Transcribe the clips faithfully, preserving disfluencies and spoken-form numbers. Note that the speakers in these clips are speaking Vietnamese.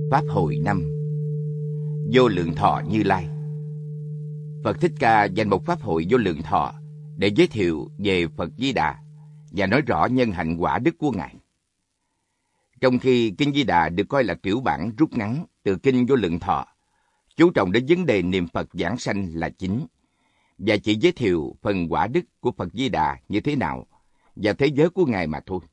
Pháp hội năm Vô Lượng Thọ Như Lai. Phật Thích Ca dành một pháp hội vô lượng thọ để giới thiệu về Phật Di Đà và nói rõ nhân hạnh quả đức của Ngài. Trong khi Kinh Di Đà được coi là tiểu bản rút ngắn từ Kinh Vô Lượng Thọ, chú trọng đến vấn đề niệm Phật giảng sanh là chính, và chỉ giới thiệu phần quả đức của Phật Di Đà như thế nào và thế giới của Ngài mà thôi.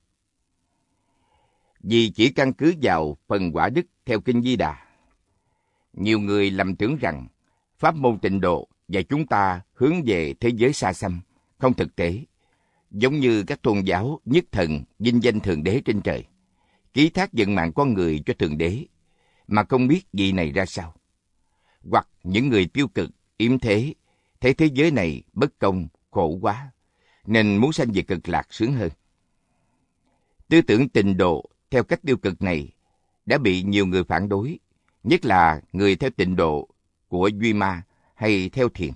Vì chỉ căn cứ vào phần quả đức theo Kinh Di Đà, nhiều người lầm tưởng rằng pháp môn tịnh độ và chúng ta hướng về thế giới xa xăm, không thực tế, giống như các tôn giáo nhất thần vinh danh Thượng Đế trên trời, ký thác vận mạng con người cho Thượng Đế, mà không biết vị này ra sao. Hoặc những người tiêu cực, yếm thế, thấy thế giới này bất công, khổ quá, nên muốn sanh về cực lạc sướng hơn. Tư tưởng tịnh độ theo cách tiêu cực này đã bị nhiều người phản đối, nhất là người theo tịnh độ của Duy Ma hay theo Thiền.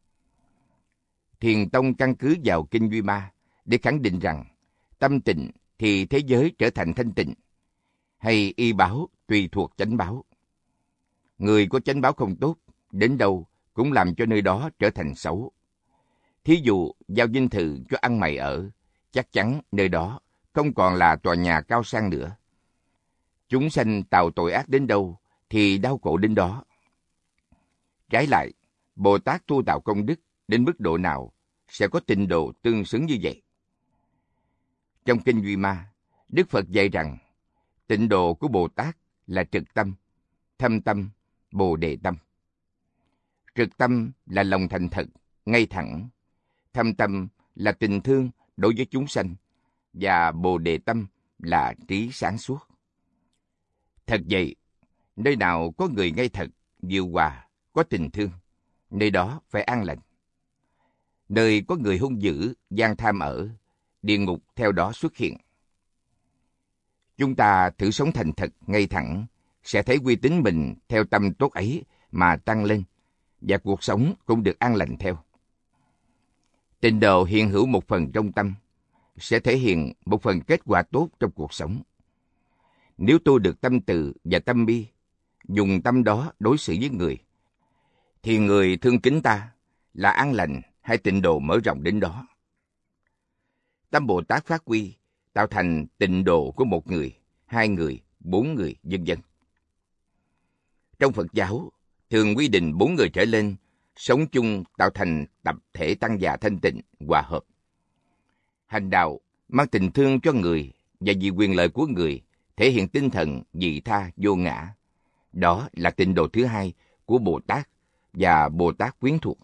Thiền tông căn cứ vào Kinh Duy Ma để khẳng định rằng tâm tịnh thì thế giới trở thành thanh tịnh, hay y báo tùy thuộc chánh báo. Người có chánh báo không tốt, đến đâu cũng làm cho nơi đó trở thành xấu. Thí dụ giao dinh thự cho ăn mày ở, chắc chắn nơi đó không còn là tòa nhà cao sang nữa. Chúng sanh tạo tội ác đến đâu thì đau khổ đến đó. Trái lại, Bồ Tát tu tạo công đức đến mức độ nào sẽ có tịnh độ tương xứng như vậy. Trong Kinh Duy Ma, Đức Phật dạy rằng tịnh độ của Bồ Tát là trực tâm, thâm tâm, bồ đề tâm. Trực tâm là lòng thành thật, ngay thẳng. Thâm tâm là tình thương đối với chúng sanh, và bồ đề tâm là trí sáng suốt. Thật vậy, nơi nào có người ngay thật, diệu hòa, có tình thương, nơi đó phải an lành. Nơi có người hung dữ, gian tham ở, địa ngục theo đó xuất hiện. Chúng ta thử sống thành thật, ngay thẳng, sẽ thấy uy tín mình theo tâm tốt ấy mà tăng lên, và cuộc sống cũng được an lành theo. Tịnh độ hiện hữu một phần trong tâm, sẽ thể hiện một phần kết quả tốt trong cuộc sống. Nếu tu được tâm từ và tâm bi, dùng tâm đó đối xử với người, thì người thương kính ta là an lành hay tịnh độ mở rộng đến đó. Tâm Bồ Tát phát huy, tạo thành tịnh độ của một người, hai người, bốn người, vân vân. Trong Phật giáo, thường quy định bốn người trở lên, sống chung tạo thành tập thể tăng già thanh tịnh, hòa hợp. Hành đạo mang tình thương cho người và vì quyền lợi của người, thể hiện tinh thần vị tha vô ngã. Đó là tịnh độ thứ hai của Bồ Tát và Bồ Tát quyến thuộc.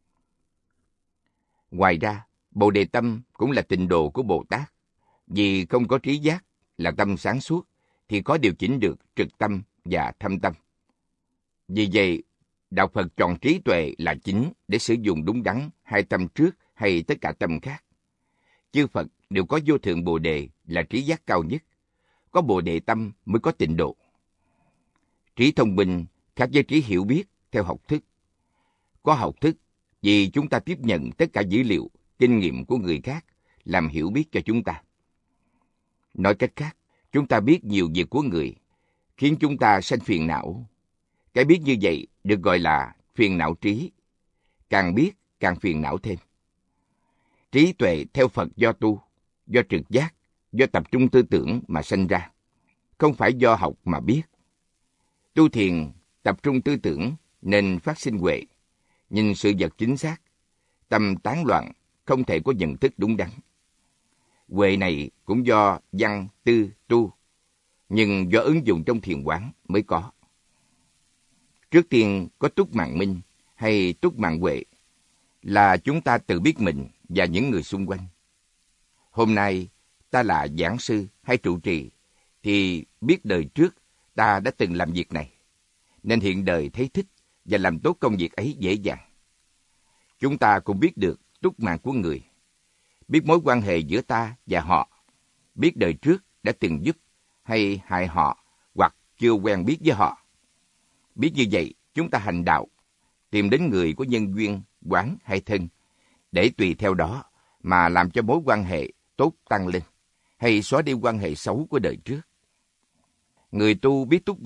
Ngoài ra, bồ đề tâm cũng là tịnh độ của Bồ Tát. Vì không có trí giác là tâm sáng suốt, thì có điều chỉnh được trực tâm và thâm tâm. Vì vậy, Đạo Phật chọn trí tuệ là chính để sử dụng đúng đắn hai tâm trước hay tất cả tâm khác. Chư Phật đều có vô thượng bồ đề là trí giác cao nhất. Có bồ đề tâm mới có tịnh độ. Trí thông minh khác với trí hiểu biết theo học thức. Có học thức vì chúng ta tiếp nhận tất cả dữ liệu, kinh nghiệm của người khác làm hiểu biết cho chúng ta. Nói cách khác, chúng ta biết nhiều việc của người, khiến chúng ta sanh phiền não. Cái biết như vậy được gọi là phiền não trí. Càng biết, càng phiền não thêm. Trí tuệ theo Phật do tu, do trực giác, do tập trung tư tưởng mà sanh ra, không phải do học mà biết. Tu thiền, tập trung tư tưởng nên phát sinh huệ, nhìn sự vật chính xác, tâm tán loạn, không thể có nhận thức đúng đắn. Huệ này cũng do văn, tư, tu, nhưng do ứng dụng trong thiền quán mới có. Trước tiên có túc mạng minh hay túc mạng huệ, là chúng ta tự biết mình và những người xung quanh. Hôm nay ta là giảng sư hay trụ trì, thì biết đời trước ta đã từng làm việc này, nên hiện đời thấy thích và làm tốt công việc ấy dễ dàng. Chúng ta cũng biết được túc mạng của người, biết mối quan hệ giữa ta và họ, biết đời trước đã từng giúp hay hại họ hoặc chưa quen biết với họ. Biết như vậy, chúng ta hành đạo, tìm đến người có nhân duyên, oán hay thân, để tùy theo đó mà làm cho mối quan hệ tốt tăng lên, hay xóa đi quan hệ xấu của đời trước. Người tu biết túc mạng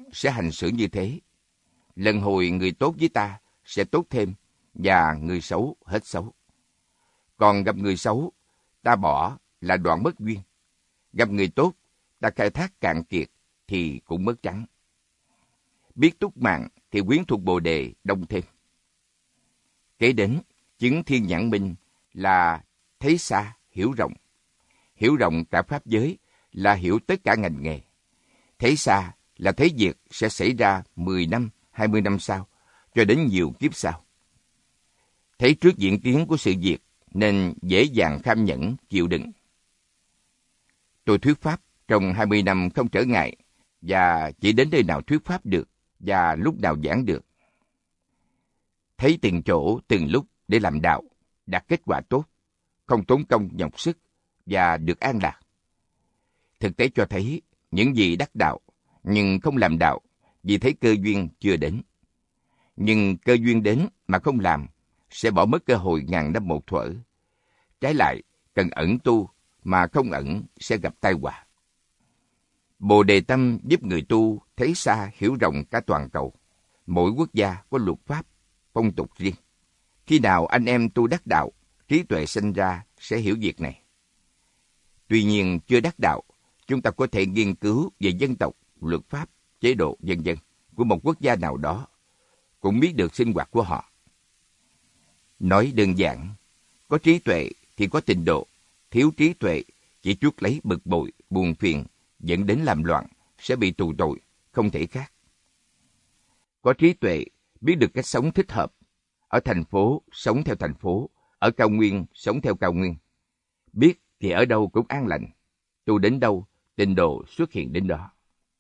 sẽ hành xử như thế. Lần hồi người tốt với ta sẽ tốt thêm, và người xấu hết xấu. Còn gặp người xấu, ta bỏ là đoạn mất duyên. Gặp người tốt, ta khai thác cạn kiệt thì cũng mất trắng. Biết túc mạng thì quyến thuộc Bồ Đề đông thêm. Kế đến, chứng thiên nhãn minh là thấy xa, hiểu rộng. Hiểu rộng cả pháp giới là hiểu tất cả ngành nghề. Thấy xa là thấy việc sẽ xảy ra mười năm, hai mươi năm sau, cho đến nhiều kiếp sau. Thấy trước diễn tiến của sự việc nên dễ dàng kham nhẫn, chịu đựng. Tôi thuyết pháp trong hai mươi năm không trở ngại, và chỉ đến nơi nào thuyết pháp được và lúc nào giảng được. Thấy từng chỗ, từng lúc để làm đạo, đạt kết quả tốt, không tốn công nhọc sức và được an lạc. Thực tế cho thấy những gì đắc đạo nhưng không làm đạo vì thấy cơ duyên chưa đến. Nhưng cơ duyên đến mà không làm sẽ bỏ mất cơ hội ngàn năm một thuở. Trái lại, cần ẩn tu mà không ẩn sẽ gặp tai họa. Bồ Đề tâm giúp người tu thấy xa hiểu rộng cả toàn cầu. Mỗi quốc gia có luật pháp, phong tục riêng. Khi nào anh em tu đắc đạo, trí tuệ sinh ra sẽ hiểu việc này. Tuy nhiên chưa đắc đạo, chúng ta có thể nghiên cứu về dân tộc, luật pháp, chế độ vân vân của một quốc gia nào đó, cũng biết được sinh hoạt của họ. Nói đơn giản, có trí tuệ thì có trình độ, thiếu trí tuệ chỉ chuốc lấy bực bội, buồn phiền, dẫn đến làm loạn, sẽ bị tù tội, không thể khác. Có trí tuệ, biết được cách sống thích hợp. Ở thành phố, sống theo thành phố. Ở cao nguyên, sống theo cao nguyên. Biết thì ở đâu cũng an lành. Tu đến đâu, trình độ xuất hiện đến đó.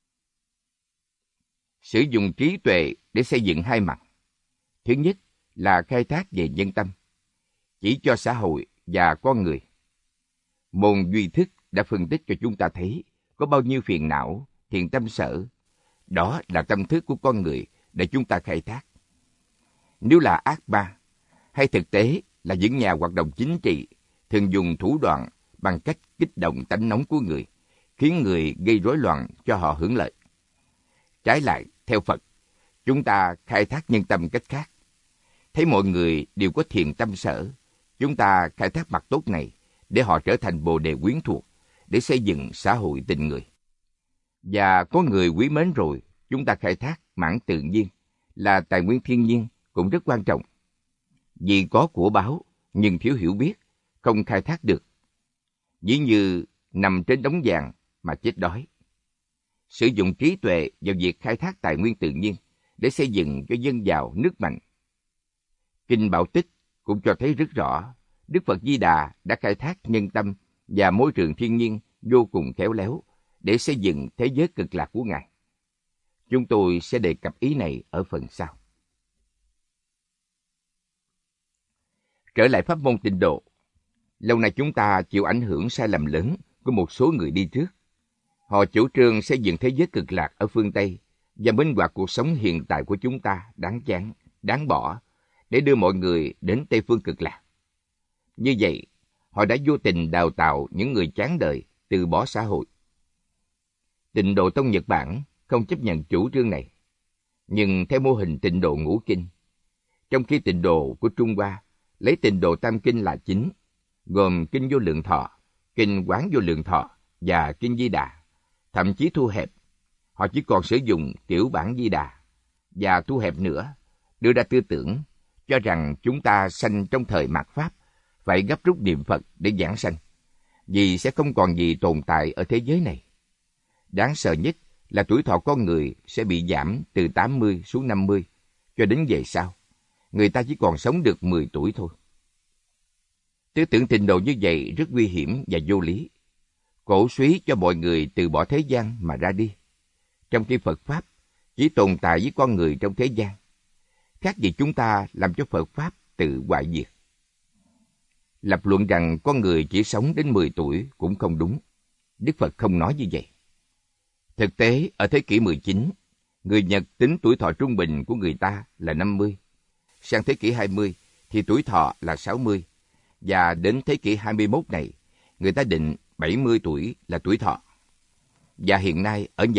Sử dụng trí tuệ để xây dựng hai mặt. Thứ nhất là khai thác về nhân tâm, chỉ cho xã hội và con người. Môn duy thức đã phân tích cho chúng ta thấy có bao nhiêu phiền não, thiện tâm sở. Đó là tâm thức của con người để chúng ta khai thác. Nếu là ác ma, hay thực tế là những nhà hoạt động chính trị thường dùng thủ đoạn bằng cách kích động tánh nóng của người, khiến người gây rối loạn cho họ hưởng lợi. Trái lại, theo Phật, chúng ta khai thác nhân tâm cách khác. Thấy mọi người đều có thiện tâm sở, chúng ta khai thác mặt tốt này để họ trở thành Bồ Đề quyến thuộc, để xây dựng xã hội tình người. Và có người quý mến rồi, chúng ta khai thác mãn tự nhiên, là tài nguyên thiên nhiên cũng rất quan trọng. Vì có của báo, nhưng thiếu hiểu biết, không khai thác được. Ví như nằm trên đống vàng mà chết đói. Sử dụng trí tuệ vào việc khai thác tài nguyên tự nhiên để xây dựng cho dân giàu nước mạnh. Kinh Bảo Tích cũng cho thấy rất rõ, Đức Phật Di Đà đã khai thác nhân tâm và môi trường thiên nhiên vô cùng khéo léo để xây dựng thế giới cực lạc của Ngài. Chúng tôi sẽ đề cập ý này ở phần sau. Trở lại pháp môn tịnh độ, lâu nay chúng ta chịu ảnh hưởng sai lầm lớn của một số người đi trước. Họ chủ trương xây dựng thế giới cực lạc ở phương Tây và minh họa cuộc sống hiện tại của chúng ta đáng chán, đáng bỏ để đưa mọi người đến Tây phương cực lạc. Như vậy, họ đã vô tình đào tạo những người chán đời, từ bỏ xã hội. Tịnh độ tông Nhật Bản không chấp nhận chủ trương này, nhưng theo mô hình tịnh độ ngũ kinh. Trong khi tịnh độ của Trung Hoa lấy tịnh độ tam kinh là chính, gồm kinh Vô Lượng Thọ, kinh Quán Vô Lượng Thọ và kinh Di Đà, thậm chí thu hẹp. Họ chỉ còn sử dụng tiểu bản Di Đà và thu hẹp nữa, đưa ra tư tưởng cho rằng chúng ta sanh trong thời mạt Pháp phải gấp rút niệm Phật để giảng sanh, vì sẽ không còn gì tồn tại ở thế giới này. Đáng sợ nhất là tuổi thọ con người sẽ bị giảm từ tám mươi xuống năm mươi, cho đến về sau, người ta chỉ còn sống được mười tuổi thôi. Tư tưởng tịnh độ như vậy rất nguy hiểm và vô lý, cổ suý cho mọi người từ bỏ thế gian mà ra đi, trong khi Phật Pháp chỉ tồn tại với con người trong thế gian, khác gì chúng ta làm cho Phật Pháp tự hoại diệt. Lập luận rằng con người chỉ sống đến mười tuổi cũng không đúng. Đức Phật không nói như vậy. Thực tế, ở thế kỷ mười chín, người Nhật tính tuổi thọ trung bình của người ta là năm mươi. Sang thế kỷ hai mươi thì tuổi thọ là sáu mươi. Và đến thế kỷ hai mươi mốt này, người ta định bảy mươi tuổi là tuổi thọ. Và hiện nay ở Nhật,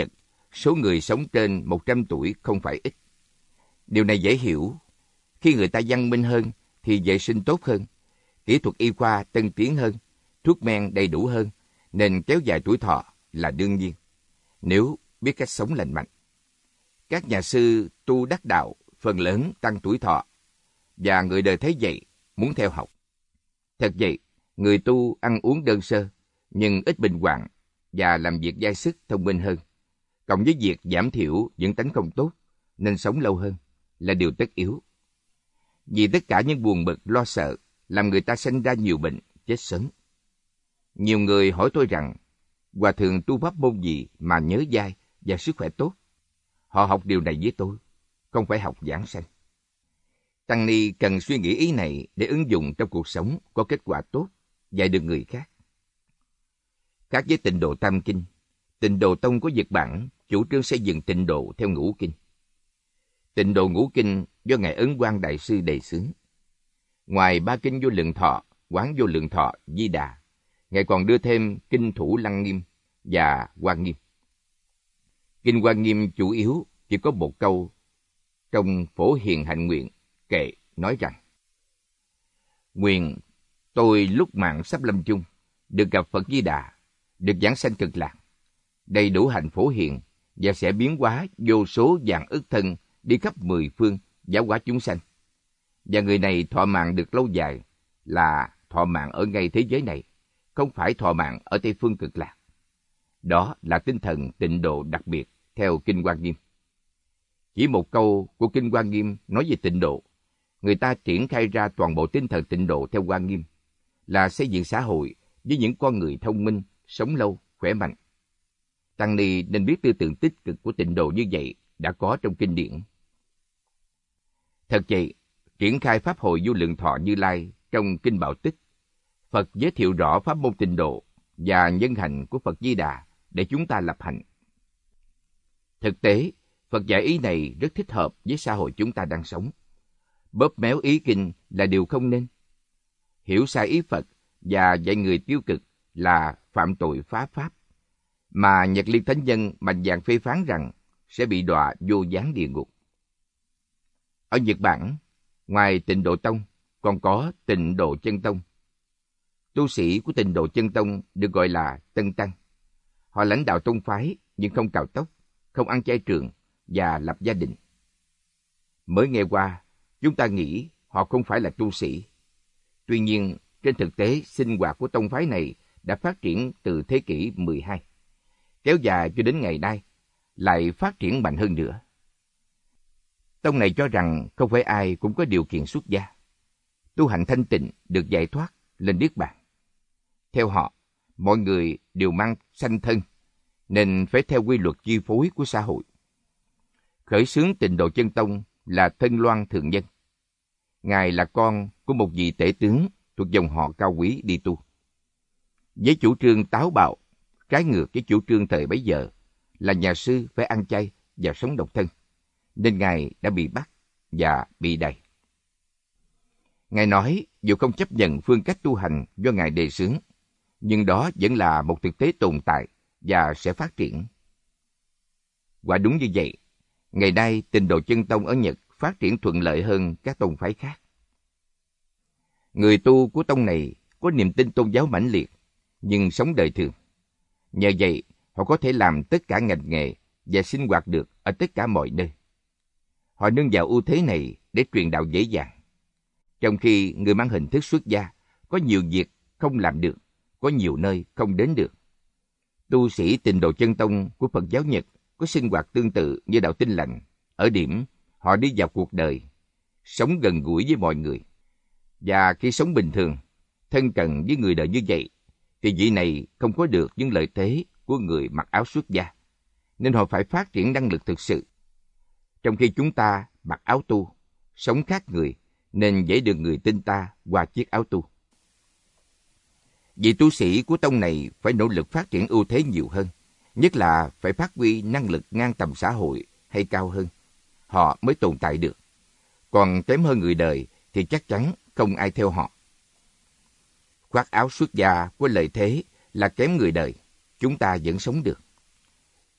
số người sống trên một trăm tuổi không phải ít. Điều này dễ hiểu. Khi người ta văn minh hơn thì vệ sinh tốt hơn, kỹ thuật y khoa tân tiến hơn, thuốc men đầy đủ hơn, nên kéo dài tuổi thọ là đương nhiên, nếu biết cách sống lành mạnh. Các nhà sư tu đắc đạo phần lớn tăng tuổi thọ, và người đời thấy vậy muốn theo học. Thật vậy, người tu ăn uống đơn sơ, nhưng ít bệnh hoạn và làm việc dai sức thông minh hơn, cộng với việc giảm thiểu những tánh không tốt, nên sống lâu hơn là điều tất yếu. Vì tất cả những buồn bực lo sợ làm người ta sinh ra nhiều bệnh, chết sớm. Nhiều người hỏi tôi rằng, Hòa thượng tu pháp môn gì mà nhớ dai và sức khỏe tốt? Họ học điều này với tôi, không phải học giảng sanh. Tăng ni cần suy nghĩ ý này để ứng dụng trong cuộc sống có kết quả tốt, dạy được người khác. Khác với Tịnh độ Tam Kinh, Tịnh độ Tông của Nhật Bản chủ trương xây dựng tịnh độ theo ngũ kinh. Tịnh độ ngũ kinh do Ngài Ấn Quang Đại Sư đề xướng. Ngoài ba kinh Vô Lượng Thọ, Quán Vô Lượng Thọ, Di Đà, Ngài còn đưa thêm kinh Thủ Lăng Nghiêm và Hoa Nghiêm. Kinh Hoa Nghiêm chủ yếu chỉ có một câu trong Phổ Hiền Hạnh Nguyện kệ nói rằng: Nguyện tôi lúc mạng sắp lâm chung, được gặp Phật Di Đà, được giảng sanh Cực Lạc, đầy đủ hạnh phổ hiền, và sẽ biến hóa vô số vạn ức thân đi khắp mười phương giáo hóa chúng sanh. Và người này thọ mạng được lâu dài là thọ mạng ở ngay thế giới này, không phải thọ mạng ở Tây phương Cực Lạc. Đó là tinh thần tịnh độ đặc biệt theo Kinh Hoa Nghiêm. Chỉ một câu của Kinh Hoa Nghiêm nói về tịnh độ, người ta triển khai ra toàn bộ tinh thần tịnh độ theo Hoa Nghiêm, là xây dựng xã hội với những con người thông minh, sống lâu, khỏe mạnh. Tăng ni nên biết tư tưởng tích cực của tịnh độ như vậy đã có trong kinh điển. Thật vậy, triển khai Pháp hội Vô Lượng Thọ Như Lai trong Kinh Bảo Tích, Phật giới thiệu rõ pháp môn tịnh độ và nhân hành của Phật Di Đà để chúng ta lập hành. Thực tế, Phật dạy ý này rất thích hợp với xã hội chúng ta đang sống. Bóp méo ý kinh là điều không nên. Hiểu sai ý Phật và dạy người tiêu cực là phạm tội phá pháp, mà Nhật Liên Thánh Nhân mạnh dạn phê phán rằng sẽ bị đọa vô gián địa ngục. Ở Nhật Bản, ngoài Tịnh độ Tông, còn có Tịnh độ Chân Tông. Tu sĩ của Tịnh độ Chân Tông được gọi là Tân Tăng. Họ lãnh đạo tông phái nhưng không cạo tóc, không ăn chay trường và lập gia đình. Mới nghe qua, chúng ta nghĩ họ không phải là tu sĩ. Tuy nhiên, trên thực tế, sinh hoạt của tông phái này đã phát triển từ thế kỷ mười hai, kéo dài cho đến ngày nay, lại phát triển mạnh hơn nữa. Tông này cho rằng không phải ai cũng có điều kiện xuất gia. Tu hành thanh tịnh được giải thoát lên niết bàn. Theo họ, mọi người đều mang sanh thân, nên phải theo quy luật chi phối của xã hội. Khởi xướng Tịnh độ Chân Tông là Thân Loan Thượng Nhân. Ngài là con của một vị tể tướng thuộc dòng họ cao quý đi tu. Với chủ trương táo bạo, trái ngược với chủ trương thời bấy giờ là nhà sư phải ăn chay và sống độc thân, nên Ngài đã bị bắt và bị đày. Ngài nói dù không chấp nhận phương cách tu hành do Ngài đề xướng, nhưng đó vẫn là một thực tế tồn tại và sẽ phát triển. Quả đúng như vậy, ngày nay Tịnh độ Chân Tông ở Nhật phát triển thuận lợi hơn các tông phái khác. Người tu của tông này có niềm tin tôn giáo mãnh liệt, nhưng sống đời thường. Nhờ vậy, họ có thể làm tất cả ngành nghề và sinh hoạt được ở tất cả mọi nơi. Họ nương vào ưu thế này để truyền đạo dễ dàng. Trong khi người mang hình thức xuất gia có nhiều việc không làm được, có nhiều nơi không đến được. Tu sĩ Tịnh độ Chân Tông của Phật giáo Nhật có sinh hoạt tương tự như đạo Tin Lành, ở điểm họ đi vào cuộc đời, sống gần gũi với mọi người. Và khi sống bình thường, thân cận với người đời như vậy, thì vị này không có được những lợi thế của người mặc áo xuất gia, nên họ phải phát triển năng lực thực sự. Trong khi chúng ta mặc áo tu, sống khác người, nên dễ được người tin ta qua chiếc áo tu. Vị tu sĩ của tông này phải nỗ lực phát triển ưu thế nhiều hơn, nhất là phải phát huy năng lực ngang tầm xã hội hay cao hơn, họ mới tồn tại được. Còn kém hơn người đời thì chắc chắn không ai theo họ. Khoác áo xuất gia có lợi thế là kém người đời, chúng ta vẫn sống được.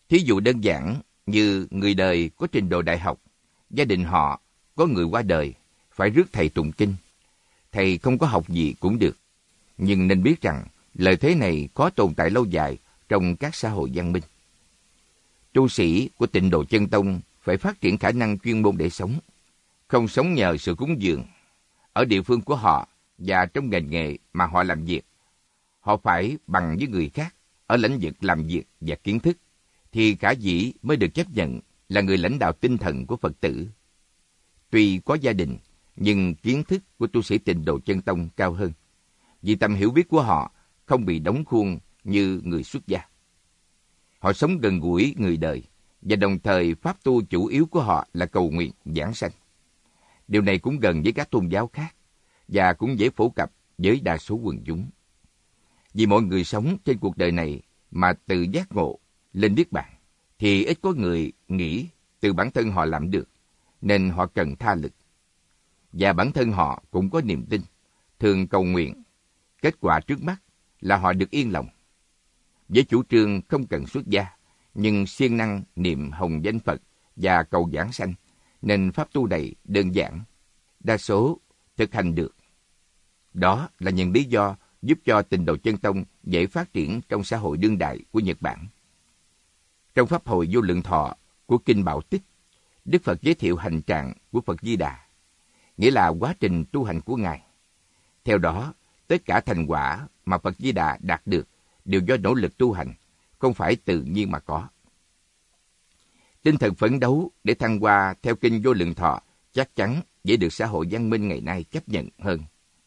Thí dụ đơn giản như người đời có trình độ đại học, gia đình họ có người qua đời, phải rước thầy tụng kinh. Thầy không có học gì cũng được, nhưng nên biết rằng lợi thế này có tồn tại lâu dài trong các xã hội văn minh. Tu sĩ của tịnh độ chân tông phải phát triển khả năng chuyên môn để sống, không sống nhờ sự cúng dường. Ở địa phương của họ và trong ngành nghề mà họ làm việc, họ phải bằng với người khác ở lĩnh vực làm việc và kiến thức, thì cả dĩ mới được chấp nhận là người lãnh đạo tinh thần của Phật tử. Tuy có gia đình, nhưng kiến thức của tu sĩ tịnh độ chân tông cao hơn, vì tầm hiểu biết của họ không bị đóng khuôn như người xuất gia. Họ sống gần gũi người đời, và đồng thời pháp tu chủ yếu của họ là cầu nguyện, giảng sanh. Điều này cũng gần với các tôn giáo khác, và cũng dễ phổ cập với đa số quần chúng. Vì mọi người sống trên cuộc đời này mà tự giác ngộ lên niết bàn, thì ít có người nghĩ từ bản thân họ làm được, nên họ cần tha lực. Và bản thân họ cũng có niềm tin, thường cầu nguyện. Kết quả trước mắt là họ được yên lòng. Với chủ trương không cần xuất gia, nhưng siêng năng niệm hồng danh Phật và cầu giảng sanh, nên pháp tu này đơn giản, đa số thực hành được. Đó là những lý do giúp cho tịnh độ chân tông dễ phát triển trong xã hội đương đại của Nhật Bản. Trong Pháp Hội Vô Lượng Thọ của Kinh Bảo Tích, Đức Phật giới thiệu hành trạng của Phật Di Đà, nghĩa là quá trình tu hành của Ngài. Theo đó, tất cả thành quả mà Phật Di Đà đạt được đều do nỗ lực tu hành, không phải tự nhiên mà có. Tinh thần phấn đấu để thăng hoa theo Kinh Vô Lượng Thọ chắc chắn dễ được xã hội văn minh ngày nay chấp nhận hơn.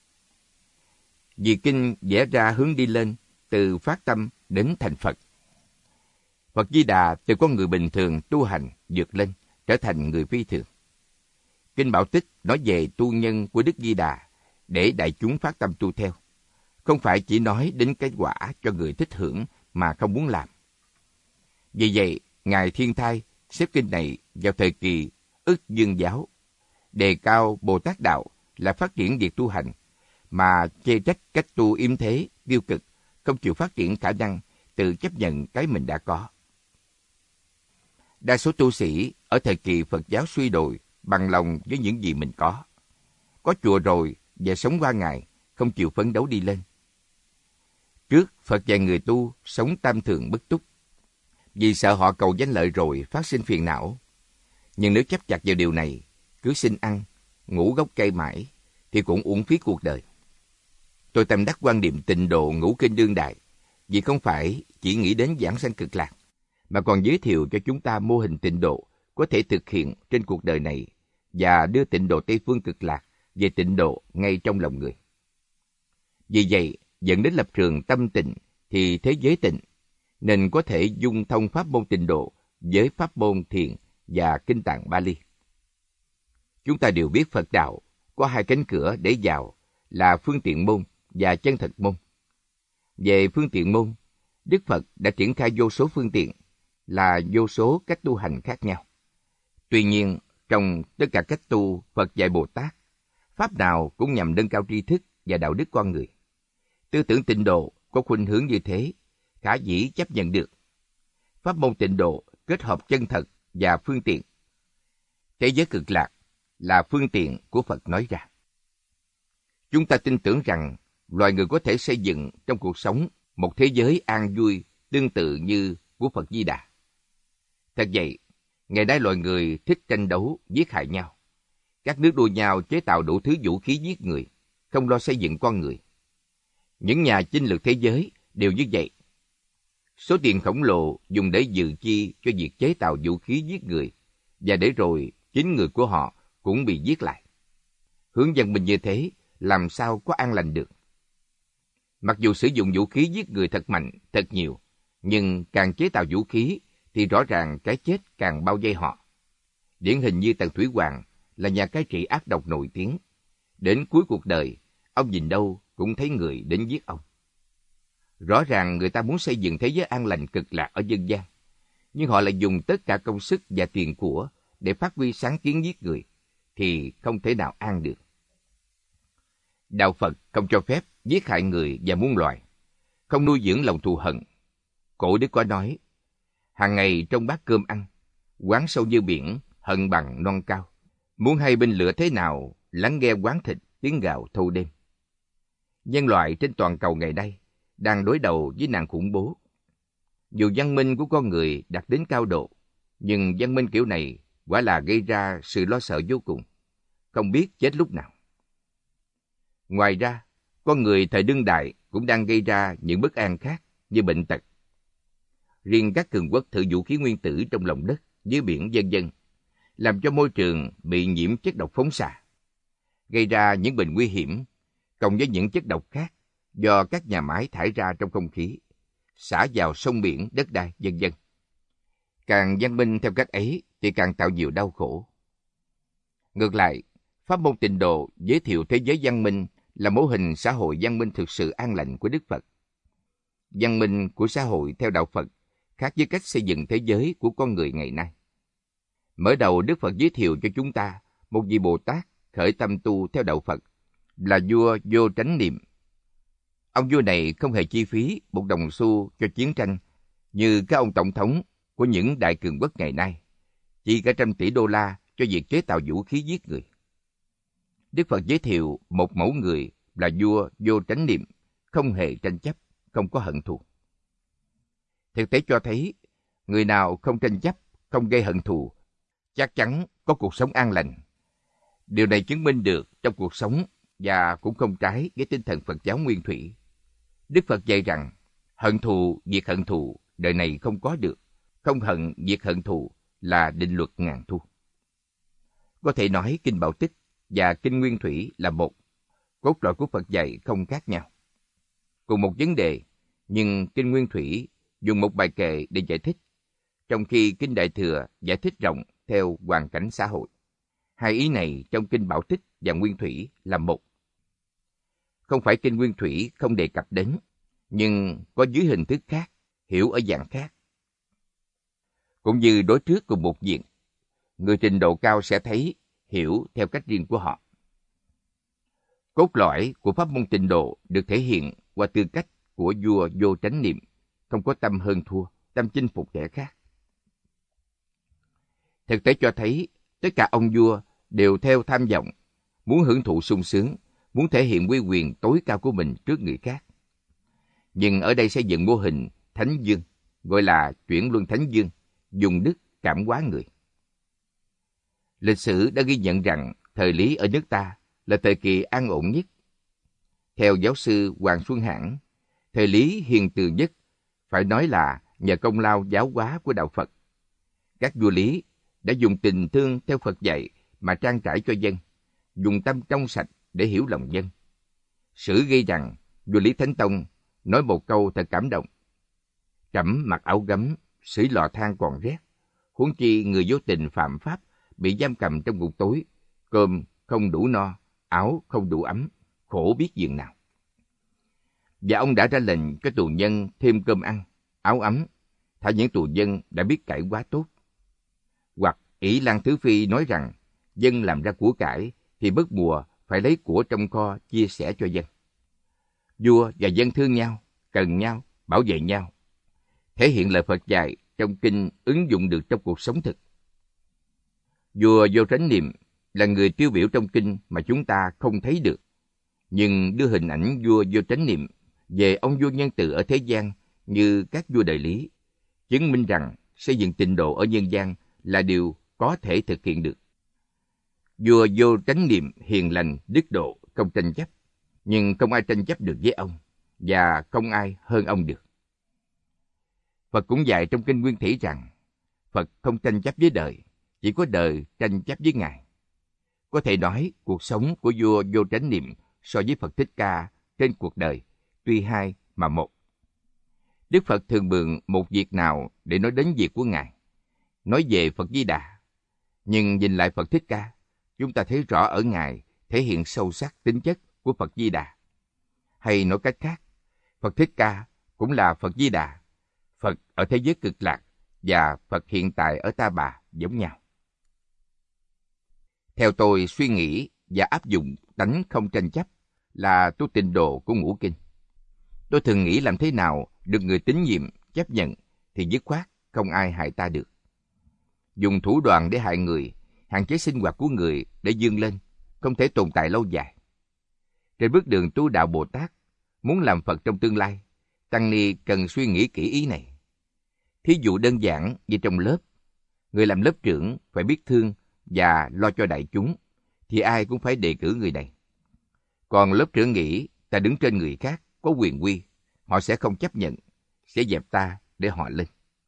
Vì Kinh vẽ ra hướng đi lên từ phát tâm đến thành Phật. Phật Di Đà từ con người bình thường tu hành vượt lên, trở thành người phi thường. Kinh Bảo Tích nói về tu nhân của Đức Di Đà để đại chúng phát tâm tu theo, không phải chỉ nói đến cái quả cho người thích hưởng mà không muốn làm. Vì vậy, Ngài Thiên Thai xếp kinh này vào thời kỳ ức dương giáo, đề cao Bồ Tát Đạo là phát triển việc tu hành, mà chê trách cách tu yếm thế, tiêu cực, không chịu phát triển khả năng tự chấp nhận cái mình đã có. Đa số tu sĩ ở thời kỳ Phật giáo suy đồi bằng lòng với những gì mình có. Có chùa rồi và sống qua ngày, không chịu phấn đấu đi lên. Trước, Phật dạy người tu sống tam thường bất túc, vì sợ họ cầu danh lợi rồi phát sinh phiền não. Nhưng nếu chấp chặt vào điều này, cứ xin ăn, ngủ gốc cây mãi, thì cũng uổng phí cuộc đời. Tôi tâm đắc quan điểm tịnh độ ngũ kinh đương đại, vì không phải chỉ nghĩ đến giảng sanh cực lạc, mà còn giới thiệu cho chúng ta mô hình tịnh độ có thể thực hiện trên cuộc đời này và đưa tịnh độ Tây phương cực lạc về tịnh độ ngay trong lòng người. Vì vậy, dẫn đến lập trường tâm tịnh thì thế giới tịnh, nên có thể dung thông pháp môn tịnh độ với pháp môn thiền và kinh tạng Bali. Chúng ta đều biết Phật đạo có hai cánh cửa để vào là phương tiện môn và chân thật môn. Về phương tiện môn, Đức Phật đã triển khai vô số phương tiện, là vô số cách tu hành khác nhau. Tuy nhiên, trong tất cả cách tu Phật dạy Bồ Tát, pháp nào cũng nhằm nâng cao tri thức và đạo đức con người. Tư tưởng tịnh độ có khuynh hướng như thế, khả dĩ chấp nhận được. Pháp môn tịnh độ kết hợp chân thật và phương tiện. Thế giới cực lạc là phương tiện của Phật nói ra. Chúng ta tin tưởng rằng loài người có thể xây dựng trong cuộc sống một thế giới an vui tương tự như của Phật Di Đà. Thật vậy, ngày nay loài người thích tranh đấu, giết hại nhau. Các nước đua nhau chế tạo đủ thứ vũ khí giết người, không lo xây dựng con người. Những nhà chinh lược thế giới đều như vậy. Số tiền khổng lồ dùng để dự chi cho việc chế tạo vũ khí giết người, và để rồi chính người của họ cũng bị giết lại. Hướng dân minh như thế, làm sao có an lành được? Mặc dù sử dụng vũ khí giết người thật mạnh, thật nhiều, nhưng càng chế tạo vũ khí thì rõ ràng cái chết càng bao vây họ. Điển hình như Tần Thủy Hoàng là nhà cai trị ác độc nổi tiếng. Đến cuối cuộc đời, ông nhìn đâu cũng thấy người đến giết ông. Rõ ràng người ta muốn xây dựng thế giới an lành cực lạc ở dân gian, nhưng họ lại dùng tất cả công sức và tiền của để phát huy sáng kiến giết người, thì không thể nào an được. Đạo Phật không cho phép giết hại người và muôn loài, không nuôi dưỡng lòng thù hận. Cổ Đức có nói, Hàng ngày trong bát cơm ăn, quán sâu như biển, hận bằng non cao. Muốn hay binh lửa thế nào, lắng nghe quán thịt, tiếng gào thâu đêm. Nhân loại trên toàn cầu ngày nay đang đối đầu với nạn khủng bố. Dù văn minh của con người đạt đến cao độ, nhưng văn minh kiểu này quả là gây ra sự lo sợ vô cùng, không biết chết lúc nào. Ngoài ra, con người thời đương đại cũng đang gây ra những bất an khác như bệnh tật. Riêng các cường quốc thử vũ khí nguyên tử trong lòng đất, dưới biển vân vân, làm cho môi trường bị nhiễm chất độc phóng xạ, gây ra những bệnh nguy hiểm, cộng với những chất độc khác do các nhà máy thải ra trong không khí, xả vào sông biển, đất đai, vân vân. Càng văn minh theo cách ấy thì càng tạo nhiều đau khổ. Ngược lại, pháp môn Tịnh Độ giới thiệu thế giới văn minh là mô hình xã hội văn minh thực sự an lành của Đức Phật. Văn minh của xã hội theo đạo Phật khác với cách xây dựng thế giới của con người ngày nay. Mở đầu, Đức Phật giới thiệu cho chúng ta một vị Bồ Tát khởi tâm tu theo đạo Phật là vua Vô Tránh Niệm. Ông vua này không hề chi phí một đồng xu cho chiến tranh như các ông tổng thống của những đại cường quốc ngày nay, chỉ cả trăm tỷ đô la cho việc chế tạo vũ khí giết người. Đức Phật giới thiệu một mẫu người là vua Vô Tránh Niệm, không hề tranh chấp, không có hận thù. Thực tế cho thấy, người nào không tranh chấp, không gây hận thù, chắc chắn có cuộc sống an lành. Điều này chứng minh được trong cuộc sống và cũng không trái với tinh thần Phật giáo nguyên thủy. Đức Phật dạy rằng, hận thù, diệt hận thù, đời này không có được. Không hận, diệt hận thù là định luật ngàn thu. Có thể nói Kinh Bảo Tích và Kinh Nguyên Thủy là một, cốt lõi của Phật dạy không khác nhau. Cùng một vấn đề, nhưng Kinh Nguyên Thủy dùng một bài kệ để giải thích, trong khi Kinh Đại Thừa giải thích rộng theo hoàn cảnh xã hội. Hai ý này trong Kinh Bảo Tích và Nguyên Thủy là một. Không phải Kinh Nguyên Thủy không đề cập đến, nhưng có dưới hình thức khác, hiểu ở dạng khác. Cũng như đối trước cùng một việc, người trình độ cao sẽ thấy, hiểu theo cách riêng của họ. Cốt lõi của pháp môn Tịnh Độ được thể hiện qua tư cách của vua Vô Tránh Niệm, không có tâm hơn thua, tâm chinh phục kẻ khác. Thực tế cho thấy, tất cả ông vua đều theo tham vọng, muốn hưởng thụ sung sướng, muốn thể hiện uy quyền tối cao của mình trước người khác. Nhưng ở đây xây dựng mô hình Thánh Dương, gọi là chuyển luân Thánh Dương, dùng đức cảm hóa người. Lịch sử đã ghi nhận rằng thời Lý ở nước ta là thời kỳ an ổn nhất. Theo giáo sư Hoàng Xuân Hãn, thời Lý hiền từ nhất, phải nói là nhờ công lao giáo hóa của đạo Phật. Các vua Lý đã dùng tình thương theo Phật dạy mà trang trải cho dân, dùng tâm trong sạch để hiểu lòng dân. Sử ghi rằng vua Lý Thánh Tông nói một câu thật cảm động: trẫm mặc áo gấm, sưởi lò than còn rét, huống chi người vô tình phạm pháp, bị giam cầm trong ngục tối, cơm không đủ no, áo không đủ ấm, khổ biết dường nào. Và ông đã ra lệnh cho tù nhân thêm cơm ăn, áo ấm, thả những tù nhân đã biết cải quá tốt. Hoặc Ỷ Lan Thứ Phi nói rằng, dân làm ra của cải thì mất mùa phải lấy của trong kho chia sẻ cho dân. Vua và dân thương nhau, cần nhau, bảo vệ nhau, thể hiện lời Phật dạy trong kinh ứng dụng được trong cuộc sống thực. Vua Vô Tránh Niệm là người tiêu biểu trong kinh mà chúng ta không thấy được, nhưng đưa hình ảnh vua Vô Tránh Niệm về ông vua nhân từ ở thế gian như các vua đời Lý, chứng minh rằng xây dựng tịnh độ ở nhân gian là điều có thể thực hiện được. Vua Vô Tránh Niệm hiền lành, đức độ, không tranh chấp, nhưng không ai tranh chấp được với ông, và không ai hơn ông được. Phật cũng dạy trong Kinh Nguyên Thủy rằng, Phật không tranh chấp với đời, chỉ có đời tranh chấp với Ngài. Có thể nói, cuộc sống của vua Vô Tránh Niệm so với Phật Thích Ca trên cuộc đời, tuy hai mà một. Đức Phật thường mượn một việc nào để nói đến việc của Ngài, nói về Phật Di Đà. Nhưng nhìn lại Phật Thích Ca, chúng ta thấy rõ ở Ngài thể hiện sâu sắc tính chất của Phật Di Đà. Hay nói cách khác, Phật Thích Ca cũng là Phật Di Đà, Phật ở thế giới cực lạc và Phật hiện tại ở Ta Bà giống nhau. Theo tôi suy nghĩ và áp dụng tánh không tranh chấp là tu tịnh độ của ngũ kinh. Tôi thường nghĩ làm thế nào được người tín nhiệm chấp nhận thì dứt khoát không ai hại ta được. Dùng thủ đoạn để hại người, hạn chế sinh hoạt của người để vươn lên, không thể tồn tại lâu dài. Trên bước đường tu đạo Bồ Tát, muốn làm Phật trong tương lai, tăng ni cần suy nghĩ kỹ ý này. Thí dụ đơn giản như trong lớp, người làm lớp trưởng phải biết thương và lo cho đại chúng, thì ai cũng phải đề cử người này. Còn lớp trưởng nghĩ ta đứng trên người khác, có quyền uy, họ sẽ không chấp nhận, sẽ dẹp ta để họ lên.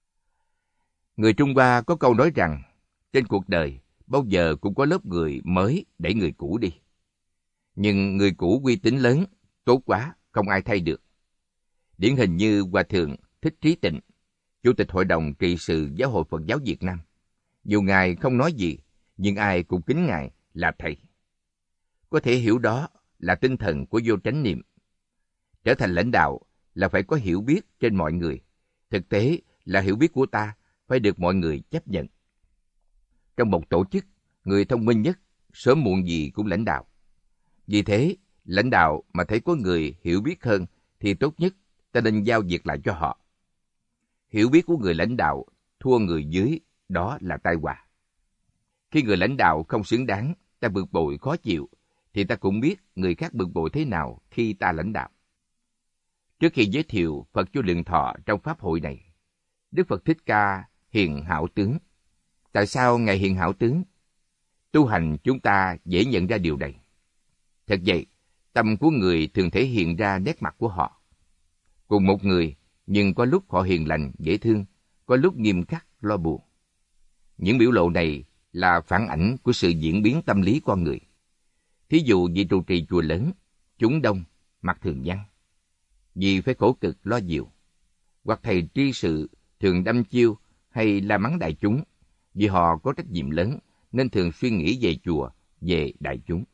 Người Trung Hoa có câu nói rằng, trên cuộc đời bao giờ cũng có lớp người mới đẩy người cũ đi. Nhưng người cũ uy tín lớn, tốt quá, không ai thay được. Điển hình như Hòa Thượng Thích Trí Tịnh, Chủ tịch Hội đồng trị sự Giáo hội Phật giáo Việt Nam. Dù Ngài không nói gì, nhưng ai cũng kính Ngài là Thầy. Có thể hiểu đó là tinh thần của vô chánh niệm. Trở thành lãnh đạo là phải có hiểu biết trên mọi người. Thực tế là hiểu biết của ta phải được mọi người chấp nhận. Trong một tổ chức, người thông minh nhất, sớm muộn gì cũng lãnh đạo. Vì thế, lãnh đạo mà thấy có người hiểu biết hơn thì tốt nhất ta nên giao việc lại cho họ. Hiểu biết của người lãnh đạo thua người dưới, đó là tai họa. Khi người lãnh đạo không xứng đáng, ta bực bội khó chịu, thì ta cũng biết người khác bực bội thế nào khi ta lãnh đạo. Trước khi giới thiệu Phật Vô Lượng Thọ trong pháp hội này, Đức Phật Thích Ca hiền hảo tướng. Tại sao Ngài hiền hảo tướng? Tu hành chúng ta dễ nhận ra điều này. Thật vậy, tâm của người thường thể hiện ra nét mặt của họ. Cùng một người, nhưng có lúc họ hiền lành, dễ thương, có lúc nghiêm khắc, lo buồn. Những biểu lộ này là phản ảnh của sự diễn biến tâm lý con người. Thí dụ vị trụ trì chùa lớn, chúng đông, mặt thường nhăn, vì phải khổ cực lo diệu. Hoặc thầy tri sự thường đâm chiêu hay la mắng đại chúng, vì họ có trách nhiệm lớn nên thường suy nghĩ về chùa, về đại chúng.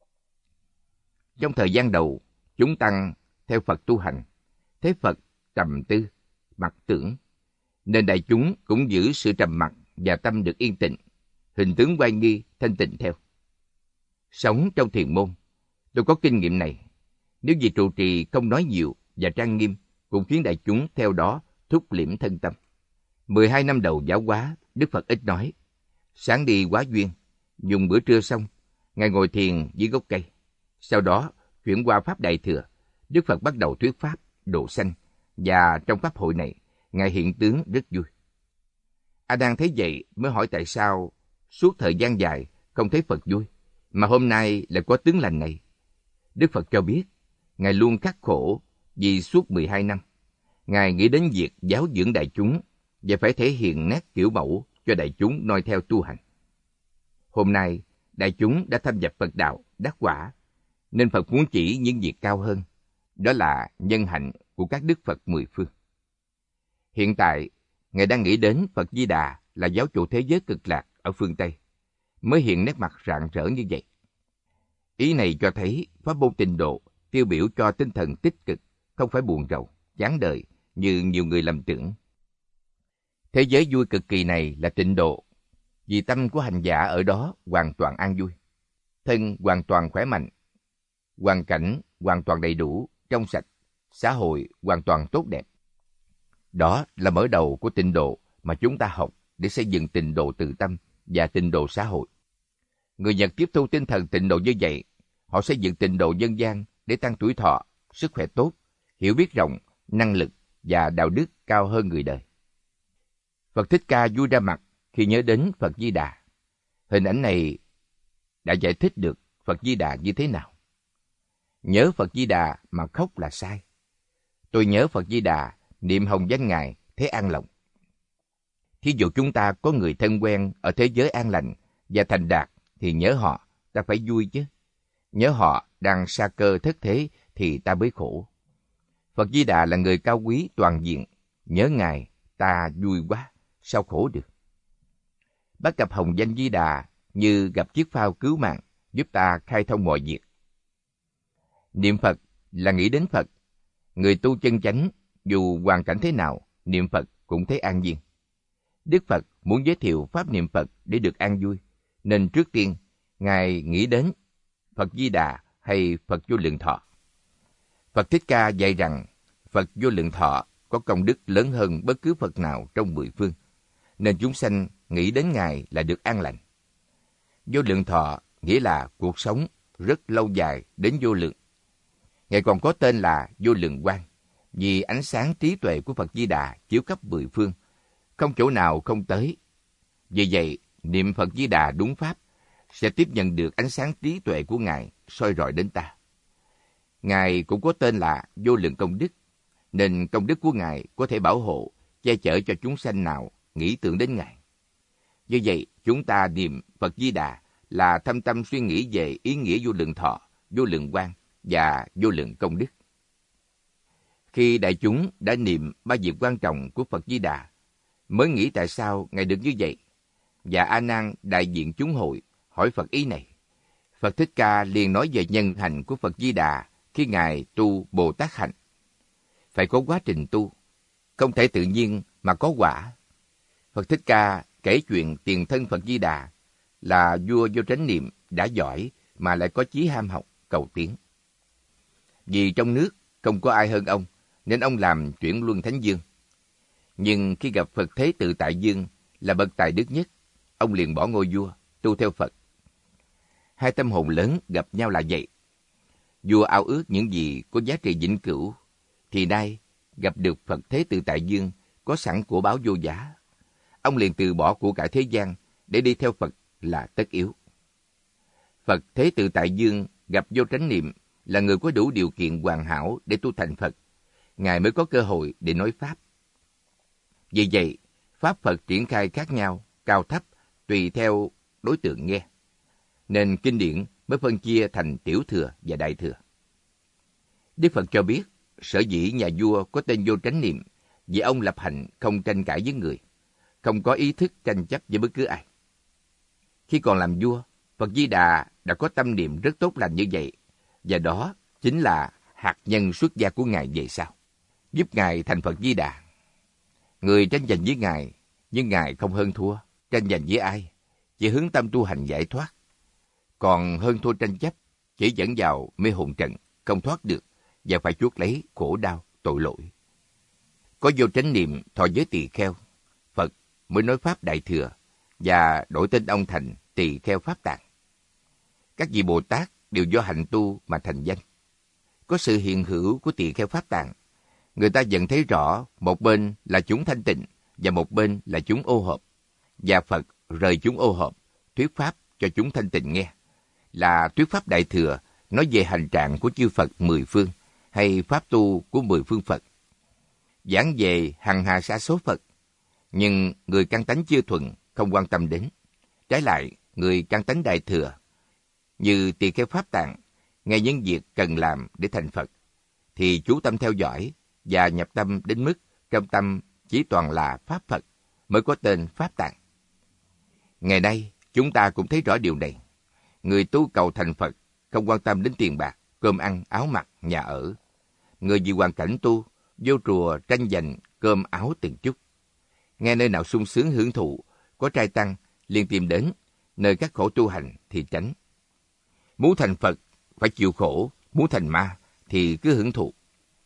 Trong thời gian đầu, chúng tăng theo Phật tu hành, thấy Phật trầm tư, mặc tưởng, nên đại chúng cũng giữ sự trầm mặc và tâm được yên tĩnh, hình tướng oai nghi, thanh tịnh theo. Sống trong thiền môn, tôi có kinh nghiệm này. Nếu vị trụ trì không nói nhiều và trang nghiêm, cũng khiến đại chúng theo đó thúc liễm thân tâm. mười hai năm đầu giáo hóa, Đức Phật ít nói. Sáng đi hóa duyên, dùng bữa trưa xong, Ngài ngồi thiền dưới gốc cây. Sau đó, chuyển qua Pháp Đại Thừa, Đức Phật bắt đầu thuyết Pháp, độ sanh, và trong Pháp hội này, Ngài hiện tướng rất vui. A Nan thấy vậy mới hỏi tại sao suốt thời gian dài không thấy Phật vui, mà hôm nay lại có tướng lành này. Đức Phật cho biết, Ngài luôn khắc khổ vì suốt mười hai năm. Ngài nghĩ đến việc giáo dưỡng đại chúng và phải thể hiện nét kiểu mẫu cho đại chúng noi theo tu hành. Hôm nay, đại chúng đã thâm nhập Phật đạo, đắc quả, nên Phật muốn chỉ những việc cao hơn, đó là nhân hạnh của các Đức Phật mười phương. Hiện tại, Ngài đang nghĩ đến Phật Di Đà là giáo chủ thế giới cực lạc ở phương Tây, mới hiện nét mặt rạng rỡ như vậy. Ý này cho thấy pháp môn Tịnh độ tiêu biểu cho tinh thần tích cực, không phải buồn rầu, chán đời như nhiều người lầm tưởng. Thế giới vui cực kỳ này là Tịnh độ, vì tâm của hành giả ở đó hoàn toàn an vui, thân hoàn toàn khỏe mạnh, hoàn cảnh hoàn toàn đầy đủ, trong sạch, xã hội hoàn toàn tốt đẹp. Đó là mở đầu của Tịnh độ mà chúng ta học để xây dựng Tịnh độ tự tâm và Tịnh độ xã hội. Người Nhật tiếp thu tinh thần Tịnh độ như vậy, họ xây dựng Tịnh độ nhân gian để tăng tuổi thọ, sức khỏe tốt, hiểu biết rộng, năng lực và đạo đức cao hơn người đời. Phật Thích Ca vui ra mặt khi nhớ đến Phật Di Đà. Hình ảnh này đã giải thích được Phật Di Đà như thế nào. Nhớ Phật Di Đà mà khóc là sai. Tôi nhớ Phật Di Đà, niệm hồng danh Ngài, thế an lòng. Thí dụ chúng ta có người thân quen ở thế giới an lành và thành đạt thì nhớ họ, ta phải vui chứ. Nhớ họ đang sa cơ thất thế thì ta mới khổ. Phật Di Đà là người cao quý toàn diện, nhớ Ngài ta vui quá, sao khổ được. Bắt gặp hồng danh Di Đà như gặp chiếc phao cứu mạng, giúp ta khai thông mọi việc. Niệm Phật là nghĩ đến Phật. Người tu chân chánh, dù hoàn cảnh thế nào, niệm Phật cũng thấy an nhiên. Đức Phật muốn giới thiệu pháp niệm Phật để được an vui, nên trước tiên, Ngài nghĩ đến Phật Di Đà hay Phật Vô Lượng Thọ. Phật Thích Ca dạy rằng Phật Vô Lượng Thọ có công đức lớn hơn bất cứ Phật nào trong mười phương, nên chúng sanh nghĩ đến Ngài là được an lành. Vô lượng thọ nghĩa là cuộc sống rất lâu dài đến vô lượng. Ngài còn có tên là Vô Lượng Quang, vì ánh sáng trí tuệ của Phật Di Đà chiếu khắp mười phương, không chỗ nào không tới. Vì vậy, niệm Phật Di Đà đúng pháp sẽ tiếp nhận được ánh sáng trí tuệ của Ngài soi rọi đến ta. Ngài cũng có tên là Vô Lượng Công Đức, nên công đức của Ngài có thể bảo hộ, che chở cho chúng sanh nào nghĩ tưởng đến Ngài. Như vậy, chúng ta niệm Phật Di Đà là thâm tâm suy nghĩ về ý nghĩa vô lượng thọ, vô lượng quang và vô lượng công đức. Khi đại chúng đã niệm ba việc quan trọng của Phật Di Đà, mới nghĩ tại sao Ngài được như vậy. Và A Nan đại diện chúng hội hỏi Phật ý này. Phật Thích Ca liền nói về nhân hành của Phật Di Đà khi Ngài tu Bồ Tát hạnh. Phải có quá trình tu, không thể tự nhiên mà có quả. Phật Thích Ca kể chuyện tiền thân Phật Di Đà là vua vô chánh niệm đã giỏi mà lại có chí ham học, cầu tiến. Vì trong nước không có ai hơn ông, nên ông làm chuyển luân thánh dương. Nhưng khi gặp Phật Thế Tự Tại Dương là bậc tài đức nhất, ông liền bỏ ngôi vua, tu theo Phật. Hai tâm hồn lớn gặp nhau là vậy. Vua ao ước những gì có giá trị vĩnh cửu, thì nay gặp được Phật Thế Tự Tại Dương có sẵn của báo vô giá. Ông liền từ bỏ của cải thế gian để đi theo Phật là tất yếu. Phật Thế Tự Tại Dương gặp vô chánh niệm là người có đủ điều kiện hoàn hảo để tu thành Phật. Ngài mới có cơ hội để nói Pháp. Vì vậy, Pháp Phật triển khai khác nhau, cao thấp, tùy theo đối tượng nghe. Nên kinh điển mới phân chia thành tiểu thừa và đại thừa. Đức Phật cho biết, sở dĩ nhà vua có tên vô chánh niệm vì ông lập hạnh không tranh cãi với người, không có ý thức tranh chấp với bất cứ ai. Khi còn làm vua, Phật Di Đà đã có tâm niệm rất tốt lành như vậy, và đó chính là hạt nhân xuất gia của Ngài về sau, giúp Ngài thành Phật Di Đà. Người tranh giành với Ngài, nhưng Ngài không hơn thua, tranh giành với ai, chỉ hướng tâm tu hành giải thoát. Còn hơn thua tranh chấp, chỉ dẫn vào mê hồn trận, không thoát được, và phải chuốc lấy khổ đau, tội lỗi. Có vô chánh niệm thọ giới tỳ kheo, Phật mới nói Pháp Đại Thừa, và đổi tên ông thành Tỳ Kheo Pháp Tạng. Các vị Bồ Tát đều do hạnh tu mà thành danh. Có sự hiện hữu của Tỳ Kheo Pháp Tạng, người ta dần thấy rõ một bên là chúng thanh tịnh và một bên là chúng ô hợp. Và Phật rời chúng ô hợp, thuyết Pháp cho chúng thanh tịnh nghe, là thuyết Pháp Đại Thừa, nói về hành trạng của chư Phật mười phương, hay Pháp tu của mười phương Phật. Giảng về hằng hà sa số Phật, nhưng người căn tánh chưa thuần không quan tâm đến. Trái lại, người căn tánh Đại Thừa, như Tỳ Kheo Pháp Tạng, nghe những việc cần làm để thành Phật, thì chú tâm theo dõi và nhập tâm đến mức trong tâm chỉ toàn là Pháp Phật, mới có tên Pháp Tạng. Ngày nay, chúng ta cũng thấy rõ điều này. Người tu cầu thành Phật không quan tâm đến tiền bạc, cơm ăn, áo mặc, nhà ở. Người vì hoàn cảnh tu, vô chùa tranh giành cơm áo từng chút. Nghe nơi nào sung sướng hưởng thụ, có trai tăng, liền tìm đến, nơi các khổ tu hành thì tránh. Muốn thành Phật, phải chịu khổ, muốn thành ma, thì cứ hưởng thụ.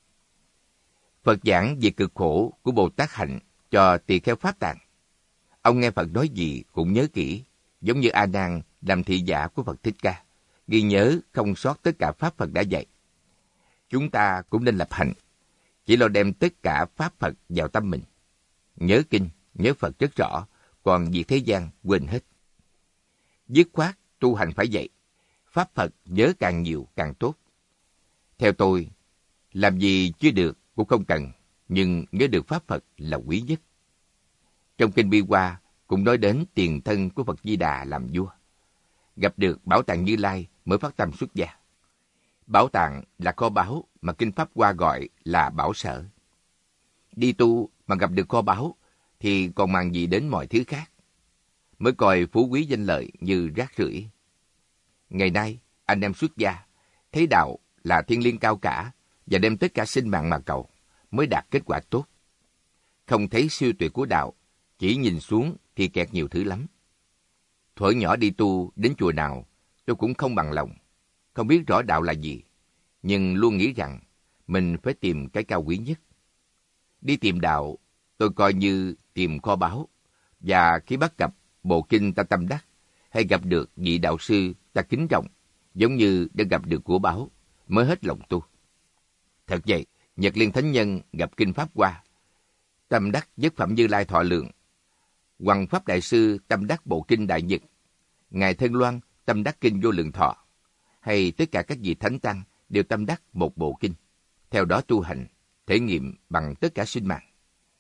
Phật giảng về cực khổ của Bồ Tát hạnh cho Tỳ Kheo Pháp Tạng. Ông nghe Phật nói gì cũng nhớ kỹ, giống như A Nan làm thị giả của Phật Thích Ca, ghi nhớ không sót tất cả Pháp Phật đã dạy. Chúng ta cũng nên lập hạnh, chỉ lo đem tất cả Pháp Phật vào tâm mình. Nhớ kinh, nhớ Phật rất rõ, còn việc thế gian quên hết. Dứt khoát tu hành phải vậy, Pháp Phật nhớ càng nhiều càng tốt. Theo tôi, làm gì chưa được cũng không cần, nhưng nhớ được Pháp Phật là quý nhất. Trong kinh Bi Hoa cũng nói đến tiền thân của Phật Di Đà làm vua. Gặp được Bảo Tàng Như Lai mới phát tâm xuất gia. Bảo tàng là kho báu mà kinh Pháp Hoa gọi là bảo sở. Đi tu mà gặp được kho báu thì còn màng gì đến mọi thứ khác. Mới coi phú quý danh lợi như rác rưởi. Ngày nay, anh em xuất gia, thấy đạo là thiêng liêng cao cả và đem tất cả sinh mạng mà cầu, mới đạt kết quả tốt. Không thấy siêu tuyệt của đạo, chỉ nhìn xuống thì kẹt nhiều thứ lắm. Thuở nhỏ đi tu đến chùa nào, tôi cũng không bằng lòng, không biết rõ đạo là gì, nhưng luôn nghĩ rằng mình phải tìm cái cao quý nhất. Đi tìm đạo, tôi coi như tìm kho báu, Và khi bắt gặp bộ kinh ta tâm đắc, hay gặp được vị đạo sư ta kính trọng, giống như đã gặp được của báu, mới hết lòng tu. Thật vậy, Nhật Liên Thánh Nhân gặp kinh Pháp Hoa, tâm đắc nhất phẩm Như Lai thọ lượng. Hoằng Pháp Đại Sư tâm đắc bộ kinh Đại Nhật, Ngài Thân Loan tâm đắc kinh Vô Lượng Thọ, hay tất cả các vị thánh tăng đều tâm đắc một bộ kinh, theo đó tu hành, thể nghiệm bằng tất cả sinh mạng.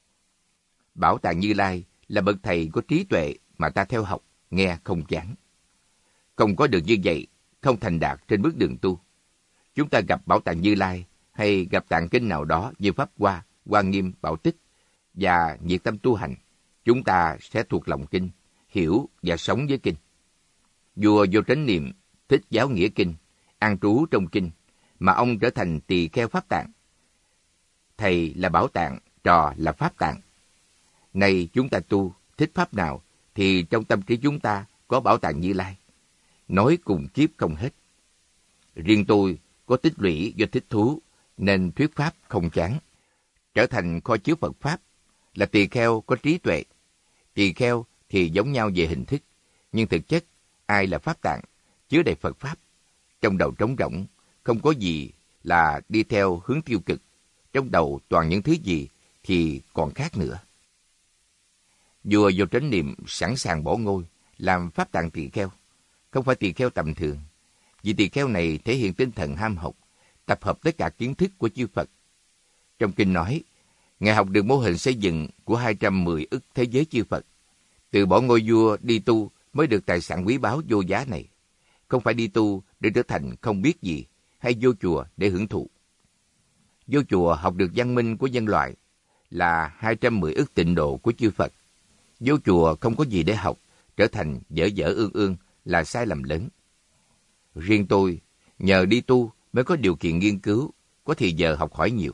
Bảo Tàng Như Lai là bậc thầy có trí tuệ mà ta theo học, nghe không chán. Không có được như vậy, không thành đạt trên bước đường tu. Chúng ta gặp Bảo Tàng Như Lai hay gặp tạng kinh nào đó như Pháp Hoa, Hoa Nghiêm, Bảo Tích và nhiệt tâm tu hành, chúng ta sẽ thuộc lòng kinh, hiểu và sống với kinh. Vua Vô Tránh Niệm thích giáo nghĩa kinh, an trú trong kinh, mà ông trở thành tỳ kheo Pháp Tạng. Thầy là Bảo Tạng, trò là Pháp Tạng. Nay chúng ta tu, thích Pháp nào, thì trong tâm trí chúng ta có Bảo Tàng Như Lai. Nói cùng kiếp không hết. Riêng tôi có tích lũy do thích thú, nên thuyết Pháp không chán. Trở thành kho chứa Phật Pháp, là tỳ kheo có trí tuệ. Tỳ kheo thì giống nhau về hình thức, nhưng thực chất ai là Pháp Tạng, chứa đầy Phật Pháp. Trong đầu trống rỗng, không có gì là đi theo hướng tiêu cực. Trong đầu toàn những thứ gì thì còn khác nữa. Vua Vô Tránh Niệm sẵn sàng bỏ ngôi, làm Pháp Tạng tỳ kheo. Không phải tỳ kheo tầm thường. Vì tỳ kheo này thể hiện tinh thần ham học, tập hợp tất cả kiến thức của chư Phật. Trong kinh nói, Ngài học được mô hình xây dựng của hai trăm mười ức thế giới chư Phật. Từ bỏ ngôi vua đi tu mới được tài sản quý báu vô giá này. Không phải đi tu để trở thành không biết gì, hay vô chùa để hưởng thụ. Vô chùa học được văn minh của nhân loại là hai trăm mười ức tịnh độ của chư Phật. Vô chùa không có gì để học, trở thành dở dở ương ương là sai lầm lớn. Riêng tôi, nhờ đi tu mới có điều kiện nghiên cứu, có thì giờ học hỏi nhiều.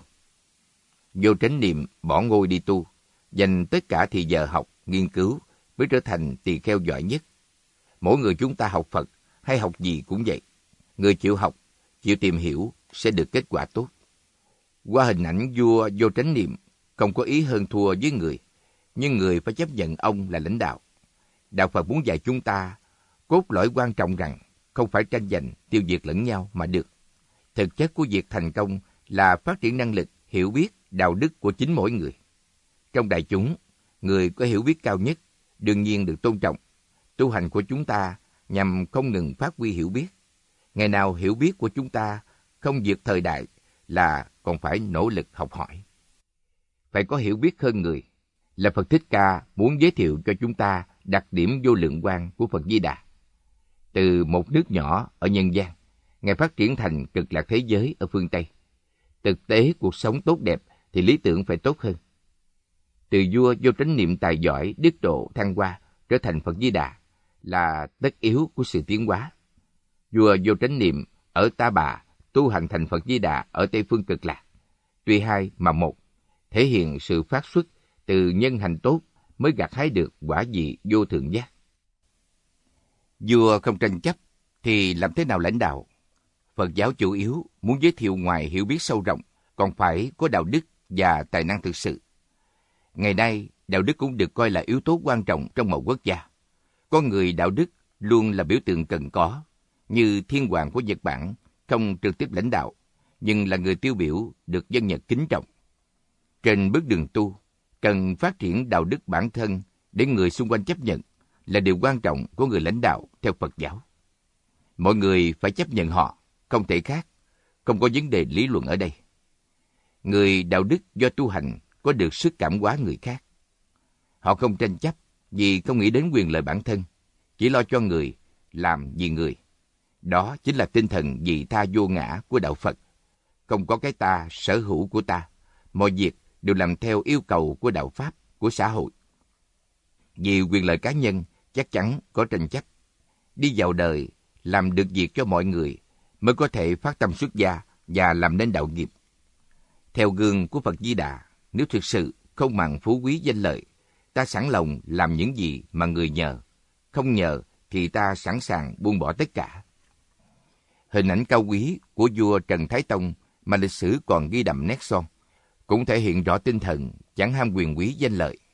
Vô Tránh Niệm bỏ ngôi đi tu, dành tất cả thì giờ học, nghiên cứu, mới trở thành tỳ kheo giỏi nhất. Mỗi người chúng ta học Phật hay học gì cũng vậy. Người chịu học, chịu tìm hiểu sẽ được kết quả tốt. Qua hình ảnh vua Vô Tránh Niệm, không có ý hơn thua với người, nhưng người phải chấp nhận ông là lãnh đạo. Đạo Phật muốn dạy chúng ta, cốt lõi quan trọng rằng không phải tranh giành, tiêu diệt lẫn nhau mà được. Thực chất của việc thành công là phát triển năng lực, hiểu biết, đạo đức của chính mỗi người. Trong đại chúng, người có hiểu biết cao nhất, đương nhiên được tôn trọng. Tu hành của chúng ta nhằm không ngừng phát huy hiểu biết. Ngày nào hiểu biết của chúng ta không vượt thời đại là còn phải nỗ lực học hỏi. Phải có hiểu biết hơn người, là Phật Thích Ca muốn giới thiệu cho chúng ta đặc điểm vô lượng quang của Phật Di Đà. Từ một nước nhỏ ở nhân gian, Ngài phát triển thành cực lạc thế giới ở phương Tây. Thực tế cuộc sống tốt đẹp thì lý tưởng phải tốt hơn. Từ vua Vô Tránh Niệm tài giỏi, đức độ thăng hoa, trở thành Phật Di Đà là tất yếu của sự tiến hóa. Vua Vô Tránh Niệm ở Ta Bà tu hành thành Phật Di Đà ở Tây phương cực lạc. Tuy hai mà một, thể hiện sự phát xuất từ nhân hành tốt mới gặt hái được quả vị vô thượng giác. Vua không tranh chấp thì làm thế nào lãnh đạo? Phật giáo chủ yếu muốn giới thiệu ngoài hiểu biết sâu rộng, còn phải có đạo đức và tài năng thực sự. Ngày nay, đạo đức cũng được coi là yếu tố quan trọng trong một quốc gia. Con người đạo đức luôn là biểu tượng cần có, như thiên hoàng của Nhật Bản không trực tiếp lãnh đạo, nhưng là người tiêu biểu được dân Nhật kính trọng. Trên bước đường tu, cần phát triển đạo đức bản thân để người xung quanh chấp nhận là điều quan trọng của người lãnh đạo theo Phật giáo. Mọi người phải chấp nhận họ, không thể khác, không có vấn đề lý luận ở đây. Người đạo đức do tu hành có được sức cảm hóa người khác. Họ không tranh chấp vì không nghĩ đến quyền lợi bản thân, chỉ lo cho người, làm vì người. Đó chính là tinh thần vị tha vô ngã của đạo Phật. Không có cái ta sở hữu của ta, mọi việc đều làm theo yêu cầu của đạo Pháp, của xã hội. Vì quyền lợi cá nhân chắc chắn có tranh chấp. Đi vào đời, làm được việc cho mọi người mới có thể phát tâm xuất gia và làm nên đạo nghiệp. Theo gương của Phật Di Đà, nếu thực sự không màng phú quý danh lợi, ta sẵn lòng làm những gì mà người nhờ. Không nhờ thì ta sẵn sàng buông bỏ tất cả. Hình ảnh cao quý của vua Trần Thái Tông mà lịch sử còn ghi đậm nét son, cũng thể hiện rõ tinh thần chẳng ham quyền quý danh lợi.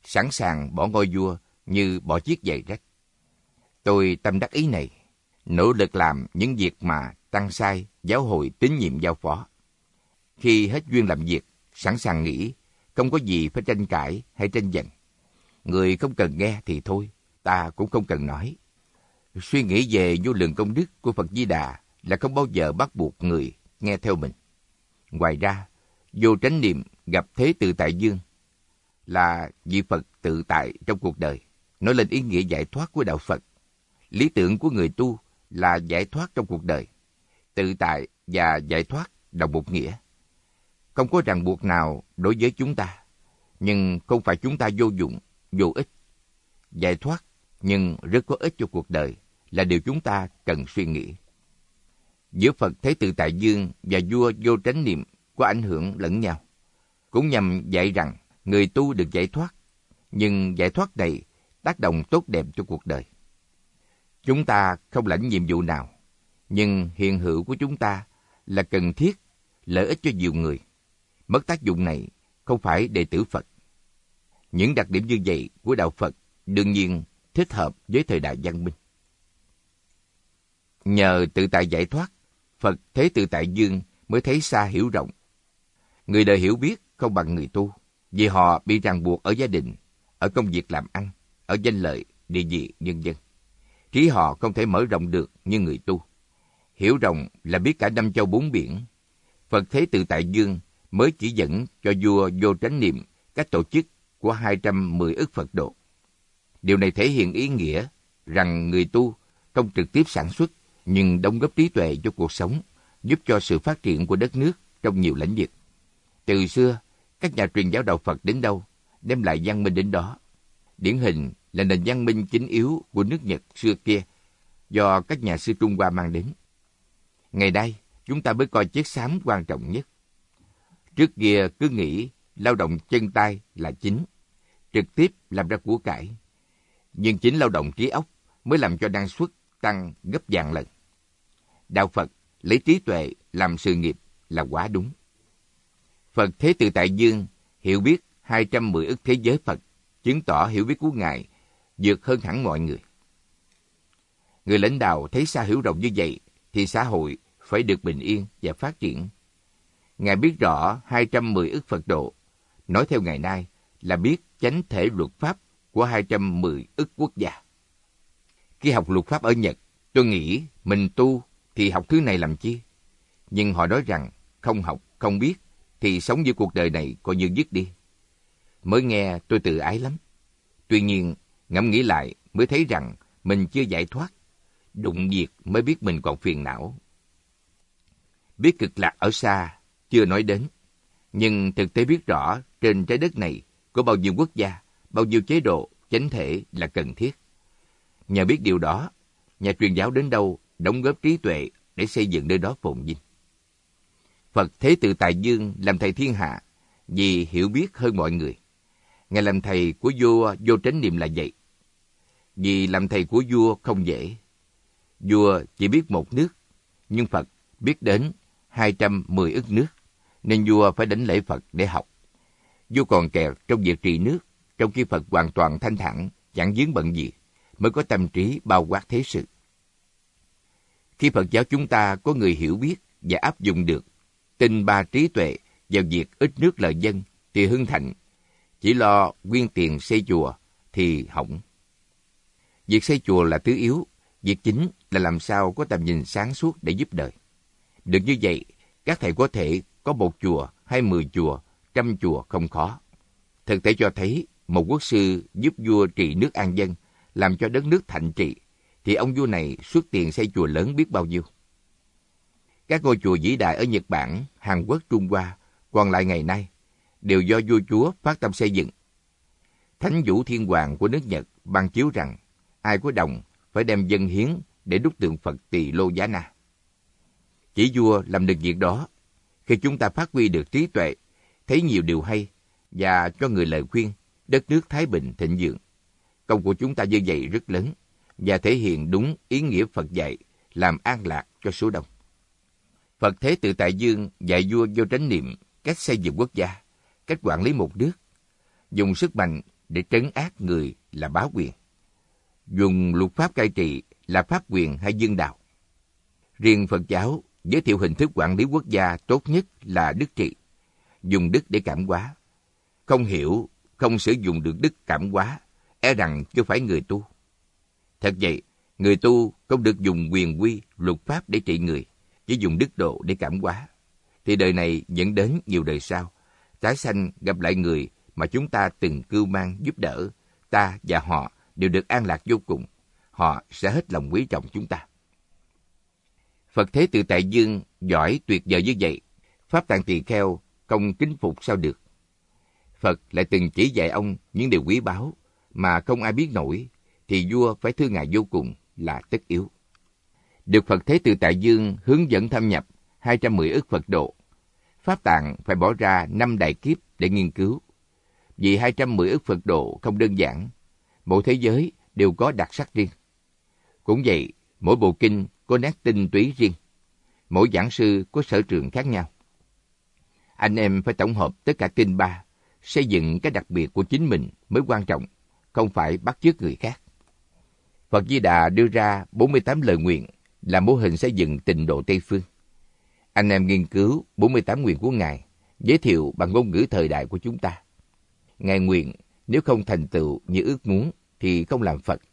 sẵn sàng bỏ ngôi vua như bỏ chiếc giày rách. Tôi tâm đắc ý này, nỗ lực làm những việc mà tăng sai giáo hội tín nhiệm giao phó. Khi hết duyên làm việc, sẵn sàng nghĩ, không có gì phải tranh cãi hay tranh giành. Người không cần nghe thì thôi, ta cũng không cần nói. Suy nghĩ về vô lượng công đức của Phật Di Đà là không bao giờ bắt buộc người nghe theo mình. Ngoài ra, vô chánh niệm gặp thế tự tại dương là vị Phật tự tại trong cuộc đời, nói lên ý nghĩa giải thoát của đạo Phật. Lý tưởng của người tu là giải thoát trong cuộc đời. Tự tại và giải thoát đồng một nghĩa. Không có ràng buộc nào đối với chúng ta, nhưng không phải chúng ta vô dụng, vô ích. Giải thoát nhưng rất có ích cho cuộc đời là điều chúng ta cần suy nghĩ. Giữa Phật Thế Tự Tại Dương và vua Vô Chánh Niệm có ảnh hưởng lẫn nhau, cũng nhằm dạy rằng người tu được giải thoát, nhưng giải thoát này tác động tốt đẹp cho cuộc đời. Chúng ta không lãnh nhiệm vụ nào, nhưng hiện hữu của chúng ta là cần thiết, lợi ích cho nhiều người. Mất tác dụng này không phải đệ tử Phật. Những đặc điểm như vậy của đạo Phật đương nhiên thích hợp với thời đại văn minh. Nhờ tự tại giải thoát, Phật Thế Tự Tại Dương mới thấy xa hiểu rộng. Người đời hiểu biết không bằng người tu, vì họ bị ràng buộc ở gia đình, ở công việc làm ăn, ở danh lợi, địa vị, vân vân. Trí họ không thể mở rộng được như người tu. Hiểu rộng là biết cả năm châu bốn biển. Phật Thế Tự Tại Dương mới chỉ dẫn cho vua Vô Chánh Niệm cách tổ chức của hai trăm mười ức Phật độ. Điều này thể hiện ý nghĩa rằng người tu không trực tiếp sản xuất nhưng đóng góp trí tuệ cho cuộc sống, giúp cho sự phát triển của đất nước trong nhiều lĩnh vực. Từ xưa, các nhà truyền giáo đạo Phật đến đâu, đem lại văn minh đến đó. Điển hình là nền văn minh chính yếu của nước Nhật xưa kia do các nhà sư Trung Hoa mang đến. Ngày nay, chúng ta mới coi chất xám quan trọng nhất. Trước kia cứ nghĩ lao động chân tay là chính, trực tiếp làm ra của cải. Nhưng chính lao động trí óc mới làm cho năng suất tăng gấp vạn lần. Đạo Phật lấy trí tuệ làm sự nghiệp là quá đúng. Phật Thế Tự Tại Dương hiểu biết hai trăm mười ức thế giới Phật, chứng tỏ hiểu biết của Ngài vượt hơn hẳn mọi người. Người lãnh đạo thấy xa hiểu rộng như vậy thì xã hội phải được bình yên và phát triển. Ngài biết rõ hai trăm mười ức Phật độ, nói theo ngày nay là biết chánh thể luật pháp của hai trăm mười ức quốc gia. Khi học luật pháp ở Nhật, tôi nghĩ mình tu thì học thứ này làm chi? Nhưng họ nói rằng không học, không biết thì sống giữa cuộc đời này coi như dứt đi. Mới nghe tôi tự ái lắm. Tuy nhiên, ngẫm nghĩ lại mới thấy rằng mình chưa giải thoát. Đụng việc mới biết mình còn phiền não. Biết cực lạc ở xa, chưa nói đến. Nhưng thực tế biết rõ trên trái đất này có bao nhiêu quốc gia, bao nhiêu chế độ, chánh thể là cần thiết. Nhờ biết điều đó, nhà truyền giáo đến đâu đóng góp trí tuệ để xây dựng nơi đó phồn vinh. Phật Thế Tự Tại Dương làm thầy thiên hạ vì hiểu biết hơn mọi người. Ngài làm thầy của vua Vô Chánh Niệm là vậy. Vì làm thầy của vua không dễ. Vua chỉ biết một nước, nhưng Phật biết đến hai trăm mười ức nước, nên vua phải đảnh lễ Phật để học. Vua còn kẹt trong việc trị nước, trong khi Phật hoàn toàn thanh thản, chẳng vướng bận gì, mới có tâm trí bao quát thế sự. Khi Phật giáo chúng ta có người hiểu biết và áp dụng được tinh ba trí tuệ vào việc ít nước lợi dân thì hưng thịnh, chỉ lo quyên tiền xây chùa thì hỏng. Việc xây chùa là thứ yếu, việc chính là làm sao có tầm nhìn sáng suốt để giúp đời. Được như vậy, các thầy có thể có một chùa hay mười chùa, trăm chùa không khó. Thực tế cho thấy một quốc sư giúp vua trị nước an dân, làm cho đất nước thạnh trị, thì ông vua này xuất tiền xây chùa lớn biết bao nhiêu. Các ngôi chùa vĩ đại ở Nhật Bản, Hàn Quốc, Trung Hoa còn lại ngày nay đều do vua chúa phát tâm xây dựng. Thánh Vũ Thiên Hoàng của nước Nhật ban chiếu rằng ai có đồng phải đem dâng hiến để đúc tượng Phật Tỳ Lô Giá Na. Chỉ vua làm được việc đó. Khi chúng ta phát huy được trí tuệ, thấy nhiều điều hay và cho người lời khuyên, đất nước thái bình thịnh vượng. Công của chúng ta như vậy rất lớn và thể hiện đúng ý nghĩa Phật dạy, làm an lạc cho số đông. Phật Thế Tự Tại Dương dạy vua Vô Chánh Niệm cách xây dựng quốc gia, cách quản lý một nước, dùng sức mạnh để trấn áp người là bá quyền. Dùng luật pháp cai trị là pháp quyền hay dương đạo. Riêng Phật giáo giới thiệu hình thức quản lý quốc gia tốt nhất là đức trị, dùng đức để cảm hóa. Không hiểu, không sử dụng được đức cảm hóa, e rằng chưa phải người tu. Thật vậy, người tu không được dùng quyền quy, luật pháp để trị người, chỉ dùng đức độ để cảm hóa. Thì đời này dẫn đến nhiều đời sau, tái sanh gặp lại người mà chúng ta từng cưu mang giúp đỡ, ta và họ đều được an lạc vô cùng. Họ sẽ hết lòng quý trọng chúng ta. Phật Thế Tự Tại Dương giỏi tuyệt vời như vậy, Pháp Tạng Tỳ Kheo không kính phục sao được. Phật lại từng chỉ dạy ông những điều quý báu mà không ai biết nổi, thì vua phải thương ngài vô cùng là tất yếu. Được Phật Thế Tự Tại Dương hướng dẫn thâm nhập hai trăm mười ức Phật độ, Pháp Tạng phải bỏ ra năm đại kiếp để nghiên cứu. Vì hai trăm mười ức Phật độ không đơn giản, mỗi thế giới đều có đặc sắc riêng. Cũng vậy, mỗi bộ kinh có nét tinh túy riêng, mỗi giảng sư có sở trường khác nhau. Anh em phải tổng hợp tất cả kinh ba, xây dựng cái đặc biệt của chính mình mới quan trọng, không phải bắt chước người khác. Phật Di Đà đưa ra bốn mươi tám lời nguyện là mô hình xây dựng tịnh độ Tây Phương. Anh em nghiên cứu bốn mươi tám nguyện của Ngài, giới thiệu bằng ngôn ngữ thời đại của chúng ta. Ngài nguyện nếu không thành tựu như ước muốn thì không làm Phật.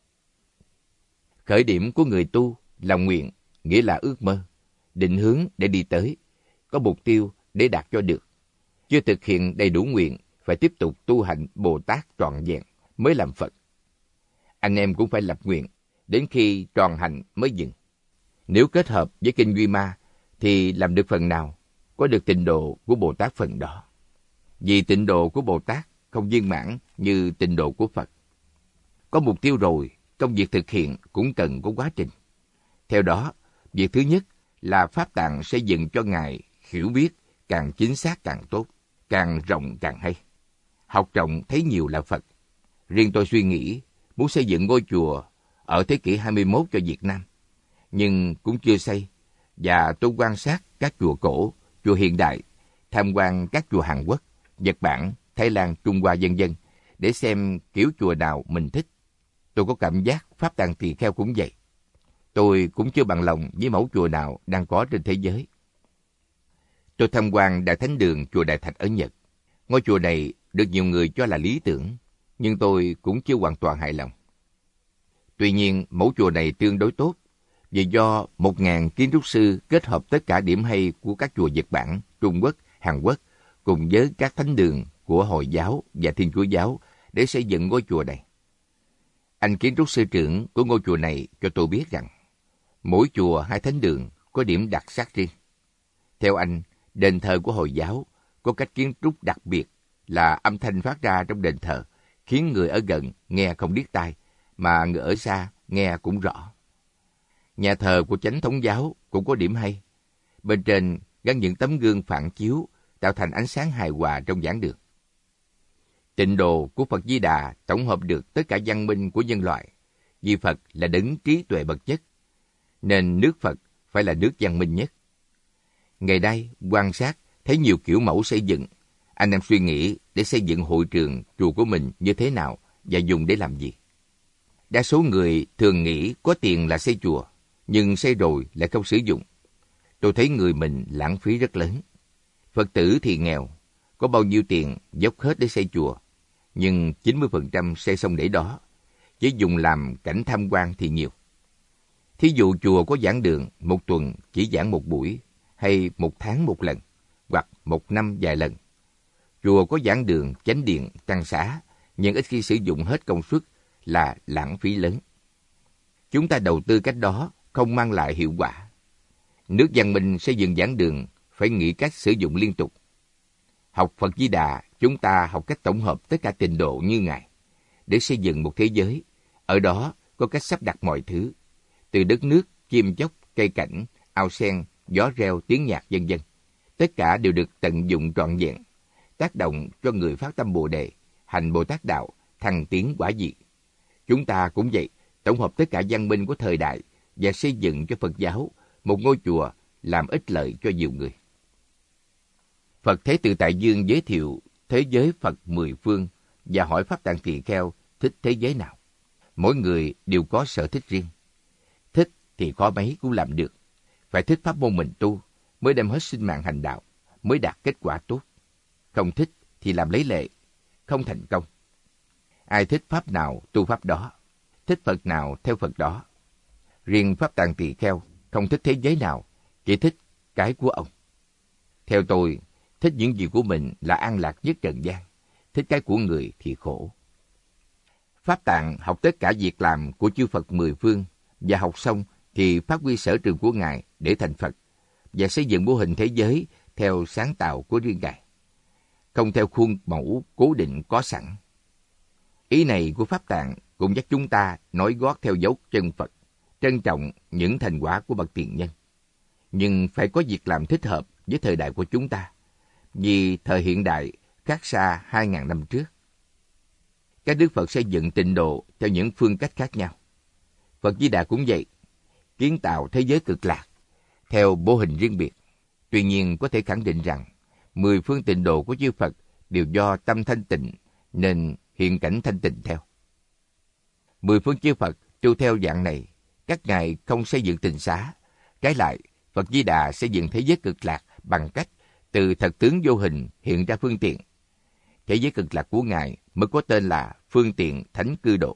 Khởi điểm của người tu là nguyện, nghĩa là ước mơ, định hướng để đi tới, có mục tiêu để đạt cho được. Chưa thực hiện đầy đủ nguyện, phải tiếp tục tu hành Bồ Tát trọn vẹn mới làm Phật. Anh em cũng phải lập nguyện, đến khi tròn hành mới dừng. Nếu kết hợp với kinh Duy Ma, thì làm được phần nào, có được tịnh độ của Bồ Tát phần đó. Vì tịnh độ của Bồ Tát không viên mãn như tịnh độ của Phật. Có mục tiêu rồi, công việc thực hiện cũng cần có quá trình. Theo đó, việc thứ nhất là Pháp Tạng xây dựng cho Ngài hiểu biết càng chính xác càng tốt, càng rộng càng hay. Học rộng thấy nhiều là Phật. Riêng tôi suy nghĩ muốn xây dựng ngôi chùa ở thế kỷ hai mươi mốt cho Việt Nam, nhưng cũng chưa xây. Và tôi quan sát các chùa cổ, chùa hiện đại, tham quan các chùa Hàn Quốc, Nhật Bản, Thái Lan, Trung Hoa vân vân để xem kiểu chùa nào mình thích. Tôi có cảm giác Pháp Tạng Tỳ Kheo cũng vậy. Tôi cũng chưa bằng lòng với mẫu chùa nào đang có trên thế giới. Tôi tham quan Đại Thánh Đường chùa Đại Thạch ở Nhật. Ngôi chùa này được nhiều người cho là lý tưởng, nhưng tôi cũng chưa hoàn toàn hài lòng. Tuy nhiên, mẫu chùa này tương đối tốt, vì do một nghìn kiến trúc sư kết hợp tất cả điểm hay của các chùa Nhật Bản, Trung Quốc, Hàn Quốc cùng với các thánh đường của Hồi giáo và Thiên Chúa giáo để xây dựng ngôi chùa này. Anh kiến trúc sư trưởng của ngôi chùa này cho tôi biết rằng mỗi chùa hai thánh đường có điểm đặc sắc riêng. Theo anh, đền thờ của Hồi giáo có cách kiến trúc đặc biệt là âm thanh phát ra trong đền thờ khiến người ở gần nghe không điếc tai, mà người ở xa nghe cũng rõ. Nhà thờ của Chánh Thống giáo cũng có điểm hay. Bên trên gắn những tấm gương phản chiếu tạo thành ánh sáng hài hòa trong giảng đường. Tịnh độ của Phật Di Đà tổng hợp được tất cả văn minh của nhân loại, vì Phật là đấng trí tuệ bậc nhất, nên nước Phật phải là nước văn minh nhất. Ngày nay, quan sát thấy nhiều kiểu mẫu xây dựng, anh em suy nghĩ để xây dựng hội trường, chùa của mình như thế nào và dùng để làm gì. Đa số người thường nghĩ có tiền là xây chùa, nhưng xây rồi lại không sử dụng. Tôi thấy người mình lãng phí rất lớn. Phật tử thì nghèo, có bao nhiêu tiền dốc hết để xây chùa, nhưng chín mươi phần trăm xây xong để đó, chỉ dùng làm cảnh tham quan thì nhiều. Thí dụ chùa có giảng đường, một tuần chỉ giảng một buổi, hay một tháng một lần, hoặc một năm vài lần. Chùa có giảng đường, chánh điện, tăng xá, nhưng ít khi sử dụng hết công suất là lãng phí lớn. Chúng ta đầu tư cách đó không mang lại hiệu quả. Nước văn minh xây dựng giảng đường phải nghĩ cách sử dụng liên tục. Học Phật Di Đà, chúng ta học cách tổng hợp tất cả tịnh độ như Ngài, để xây dựng một thế giới. Ở đó có cách sắp đặt mọi thứ, từ đất nước, chim chóc, cây cảnh, ao sen, gió reo, tiếng nhạc vân vân. Tất cả đều được tận dụng trọn vẹn, tác động cho người phát tâm Bồ Đề, hành Bồ Tát đạo, thăng tiến quả vị. Chúng ta cũng vậy, tổng hợp tất cả văn minh của thời đại và xây dựng cho Phật giáo một ngôi chùa làm ích lợi cho nhiều người. Phật Thế Tự Tại Dương giới thiệu thế giới Phật mười phương và hỏi Pháp Tạng Tỳ Kheo thích thế giới nào. Mỗi người đều có sở thích riêng. Thích thì khó mấy cũng làm được. Phải thích pháp môn mình tu mới đem hết sinh mạng hành đạo, mới đạt kết quả tốt. Không thích thì làm lấy lệ, không thành công. Ai thích pháp nào tu pháp đó, thích Phật nào theo Phật đó. Riêng Pháp Tạng Tỳ Kheo không thích thế giới nào, chỉ thích cái của ông. Theo tôi, thích những gì của mình là an lạc nhất trần gian, thích cái của người thì khổ. Pháp Tạng học tất cả việc làm của chư Phật mười phương, và học xong thì phát huy sở trường của Ngài để thành Phật, và xây dựng mô hình thế giới theo sáng tạo của riêng Ngài, không theo khuôn mẫu cố định có sẵn. Ý này của Pháp Tạng cũng dắt chúng ta nối gót theo dấu chân Phật, trân trọng những thành quả của bậc tiền nhân. Nhưng phải có việc làm thích hợp với thời đại của chúng ta, vì thời hiện đại khác xa hai ngàn năm trước. Các đức Phật xây dựng tịnh độ theo những phương cách khác nhau. Phật Di Đà cũng vậy, kiến tạo thế giới cực lạc theo mô hình riêng biệt. Tuy nhiên có thể khẳng định rằng mười phương tịnh độ của chư Phật đều do tâm thanh tịnh nên hiện cảnh thanh tịnh theo. Mười phương chư Phật tu theo dạng này, các ngài không xây dựng tịnh xá. Trái lại, Phật Di Đà xây dựng thế giới cực lạc bằng cách từ thật tướng vô hình hiện ra phương tiện. Thế giới cực lạc của ngài mới có tên là phương tiện thánh cư độ.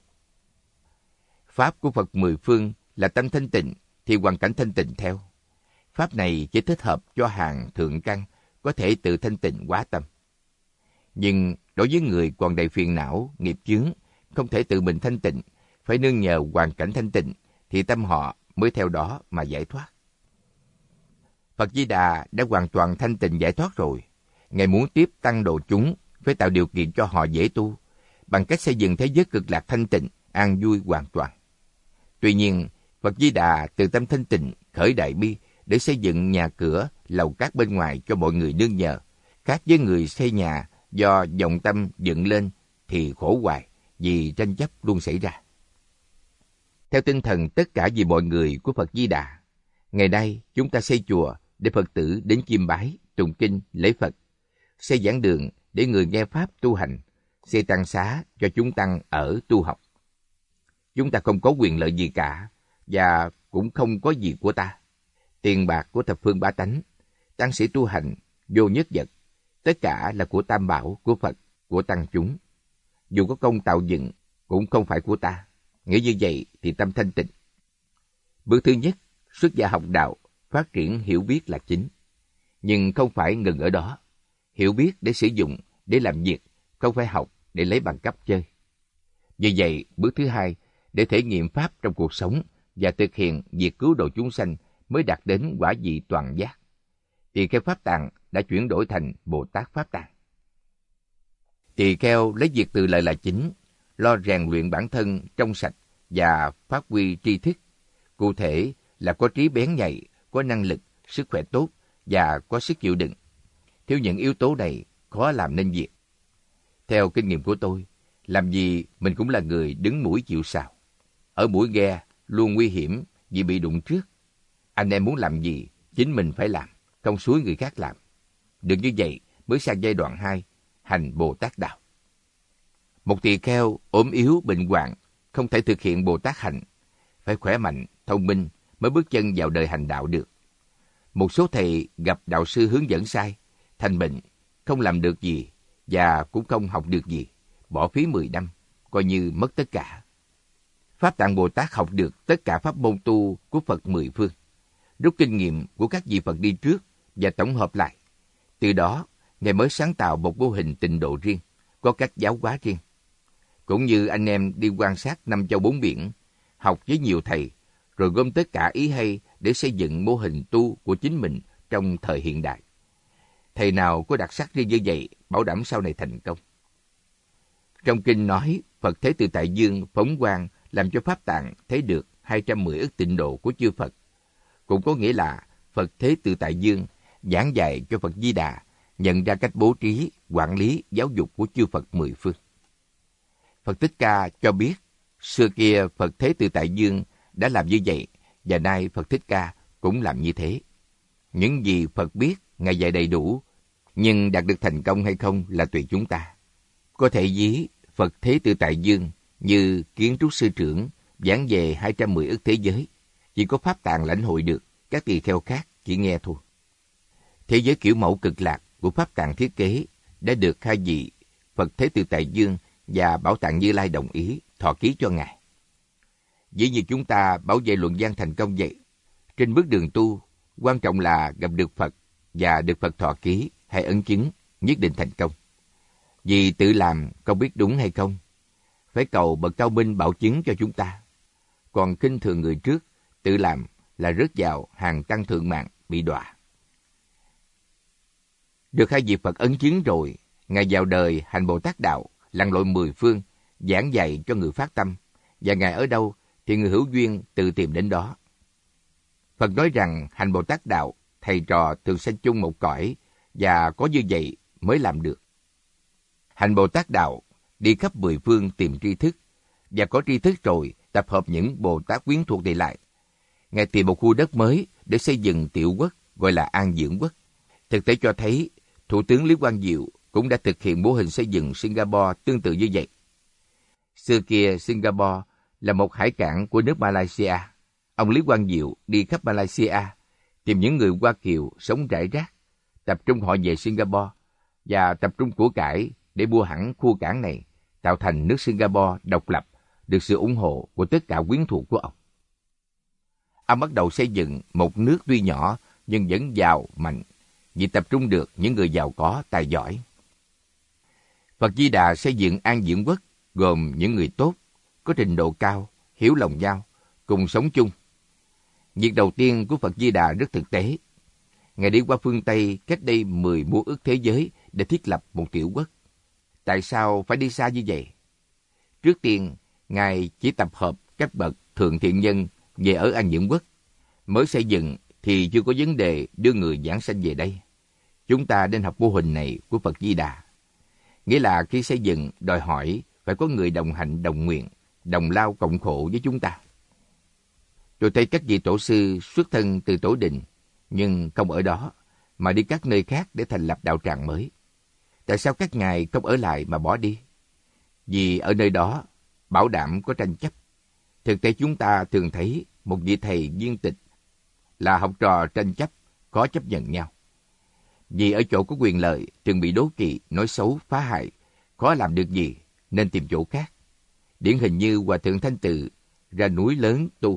Pháp của Phật mười phương là tâm thanh tịnh thì hoàn cảnh thanh tịnh theo. Pháp này chỉ thích hợp cho hàng thượng căn có thể tự thanh tịnh hóa tâm. Nhưng đối với người còn đầy phiền não, nghiệp chướng, không thể tự mình thanh tịnh, phải nương nhờ hoàn cảnh thanh tịnh thì tâm họ mới theo đó mà giải thoát. Phật Di Đà đã hoàn toàn thanh tịnh giải thoát rồi. Ngài muốn tiếp tăng độ chúng, phải tạo điều kiện cho họ dễ tu, bằng cách xây dựng thế giới cực lạc thanh tịnh, an vui hoàn toàn. Tuy nhiên, Phật Di Đà từ tâm thanh tịnh khởi đại bi để xây dựng nhà cửa, lầu cát bên ngoài cho mọi người nương nhờ. Khác với người xây nhà do vọng tâm dựng lên thì khổ hoài, vì tranh chấp luôn xảy ra. Theo tinh thần tất cả vì mọi người của Phật Di Đà, ngày nay chúng ta xây chùa để Phật tử đến chiêm bái, tụng kinh, lễ Phật, xây giảng đường để người nghe Pháp tu hành, xây tăng xá cho chúng tăng ở tu học. Chúng ta không có quyền lợi gì cả, và cũng không có gì của ta. Tiền bạc của thập phương bá tánh, tăng sĩ tu hành, vô nhất vật, tất cả là của Tam Bảo, của Phật, của tăng chúng. Dù có công tạo dựng, cũng không phải của ta. Nghĩ như vậy thì tâm thanh tịnh. Bước thứ nhất, xuất gia học đạo, phát triển hiểu biết là chính. Nhưng không phải ngừng ở đó. Hiểu biết để sử dụng, để làm việc, không phải học để lấy bằng cấp chơi. Vì vậy, bước thứ hai, để thể nghiệm Pháp trong cuộc sống và thực hiện việc cứu độ chúng sanh mới đạt đến quả vị toàn giác. Tỳ kheo Pháp Tạng đã chuyển đổi thành Bồ Tát Pháp Tạng. Tỳ kheo lấy việc từ lợi là chính, lo rèn luyện bản thân trong sạch và phát huy tri thức. Cụ thể là có trí bén nhạy, có năng lực, sức khỏe tốt và có sức chịu đựng. Thiếu những yếu tố này khó làm nên việc. Theo kinh nghiệm của tôi, làm gì mình cũng là người đứng mũi chịu sào. Ở mũi ghe luôn nguy hiểm vì bị đụng trước. Anh em muốn làm gì, chính mình phải làm, không xúi người khác làm. Được như vậy mới sang giai đoạn hai, hành Bồ Tát Đạo. Một tỳ kheo ốm yếu bệnh hoạn, không thể thực hiện Bồ Tát hành. Phải khỏe mạnh, thông minh mới bước chân vào đời hành đạo được. Một số thầy gặp đạo sư hướng dẫn sai, thành bệnh, không làm được gì và cũng không học được gì, bỏ phí mười năm, coi như mất tất cả. Pháp Tạng Bồ Tát học được tất cả pháp môn tu của Phật mười phương, rút kinh nghiệm của các vị Phật đi trước và tổng hợp lại. Từ đó, Ngài mới sáng tạo một mô hình tịnh độ riêng, có cách giáo hóa riêng. Cũng như anh em đi quan sát năm châu bốn biển, học với nhiều thầy, rồi gom tất cả ý hay để xây dựng mô hình tu của chính mình trong thời hiện đại. Thầy nào có đặc sắc riêng như vậy, bảo đảm sau này thành công. Trong kinh nói, Phật Thế Tự Tại Dương phóng quang làm cho Pháp Tạng thấy được hai trăm mười ức tịnh độ của chư Phật. Cũng có nghĩa là Phật Thế Tự Tại Dương giảng dạy cho Phật Di Đà nhận ra cách bố trí, quản lý, giáo dục của chư Phật mười phương. Phật Thích Ca cho biết, xưa kia Phật Thế Tự Tại Dương đã làm như vậy, và nay Phật Thích Ca cũng làm như thế. Những gì Phật biết, Ngài dạy đầy đủ, nhưng đạt được thành công hay không là tùy chúng ta. Có thể ví Phật Thế Tự Tại Dương như kiến trúc sư trưởng giảng về hai trăm mười ức thế giới, chỉ có Pháp Tạng lãnh hội được, các tỳ kheo khác chỉ nghe thôi. Thế giới kiểu mẫu cực lạc của Pháp Tạng thiết kế đã được hai vị Phật Thế Tự Tại Dương và Bảo Tạng Như Lai đồng ý thọ ký cho Ngài. Dĩ như chúng ta bảo vệ luận gian thành công vậy. Trên bước đường tu, quan trọng là gặp được Phật và được Phật thọ ký hay ấn chứng, nhất định thành công. Vì tự làm không biết đúng hay không, phải cầu bậc cao minh bảo chứng cho chúng ta. Còn khinh thường người trước, tự làm là rớt vào hàng tăng thượng mạng bị đọa. Được hai vị Phật ấn chứng rồi, Ngài vào đời hành Bồ Tát đạo, lặn lội mười phương, giảng dạy cho người phát tâm, và Ngài ở đâu thì người hữu duyên tự tìm đến đó. Phật nói rằng hành Bồ Tát đạo, thầy trò thường sanh chung một cõi, và có như vậy mới làm được. Hành Bồ Tát đạo, đi khắp mười phương tìm tri thức, và có tri thức rồi tập hợp những Bồ Tát quyến thuộc này lại. Ngài tìm một khu đất mới để xây dựng tiểu quốc, gọi là An Dưỡng Quốc. Thực tế cho thấy, Thủ tướng Lý Quang Diệu cũng đã thực hiện mô hình xây dựng Singapore tương tự như vậy. Xưa kia, Singapore là một hải cảng của nước Malaysia. Ông Lý Quang Diệu đi khắp Malaysia, tìm những người Hoa Kiều sống rải rác, tập trung họ về Singapore, và tập trung của cải để mua hẳn khu cảng này, tạo thành nước Singapore độc lập, được sự ủng hộ của tất cả quyến thuộc của ông. Ông bắt đầu xây dựng một nước tuy nhỏ nhưng vẫn giàu, mạnh, vì tập trung được những người giàu có, tài giỏi. Phật Di Đà xây dựng An Dưỡng Quốc gồm những người tốt, có trình độ cao, hiểu lòng nhau, cùng sống chung. Việc đầu tiên của Phật Di Đà rất thực tế. Ngài đi qua phương Tây cách đây mười muôn ức thế giới để thiết lập một tiểu quốc. Tại sao phải đi xa như vậy? Trước tiên, Ngài chỉ tập hợp các bậc thượng thiện nhân về ở An Dưỡng Quốc. Mới xây dựng thì chưa có vấn đề đưa người giảng sanh về đây. Chúng ta nên học mô hình này của Phật Di Đà. Nghĩa là khi xây dựng đòi hỏi phải có người đồng hành, đồng nguyện, đồng lao cộng khổ với chúng ta. Tôi thấy các vị tổ sư xuất thân từ tổ đình, nhưng không ở đó, mà đi các nơi khác để thành lập đạo tràng mới. Tại sao các ngài không ở lại mà bỏ đi? Vì ở nơi đó, bảo đảm có tranh chấp. Thực tế chúng ta thường thấy một vị thầy viên tịch là học trò tranh chấp, khó chấp nhận nhau. Vì ở chỗ có quyền lợi, thường bị đố kỵ, nói xấu, phá hại, khó làm được gì, nên tìm chỗ khác. Điển hình như Hòa Thượng Thanh Tự ra núi lớn tu.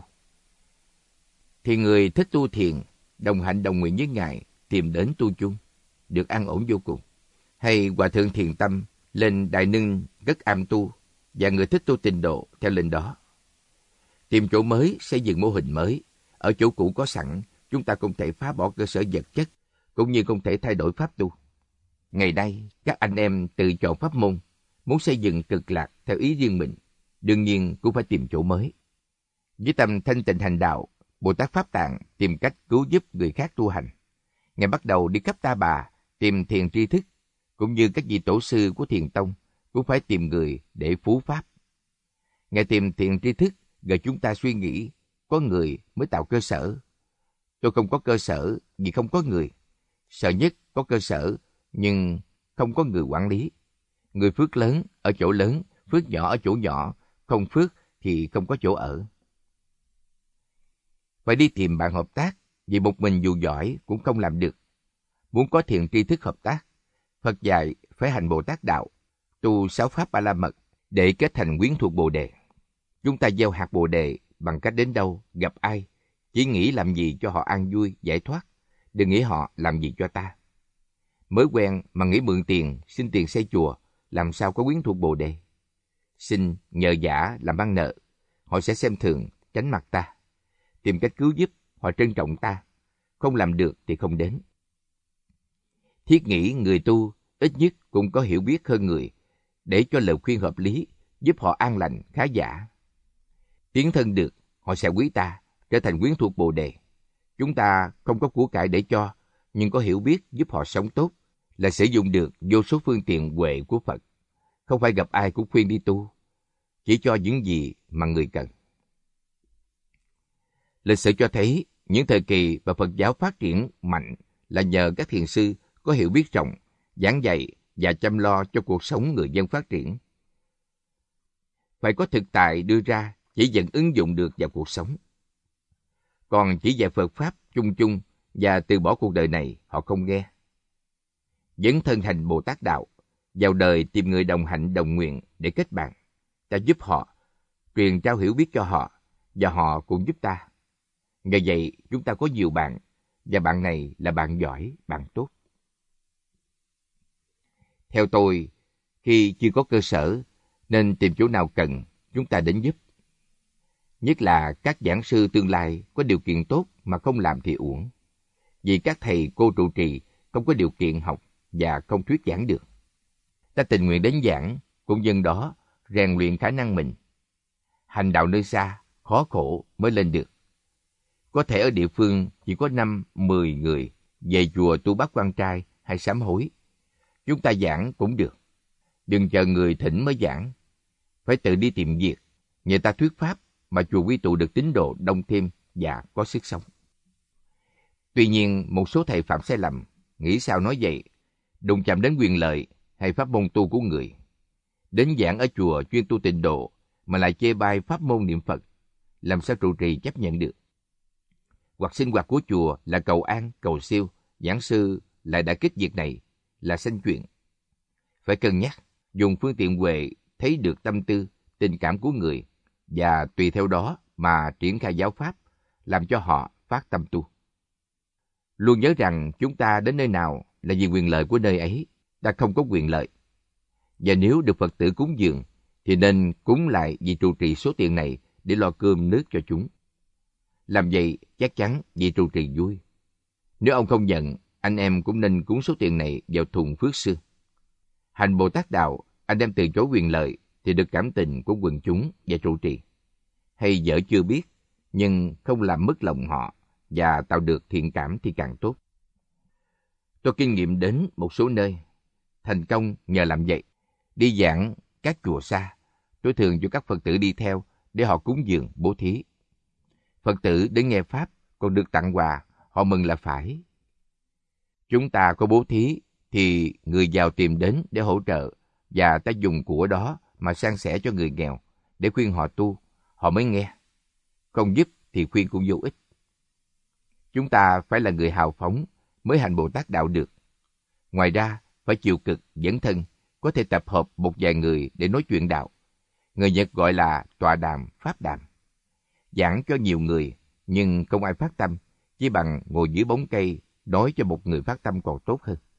Thì người thích tu thiền, đồng hạnh đồng nguyện với Ngài, tìm đến tu chung, được an ổn vô cùng. Hay Hòa Thượng Thiền Tâm lên Đại Nưng rất am tu, và người thích tu tịnh độ theo lên đó. Tìm chỗ mới, xây dựng mô hình mới. Ở chỗ cũ có sẵn, chúng ta không thể phá bỏ cơ sở vật chất, cũng như không thể thay đổi pháp tu. Ngày nay, các anh em tự chọn pháp môn, muốn xây dựng cực lạc theo ý riêng mình, đương nhiên cũng phải tìm chỗ mới. Với tâm thanh tịnh hành đạo, Bồ Tát Pháp Tạng tìm cách cứu giúp người khác tu hành. Ngài bắt đầu đi khắp Ta Bà, tìm thiền tri thức, cũng như các vị tổ sư của Thiền Tông cũng phải tìm người để phú pháp. Ngài tìm thiền tri thức, rồi chúng ta suy nghĩ, có người mới tạo cơ sở. Tôi không có cơ sở vì không có người. Sợ nhất có cơ sở, nhưng không có người quản lý. Người phước lớn ở chỗ lớn, phước nhỏ ở chỗ nhỏ, không phước thì không có chỗ ở. Phải đi tìm bạn hợp tác, vì một mình dù giỏi cũng không làm được. Muốn có thiền tri thức hợp tác, Phật dạy phải hành Bồ Tát đạo, tu sáu pháp Ba La Mật để kết thành quyến thuộc Bồ Đề. Chúng ta gieo hạt Bồ Đề bằng cách đến đâu, gặp ai, chỉ nghĩ làm gì cho họ an vui, giải thoát, đừng nghĩ họ làm gì cho ta. Mới quen mà nghĩ mượn tiền, xin tiền xây chùa, làm sao có quyến thuộc Bồ Đề. Xin nhờ giả làm ăn nợ, họ sẽ xem thường, tránh mặt ta. Tìm cách cứu giúp, họ trân trọng ta. Không làm được thì không đến. Thiết nghĩ người tu ít nhất cũng có hiểu biết hơn người, để cho lời khuyên hợp lý, giúp họ an lành, khá giả. Tiến thân được, họ sẽ quý ta, trở thành quyến thuộc Bồ Đề. Chúng ta không có của cải để cho, nhưng có hiểu biết giúp họ sống tốt, là sử dụng được vô số phương tiện huệ của Phật. Không phải gặp ai cũng khuyên đi tu, chỉ cho những gì mà người cần. Lịch sử cho thấy, những thời kỳ mà Phật giáo phát triển mạnh là nhờ các thiền sư có hiểu biết rộng, giảng dạy và chăm lo cho cuộc sống người dân phát triển. phải có thực tại đưa ra chỉ dẫn ứng dụng được vào cuộc sống. Còn chỉ dạy Phật Pháp chung chung và từ bỏ cuộc đời này, họ không nghe. Dấn thân hành Bồ Tát Đạo, vào đời tìm người đồng hạnh đồng nguyện để kết bạn. Ta giúp họ, truyền trao hiểu biết cho họ, và họ cũng giúp ta. Nhờ vậy, chúng ta có nhiều bạn, và bạn này là bạn giỏi, bạn tốt. Theo tôi, khi chưa có cơ sở, nên tìm chỗ nào cần, chúng ta đến giúp. Nhất là các giảng sư tương lai có điều kiện tốt mà không làm thì uổng. Vì các thầy cô trụ trì không có điều kiện học và không thuyết giảng được. Ta tình nguyện đến giảng, cũng nhân đó rèn luyện khả năng mình. Hành đạo nơi xa, khó khổ mới lên được. Có thể ở địa phương chỉ có năm, mười người về chùa tu bát quan trai hay sám hối. Chúng ta giảng cũng được. Đừng chờ người thỉnh mới giảng. Phải tự đi tìm việc, nhờ ta thuyết pháp mà chùa quy tụ được tín đồ đông thêm và có sức sống. Tuy nhiên, một số thầy phạm sai lầm, nghĩ sao nói vậy, đụng chạm đến quyền lợi hay pháp môn tu của người. Đến giảng ở chùa chuyên tu tịnh độ mà lại chê bai pháp môn niệm Phật, làm sao trụ trì chấp nhận được? Hoặc sinh hoạt của chùa là cầu an, cầu siêu, giảng sư lại đã kích việc này, là sanh chuyện. Phải cân nhắc, dùng phương tiện huệ thấy được tâm tư, tình cảm của người và tùy theo đó mà triển khai giáo pháp, làm cho họ phát tâm tu. Luôn nhớ rằng chúng ta đến nơi nào là vì quyền lợi của nơi ấy, ta không có quyền lợi. Và nếu được Phật tử cúng dường, thì nên cúng lại vị trụ trì số tiền này để lo cơm nước cho chúng. Làm vậy chắc chắn vị trụ trì vui. Nếu ông không nhận, anh em cũng nên cúng số tiền này vào thùng phước sư. Hành Bồ Tát Đạo, anh em từ chối quyền lợi thì được cảm tình của quần chúng và trụ trì. Hay vợ chưa biết, nhưng không làm mất lòng họ và tạo được thiện cảm thì càng tốt. Tôi kinh nghiệm đến một số nơi, thành công nhờ làm vậy. Đi giảng các chùa xa, tôi thường cho các Phật tử đi theo để họ cúng dường bố thí. Phật tử đến nghe Pháp còn được tặng quà, họ mừng là phải. Chúng ta có bố thí thì người giàu tìm đến để hỗ trợ và ta dùng của đó mà san sẻ cho người nghèo để khuyên họ tu, họ mới nghe. Không giúp thì khuyên cũng vô ích. Chúng ta phải là người hào phóng mới hành Bồ Tát Đạo được. Ngoài ra, phải chịu cực, dấn thân, có thể tập hợp một vài người để nói chuyện đạo. Người Nhật gọi là tọa đàm, pháp đàm. Giảng cho nhiều người, nhưng không ai phát tâm, chỉ bằng ngồi dưới bóng cây, nói cho một người phát tâm còn tốt hơn.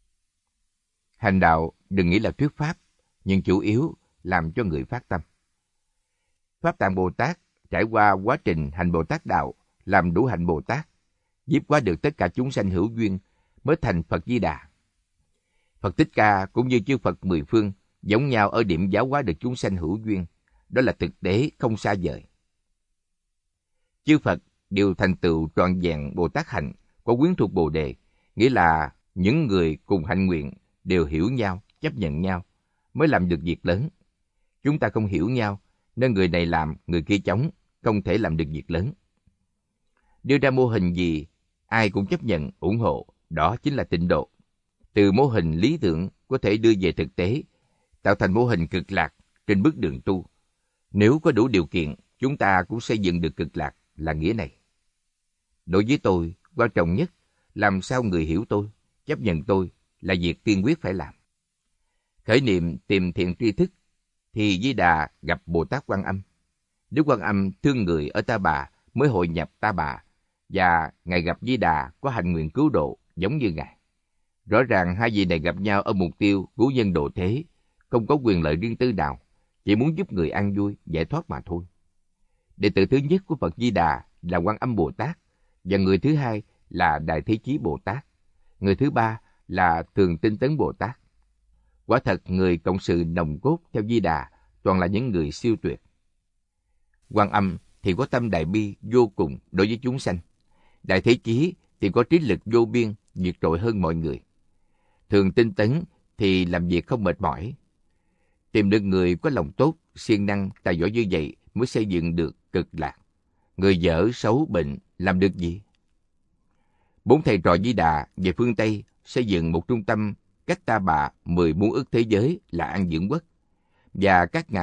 Hành đạo đừng nghĩ là thuyết pháp, nhưng chủ yếu làm cho người phát tâm. Pháp Tạng Bồ Tát trải qua quá trình hành Bồ Tát Đạo, làm đủ hạnh Bồ Tát, giúp qua được tất cả chúng sanh hữu duyên, mới thành Phật Di Đà. Phật Thích Ca cũng như chư Phật mười phương, giống nhau ở điểm giáo hóa được chúng sanh hữu duyên, đó là thực tế không xa vời. Chư Phật đều thành tựu trọn vẹn Bồ Tát hạnh, có quyến thuộc Bồ Đề, nghĩa là những người cùng hạnh nguyện đều hiểu nhau, chấp nhận nhau, mới làm được việc lớn. Chúng ta không hiểu nhau, nên người này làm, người kia chống, không thể làm được việc lớn. Đưa ra mô hình gì, ai cũng chấp nhận, ủng hộ, đó chính là tịnh độ. Từ mô hình lý tưởng có thể đưa về thực tế, tạo thành mô hình cực lạc trên bước đường tu. Nếu có đủ điều kiện, chúng ta cũng xây dựng được cực lạc là nghĩa này. Đối với tôi, quan trọng nhất, làm sao người hiểu tôi, chấp nhận tôi là việc tiên quyết phải làm. Khởi niệm tìm thiện tri thức, thì Di Đà gặp Bồ Tát Quan Âm. Đức Quan Âm thương người ở Ta Bà mới hội nhập Ta Bà, và Ngài gặp Di Đà có hành nguyện cứu độ giống như Ngài. Rõ ràng hai vị này gặp nhau ở mục tiêu cứu nhân độ thế, không có quyền lợi riêng tư nào, chỉ muốn giúp người an vui, giải thoát mà thôi. Đệ tử thứ nhất của Phật Di Đà là Quan Âm Bồ Tát, và người thứ hai là Đại Thế Chí Bồ Tát, người thứ ba là Thường Tinh Tấn Bồ Tát. Quả thật người cộng sự nồng cốt theo Di Đà toàn là những người siêu tuyệt. Quan Âm thì có tâm đại bi vô cùng đối với chúng sanh. Đại Thế Chí thì có trí lực vô biên, vượt trội hơn mọi người. Thường Tinh Tấn thì làm việc không mệt mỏi. Tìm được người có lòng tốt, siêng năng, tài giỏi như vậy mới xây dựng được cực lạc. Người dở, xấu, bệnh làm được gì? Bốn thầy trò Di Đà về phương Tây xây dựng một trung tâm cách Ta Bà mười muôn ức thế giới là An Dưỡng Quốc, và các ngài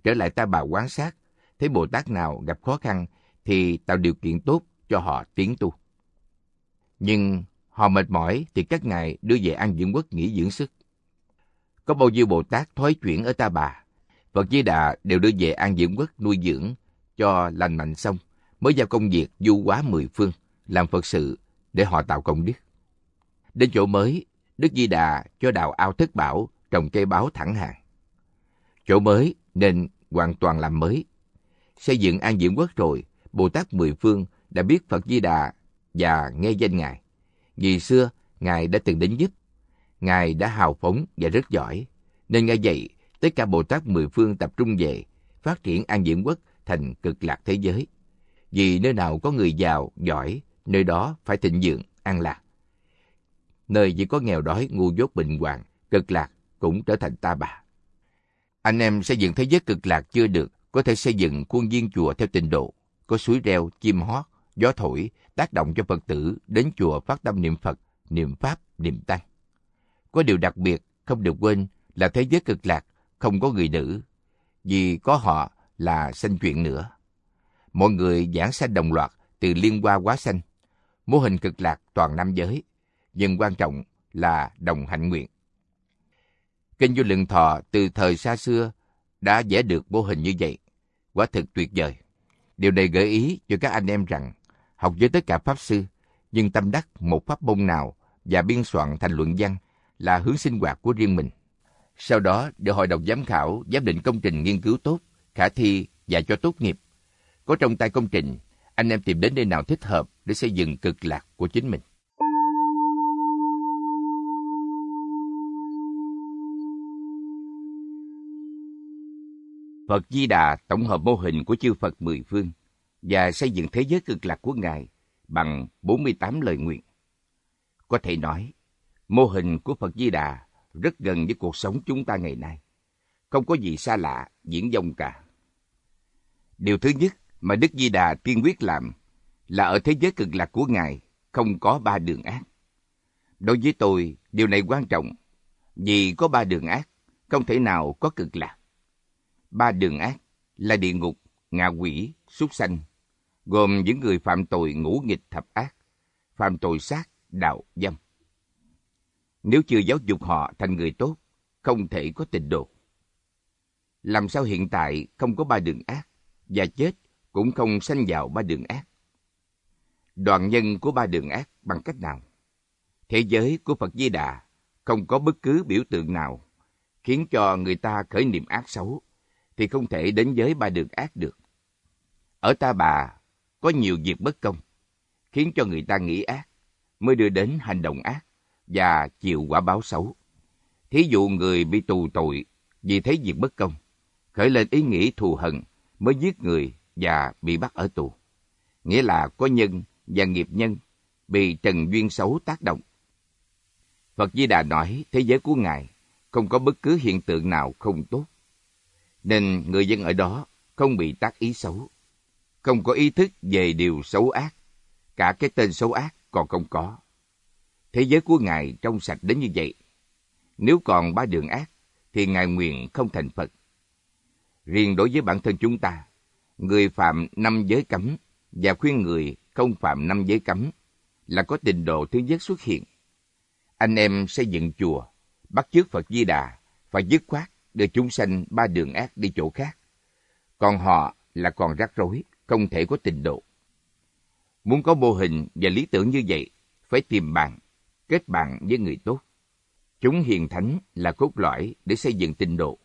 trở lại Ta Bà quan sát, thấy Bồ Tát nào gặp khó khăn thì tạo điều kiện tốt cho họ tiến tu. Nhưng họ mệt mỏi thì các ngài đưa về An Dưỡng Quốc nghỉ dưỡng sức. Có bao nhiêu Bồ Tát thoái chuyển ở Ta Bà, Phật Di Đà đều đưa về An Dưỡng Quốc nuôi dưỡng cho lành mạnh xong, mới giao công việc du hóa mười phương, làm Phật sự để họ tạo công đức. Đến chỗ mới, Đức Di Đà cho đào ao thất bảo, trồng cây báo thẳng hàng. Chỗ mới nên hoàn toàn làm mới. Xây dựng An Dưỡng Quốc rồi, Bồ Tát mười phương đã biết Phật Di Đà và nghe danh Ngài. Vì xưa, Ngài đã từng đến giúp. Ngài đã hào phóng và rất giỏi. Nên nghe vậy, tất cả Bồ Tát mười phương tập trung về, phát triển An Dưỡng Quốc thành cực lạc thế giới. Vì nơi nào có người giàu, giỏi, nơi đó phải thịnh vượng, an lạc. Nơi chỉ có nghèo đói, ngu dốt, bệnh hoạn, cực lạc cũng trở thành Ta Bà. Anh em xây dựng thế giới cực lạc chưa được, có thể xây dựng khuôn viên chùa theo trình độ, có suối reo, chim hót, gió thổi, tác động cho Phật tử đến chùa phát tâm niệm Phật, niệm Pháp, niệm Tăng. Có điều đặc biệt không được quên là thế giới cực lạc không có người nữ, vì có họ là sanh chuyện nữa. Mọi người giảng sanh đồng loạt từ liên hoa hóa sanh. Mô hình cực lạc toàn nam giới, nhưng quan trọng là đồng hạnh nguyện. Kinh Vô Lượng Thọ từ thời xa xưa đã vẽ được mô hình như vậy, quả thực tuyệt vời. Điều này gợi ý cho các anh em rằng học với tất cả pháp sư, nhưng tâm đắc một pháp môn nào và biên soạn thành luận văn là hướng sinh hoạt của riêng mình. Sau đó để hội đồng giám khảo giám định công trình nghiên cứu tốt, khả thi và cho tốt nghiệp. Có trong tay công trình, anh em tìm đến nơi nào thích hợp để xây dựng cực lạc của chính mình. Phật Di Đà tổng hợp mô hình của chư Phật mười phương và xây dựng thế giới cực lạc của Ngài bằng bốn mươi tám lời nguyện. Có thể nói, mô hình của Phật Di Đà rất gần với cuộc sống chúng ta ngày nay. Không có gì xa lạ, diễn dông cả. Điều thứ nhất mà Đức Di Đà tiên quyết làm là ở thế giới cực lạc của Ngài không có ba đường ác. Đối với tôi, điều này quan trọng, vì có ba đường ác, không thể nào có cực lạc. Ba đường ác là địa ngục, ngạ quỷ, súc sanh, gồm những người phạm tội ngũ nghịch thập ác, phạm tội sát, đạo, dâm. Nếu chưa giáo dục họ thành người tốt, không thể có tịnh độ. Làm sao hiện tại không có ba đường ác, và chết cũng không sanh vào ba đường ác? Đoạn nhân của ba đường ác bằng cách nào? Thế giới của Phật Di Đà không có bất cứ biểu tượng nào khiến cho người ta khởi niệm ác xấu, thì không thể đến với ba đường ác được. Ở Ta Bà có nhiều việc bất công, khiến cho người ta nghĩ ác, mới đưa đến hành động ác và chịu quả báo xấu. Thí dụ người bị tù tội vì thấy việc bất công, khởi lên ý nghĩ thù hận, mới giết người và bị bắt ở tù. Nghĩa là có nhân và nghiệp nhân bị trần duyên xấu tác động. Phật Di Đà nói thế giới của Ngài không có bất cứ hiện tượng nào không tốt, nên người dân ở đó không bị tác ý xấu, không có ý thức về điều xấu ác, cả cái tên xấu ác còn không có. Thế giới của Ngài trong sạch đến như vậy. Nếu còn ba đường ác, thì Ngài nguyện không thành Phật. Riêng đối với bản thân chúng ta, người phạm năm giới cấm và khuyên người không phạm năm giới cấm là có tịnh độ thứ nhất xuất hiện. Anh em xây dựng chùa, bắt chước Phật Di Đà, phải dứt khoát đưa chúng sanh ba đường ác đi chỗ khác. Còn họ là còn rắc rối, không thể có tịnh độ. Muốn có mô hình và lý tưởng như vậy, phải tìm bạn, kết bạn với người tốt. Chúng hiền thánh là cốt lõi để xây dựng tịnh độ.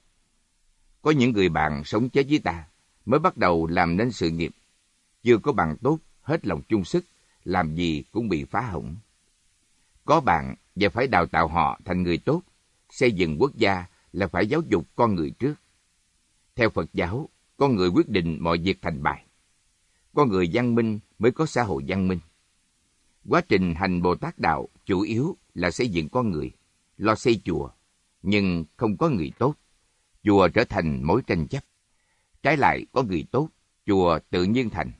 Có những người bạn sống chết với ta, mới bắt đầu làm nên sự nghiệp. Chưa có bạn tốt, hết lòng chung sức, làm gì cũng bị phá hỏng. Có bạn và phải đào tạo họ thành người tốt. Xây dựng quốc gia là phải giáo dục con người trước. Theo Phật giáo, con người quyết định mọi việc thành bại. Con người văn minh mới có xã hội văn minh. Quá trình hành Bồ Tát Đạo chủ yếu là xây dựng con người, lo xây chùa, nhưng không có người tốt. Chùa trở thành mối tranh chấp. Trái lại có người tốt, chùa tự nhiên thành.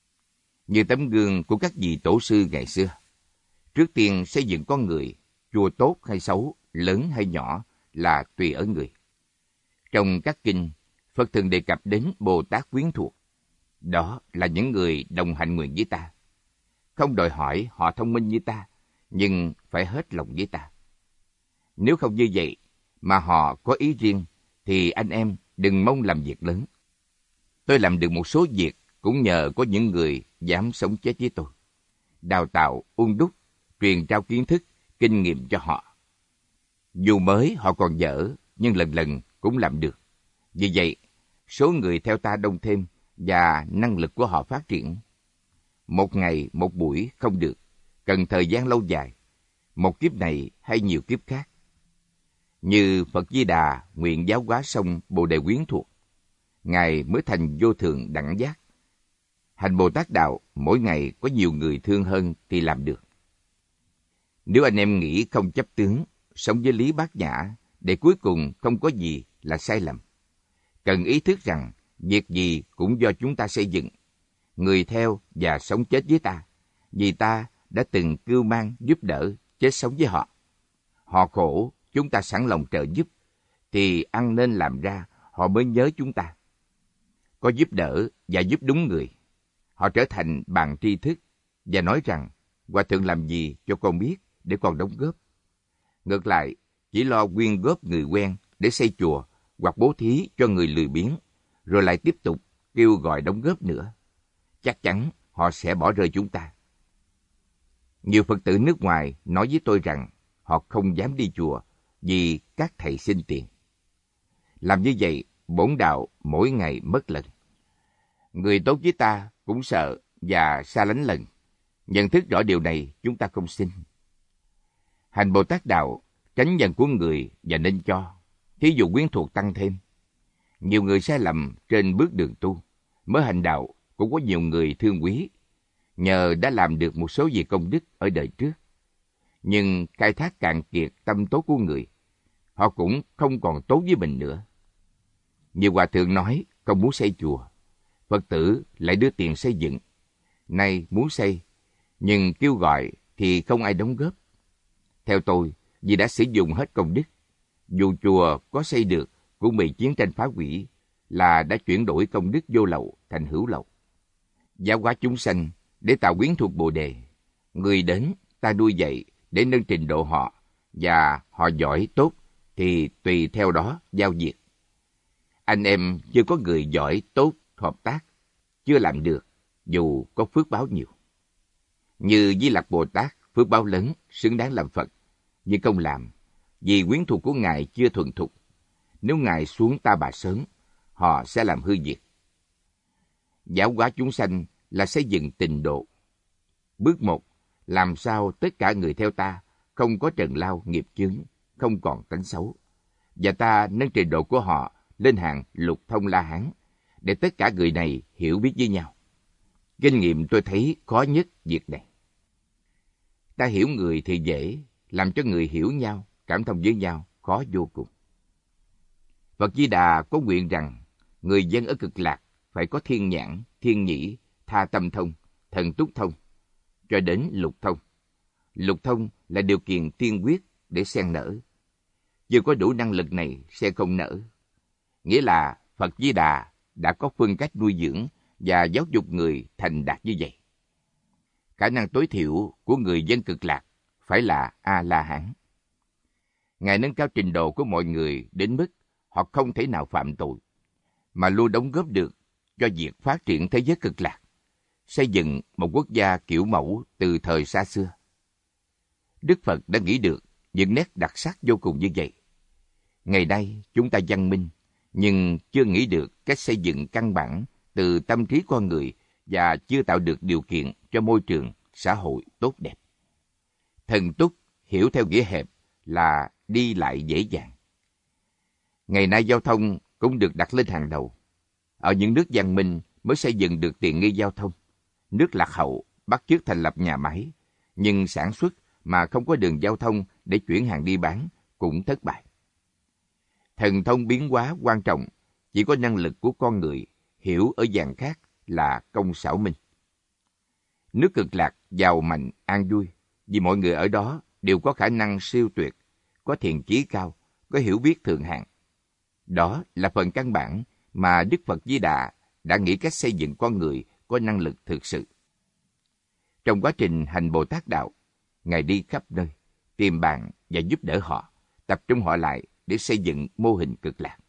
Như tấm gương của các vị tổ sư ngày xưa. Trước tiên xây dựng con người, chùa tốt hay xấu, lớn hay nhỏ là tùy ở người. Trong các kinh, Phật thường đề cập đến Bồ Tát quyến thuộc. Đó là những người đồng hành nguyện với ta. Không đòi hỏi họ thông minh như ta, nhưng phải hết lòng với ta. Nếu không như vậy, mà họ có ý riêng, thì anh em đừng mong làm việc lớn. Tôi làm được một số việc cũng nhờ có những người dám sống chết với tôi. Đào tạo, ung đúc, truyền trao kiến thức, kinh nghiệm cho họ. Dù mới họ còn dở, nhưng lần lần cũng làm được. Vì vậy, số người theo ta đông thêm và năng lực của họ phát triển. Một ngày, một buổi không được, cần thời gian lâu dài, một kiếp này hay nhiều kiếp khác. Như Phật Di Đà nguyện giáo hóa xong Bồ Đề quyến thuộc, Ngài mới thành vô thượng đẳng giác. Hành Bồ Tát Đạo mỗi ngày có nhiều người thương hơn thì làm được. Nếu anh em nghĩ không chấp tướng, sống với lý bát nhã, để cuối cùng không có gì là sai lầm. Cần ý thức rằng việc gì cũng do chúng ta xây dựng, người theo và sống chết với ta, vì ta đã từng cưu mang giúp đỡ chết sống với họ. Họ khổ, chúng ta sẵn lòng trợ giúp, thì ăn nên làm ra họ mới nhớ chúng ta. Có giúp đỡ và giúp đúng người, họ trở thành bàn tri thức và nói rằng Hòa Thượng làm gì cho con biết để con đóng góp. Ngược lại, chỉ lo quyên góp người quen để xây chùa hoặc bố thí cho người lười biếng, rồi lại tiếp tục kêu gọi đóng góp nữa. Chắc chắn họ sẽ bỏ rơi chúng ta. Nhiều Phật tử nước ngoài nói với tôi rằng họ không dám đi chùa vì các thầy xin tiền. Làm như vậy, bổn đạo mỗi ngày mất lần. Người tốt với ta cũng sợ và xa lánh lần. Nhận thức rõ điều này, chúng ta không xin. Hành Bồ Tát Đạo, tránh nhận của người và nên cho. Thí dụ quyến thuộc tăng thêm. Nhiều người sai lầm trên bước đường tu. Mới hành đạo cũng có nhiều người thương quý, nhờ đã làm được một số việc công đức ở đời trước. Nhưng khai thác cạn kiệt tâm tốt của người, họ cũng không còn tốt với mình nữa. Nhiều hòa thượng nói không muốn xây chùa, Phật tử lại đưa tiền xây dựng. Nay muốn xây, nhưng kêu gọi thì không ai đóng góp. Theo tôi, vì đã sử dụng hết công đức, dù chùa có xây được cũng bị chiến tranh phá hủy, là đã chuyển đổi công đức vô lậu thành hữu lậu. Giáo hóa chúng sanh để tạo quyến thuộc Bồ Đề. Người đến ta nuôi dạy để nâng trình độ họ, và họ giỏi tốt thì tùy theo đó giao việc. Anh em chưa có người giỏi tốt hợp tác, chưa làm được dù có phước báo nhiều. Như Di Lặc Bồ Tát, phước báo lớn, xứng đáng làm Phật, nhưng không làm, vì quyến thuộc của Ngài chưa thuần thục. Nếu Ngài xuống Ta Bà sớm, họ sẽ làm hư việc. Giáo hóa chúng sanh là xây dựng tịnh độ. Bước một, làm sao tất cả người theo ta không có trần lao nghiệp chướng, không còn tánh xấu, và ta nâng trình độ của họ lên hàng lục thông La Hán, để tất cả người này hiểu biết với nhau. Kinh nghiệm tôi thấy khó nhất việc này. Ta hiểu người thì dễ, làm cho người hiểu nhau, cảm thông với nhau khó vô cùng. Phật Di Đà có nguyện rằng người dân ở Cực Lạc phải có thiên nhãn, thiên nhĩ, tha tâm thông, thần túc thông, cho đến lục thông. Lục thông là điều kiện tiên quyết để sen nở. Chưa có đủ năng lực này sẽ không nở. Nghĩa là Phật Di Đà đã có phương cách nuôi dưỡng và giáo dục người thành đạt như vậy. Khả năng tối thiểu của người dân Cực Lạc phải là A-la-hán. Ngài nâng cao trình độ của mọi người đến mức họ không thể nào phạm tội, mà luôn đóng góp được cho việc phát triển thế giới Cực Lạc, xây dựng một quốc gia kiểu mẫu từ thời xa xưa. Đức Phật đã nghĩ được những nét đặc sắc vô cùng như vậy. Ngày nay chúng ta văn minh, nhưng chưa nghĩ được cách xây dựng căn bản từ tâm trí con người và chưa tạo được điều kiện cho môi trường, xã hội tốt đẹp. Thần túc hiểu theo nghĩa hẹp là đi lại dễ dàng. Ngày nay giao thông cũng được đặt lên hàng đầu. Ở những nước văn minh mới xây dựng được tiện nghi giao thông. Nước lạc hậu bắt chước thành lập nhà máy, nhưng sản xuất mà không có đường giao thông để chuyển hàng đi bán cũng thất bại. Thần thông biến hóa quan trọng chỉ có năng lực của con người hiểu ở dạng khác là công xảo minh. Nước Cực Lạc giàu mạnh an vui vì mọi người ở đó đều có khả năng siêu tuyệt, có thiện chí cao, có hiểu biết thượng hạng. Đó là phần căn bản mà Đức Phật Di Đà đã nghĩ cách xây dựng con người có năng lực thực sự. Trong quá trình hành Bồ Tát Đạo, Ngài đi khắp nơi, tìm bạn và giúp đỡ họ, tập trung họ lại để xây dựng mô hình cực lạc.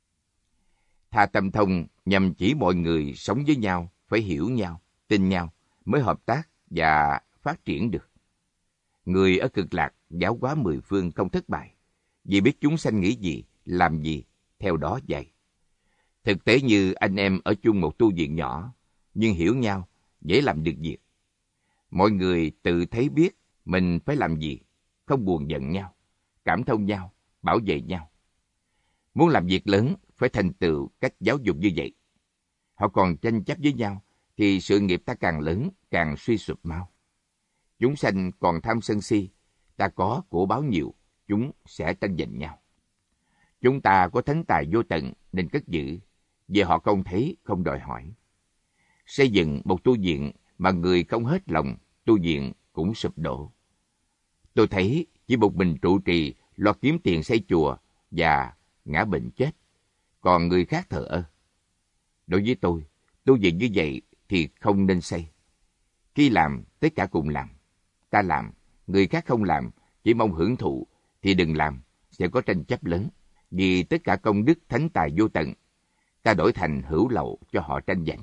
Tha Tâm Thông nhằm chỉ mọi người sống với nhau phải hiểu nhau, tin nhau mới hợp tác và phát triển được. Người ở cực lạc giáo hóa mười phương không thất bại, vì biết chúng sanh nghĩ gì, làm gì, theo đó dạy. Thực tế như anh em ở chung một tu viện nhỏ, nhưng hiểu nhau, dễ làm được việc. Mọi người tự thấy biết mình phải làm gì, không buồn giận nhau, cảm thông nhau, bảo vệ nhau. Muốn làm việc lớn, phải thành tựu cách giáo dục như vậy. Họ còn tranh chấp với nhau, thì sự nghiệp ta càng lớn, càng suy sụp mau. Chúng sanh còn tham sân si, ta có của báo nhiều, chúng sẽ tranh giành nhau. Chúng ta có thánh tài vô tận nên cất giữ, về họ không thấy, không đòi hỏi. Xây dựng một tu viện mà người không hết lòng, tu viện cũng sụp đổ. Tôi thấy chỉ một mình trụ trì lo kiếm tiền xây chùa và ngã bệnh chết, còn người khác thờ ơ. Đối với tôi, tu viện như vậy thì không nên xây. Khi làm, tất cả cùng làm. Ta làm, người khác không làm, chỉ mong hưởng thụ, thì đừng làm, sẽ có tranh chấp lớn. Vì tất cả công đức thánh tài vô tận, ta đổi thành hữu lậu cho họ tranh giành.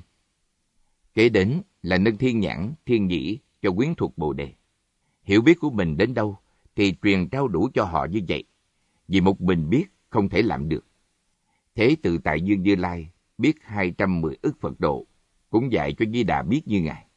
Kế đến là nâng thiên nhãn, thiên nhĩ cho quyến thuộc Bồ Đề. Hiểu biết của mình đến đâu, thì truyền trao đủ cho họ như vậy. Vì một mình biết không thể làm được. Thế Tự Tại Dương Như Lai biết hai trăm mười ức Phật độ, cũng dạy cho Di Đà biết như Ngài.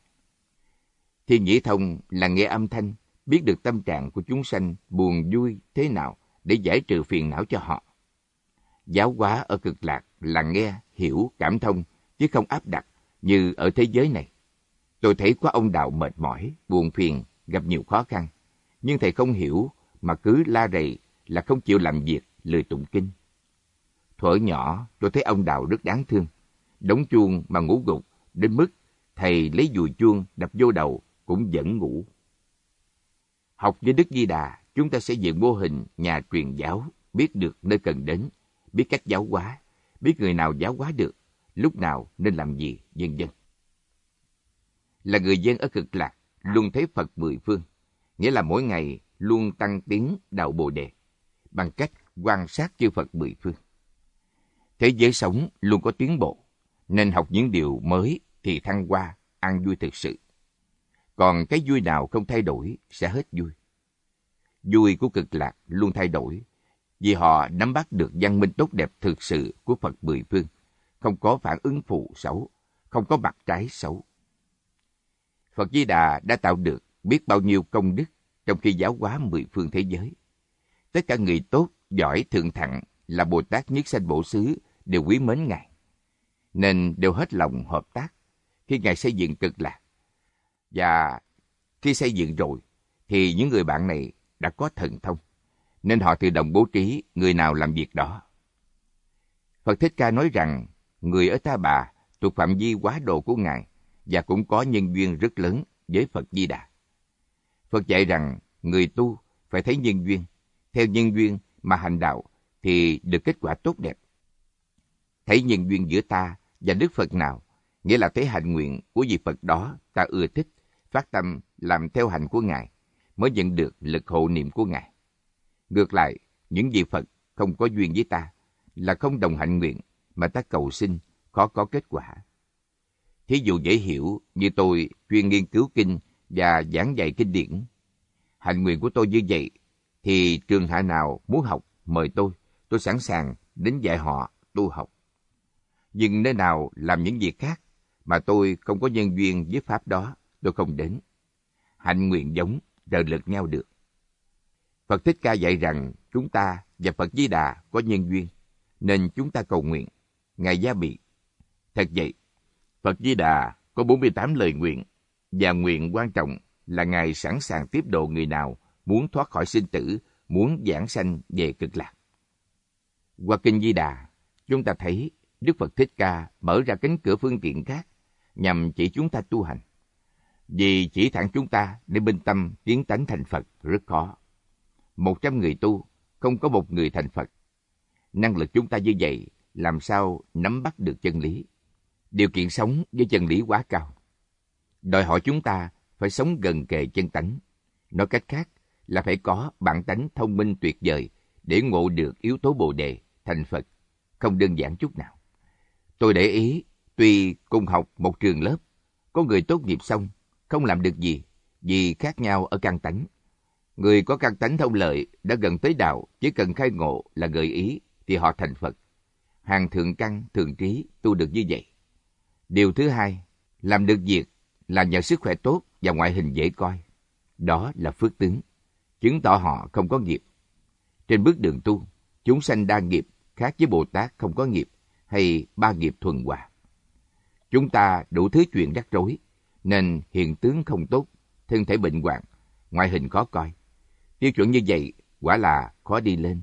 Thiên nhĩ thông là nghe âm thanh, biết được tâm trạng của chúng sanh buồn vui thế nào để giải trừ phiền não cho họ. Giáo hóa ở cực lạc là nghe, hiểu, cảm thông, chứ không áp đặt như ở thế giới này. Tôi thấy có ông đạo mệt mỏi, buồn phiền, gặp nhiều khó khăn, nhưng thầy không hiểu mà cứ la rầy là không chịu làm việc, lười tụng kinh. Thuở nhỏ tôi thấy ông đạo rất đáng thương, đóng chuông mà ngủ gục đến mức thầy lấy dùi chuông đập vô đầu cũng vẫn ngủ. Học với Đức Di Đà, chúng ta sẽ dựng mô hình nhà truyền giáo, biết được nơi cần đến, biết cách giáo hóa, biết người nào giáo hóa được, lúc nào nên làm gì, vân vân. Là người dân ở cực lạc, luôn thấy Phật mười phương, nghĩa là mỗi ngày luôn tăng tiến đạo Bồ Đề, bằng cách quan sát chư Phật mười phương. Thế giới sống luôn có tiến bộ, nên học những điều mới thì thăng hoa, an vui thực sự. Còn cái vui nào không thay đổi sẽ hết vui. Vui của cực lạc luôn thay đổi, vì họ nắm bắt được văn minh tốt đẹp thực sự của Phật mười phương, không có phản ứng phụ xấu, không có mặt trái xấu. Phật Di Đà đã tạo được biết bao nhiêu công đức trong khi giáo hóa mười phương thế giới. Tất cả người tốt, giỏi, thượng thặng là Bồ Tát Nhất Sanh Bổ Xứ đều quý mến Ngài, nên đều hết lòng hợp tác khi Ngài xây dựng cực lạc. Và khi xây dựng rồi, thì những người bạn này đã có thần thông, nên họ tự động bố trí người nào làm việc đó. Phật Thích Ca nói rằng, người ở Ta Bà thuộc phạm vi quá độ của Ngài và cũng có nhân duyên rất lớn với Phật Di Đà. Phật dạy rằng, người tu phải thấy nhân duyên, theo nhân duyên mà hành đạo thì được kết quả tốt đẹp. Thấy nhân duyên giữa ta và Đức Phật nào, nghĩa là thấy hạnh nguyện của vị Phật đó ta ưa thích, phát tâm làm theo hành của Ngài, mới nhận được lực hộ niệm của Ngài. Ngược lại, những vị Phật không có duyên với ta, là không đồng hạnh nguyện, mà ta cầu xin, khó có kết quả. Thí dụ dễ hiểu như tôi chuyên nghiên cứu kinh và giảng dạy kinh điển. Hạnh nguyện của tôi như vậy, thì trường hạ nào muốn học mời tôi, tôi sẵn sàng đến dạy họ tu học. Nhưng nơi nào làm những việc khác mà tôi không có nhân duyên với pháp đó, tôi không đến. Hạnh nguyện giống, trợ lực nhau được. Phật Thích Ca dạy rằng chúng ta và Phật Di Đà có nhân duyên, nên chúng ta cầu nguyện. Ngài gia bị. Thật vậy, Phật Di Đà có bốn mươi tám lời nguyện, và nguyện quan trọng là Ngài sẵn sàng tiếp độ người nào muốn thoát khỏi sinh tử, muốn giảng sanh về cực lạc. Qua Kinh Di Đà, chúng ta thấy Đức Phật Thích Ca mở ra cánh cửa phương tiện khác nhằm chỉ chúng ta tu hành. Vì chỉ thẳng chúng ta để minh tâm tiến tánh thành Phật rất khó. Một trăm người tu, không có một người thành Phật. Năng lực chúng ta như vậy làm sao nắm bắt được chân lý. Điều kiện sống với chân lý quá cao, đòi hỏi chúng ta phải sống gần kề chân tánh. Nói cách khác là phải có bản tánh thông minh tuyệt vời để ngộ được yếu tố Bồ Đề, thành Phật, không đơn giản chút nào. Tôi để ý, tuy cùng học một trường lớp, có người tốt nghiệp xong, không làm được gì, vì khác nhau ở căn tánh. Người có căn tánh thông lợi đã gần tới đạo, chỉ cần khai ngộ là gợi ý thì họ thành Phật. Hàng thượng căn, thượng trí tu được như vậy. Điều thứ hai, làm được việc là nhờ sức khỏe tốt và ngoại hình dễ coi. Đó là phước tướng, chứng tỏ họ không có nghiệp. Trên bước đường tu, chúng sanh đa nghiệp khác với Bồ Tát không có nghiệp hay ba nghiệp thuần hòa. Chúng ta đủ thứ chuyện rắc rối, nên hiện tướng không tốt, thân thể bệnh hoạn, ngoại hình khó coi. Tiêu chuẩn như vậy quả là khó đi lên.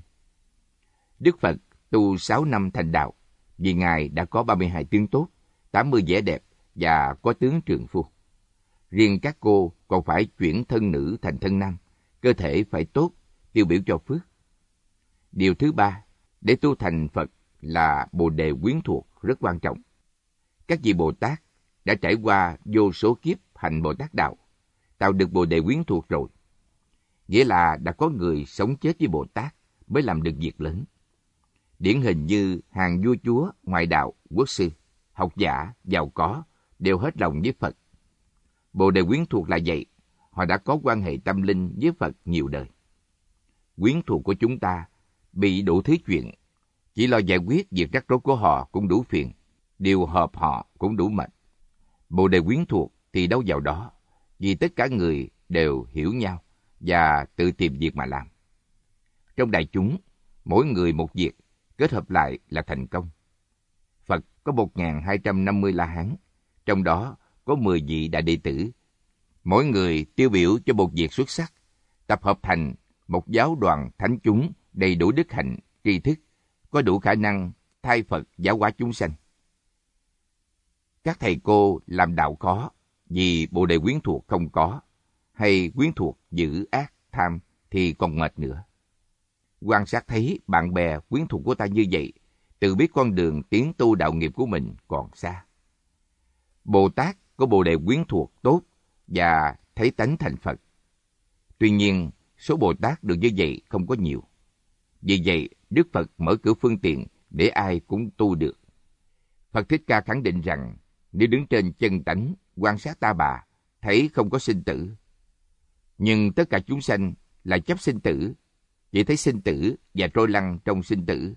Đức Phật tu sáu năm thành đạo, vì Ngài đã có ba mươi hai tướng tốt, tám mươi vẻ đẹp và có tướng trượng phu. Riêng các cô còn phải chuyển thân nữ thành thân nam, cơ thể phải tốt, tiêu biểu cho phước. Điều thứ ba, để tu thành Phật là Bồ Đề quyến thuộc rất quan trọng. Các vị Bồ Tát đã trải qua vô số kiếp hành Bồ Tát đạo, tạo được Bồ Đề quyến thuộc rồi. Nghĩa là đã có người sống chết với Bồ Tát mới làm được việc lớn. Điển hình như hàng vua chúa, ngoại đạo, quốc sư, học giả, giàu có đều hết lòng với Phật. Bồ Đề quyến thuộc là vậy, họ đã có quan hệ tâm linh với Phật nhiều đời. Quyến thuộc của chúng ta bị đủ thứ chuyện, chỉ lo giải quyết việc rắc rối của họ cũng đủ phiền, điều hợp họ cũng đủ mệt. Bồ Đề quyến thuộc thì đâu vào đó, vì tất cả người đều hiểu nhau và tự tìm việc mà làm. Trong đại chúng, mỗi người một việc, kết hợp lại là thành công. Phật có một nghìn hai trăm năm mươi La Hán, trong đó có mười vị đại đệ tử. Mỗi người tiêu biểu cho một việc xuất sắc, tập hợp thành một giáo đoàn thánh chúng đầy đủ đức hạnh, tri thức, có đủ khả năng thay Phật giáo hóa chúng sanh. Các thầy cô làm đạo khó vì Bồ Đề quyến thuộc không có, hay quyến thuộc dữ ác tham thì còn mệt nữa. Quan sát thấy bạn bè quyến thuộc của ta như vậy, tự biết con đường tiến tu đạo nghiệp của mình còn xa. Bồ Tát có Bồ Đề quyến thuộc tốt và thấy tánh thành Phật. Tuy nhiên, số Bồ Tát được như vậy không có nhiều. Vì vậy, Đức Phật mở cửa phương tiện để ai cũng tu được. Phật Thích Ca khẳng định rằng, nếu đứng trên chân tánh, quan sát ta bà, thấy không có sinh tử. Nhưng tất cả chúng sanh là chấp sinh tử, chỉ thấy sinh tử và trôi lăn trong sinh tử.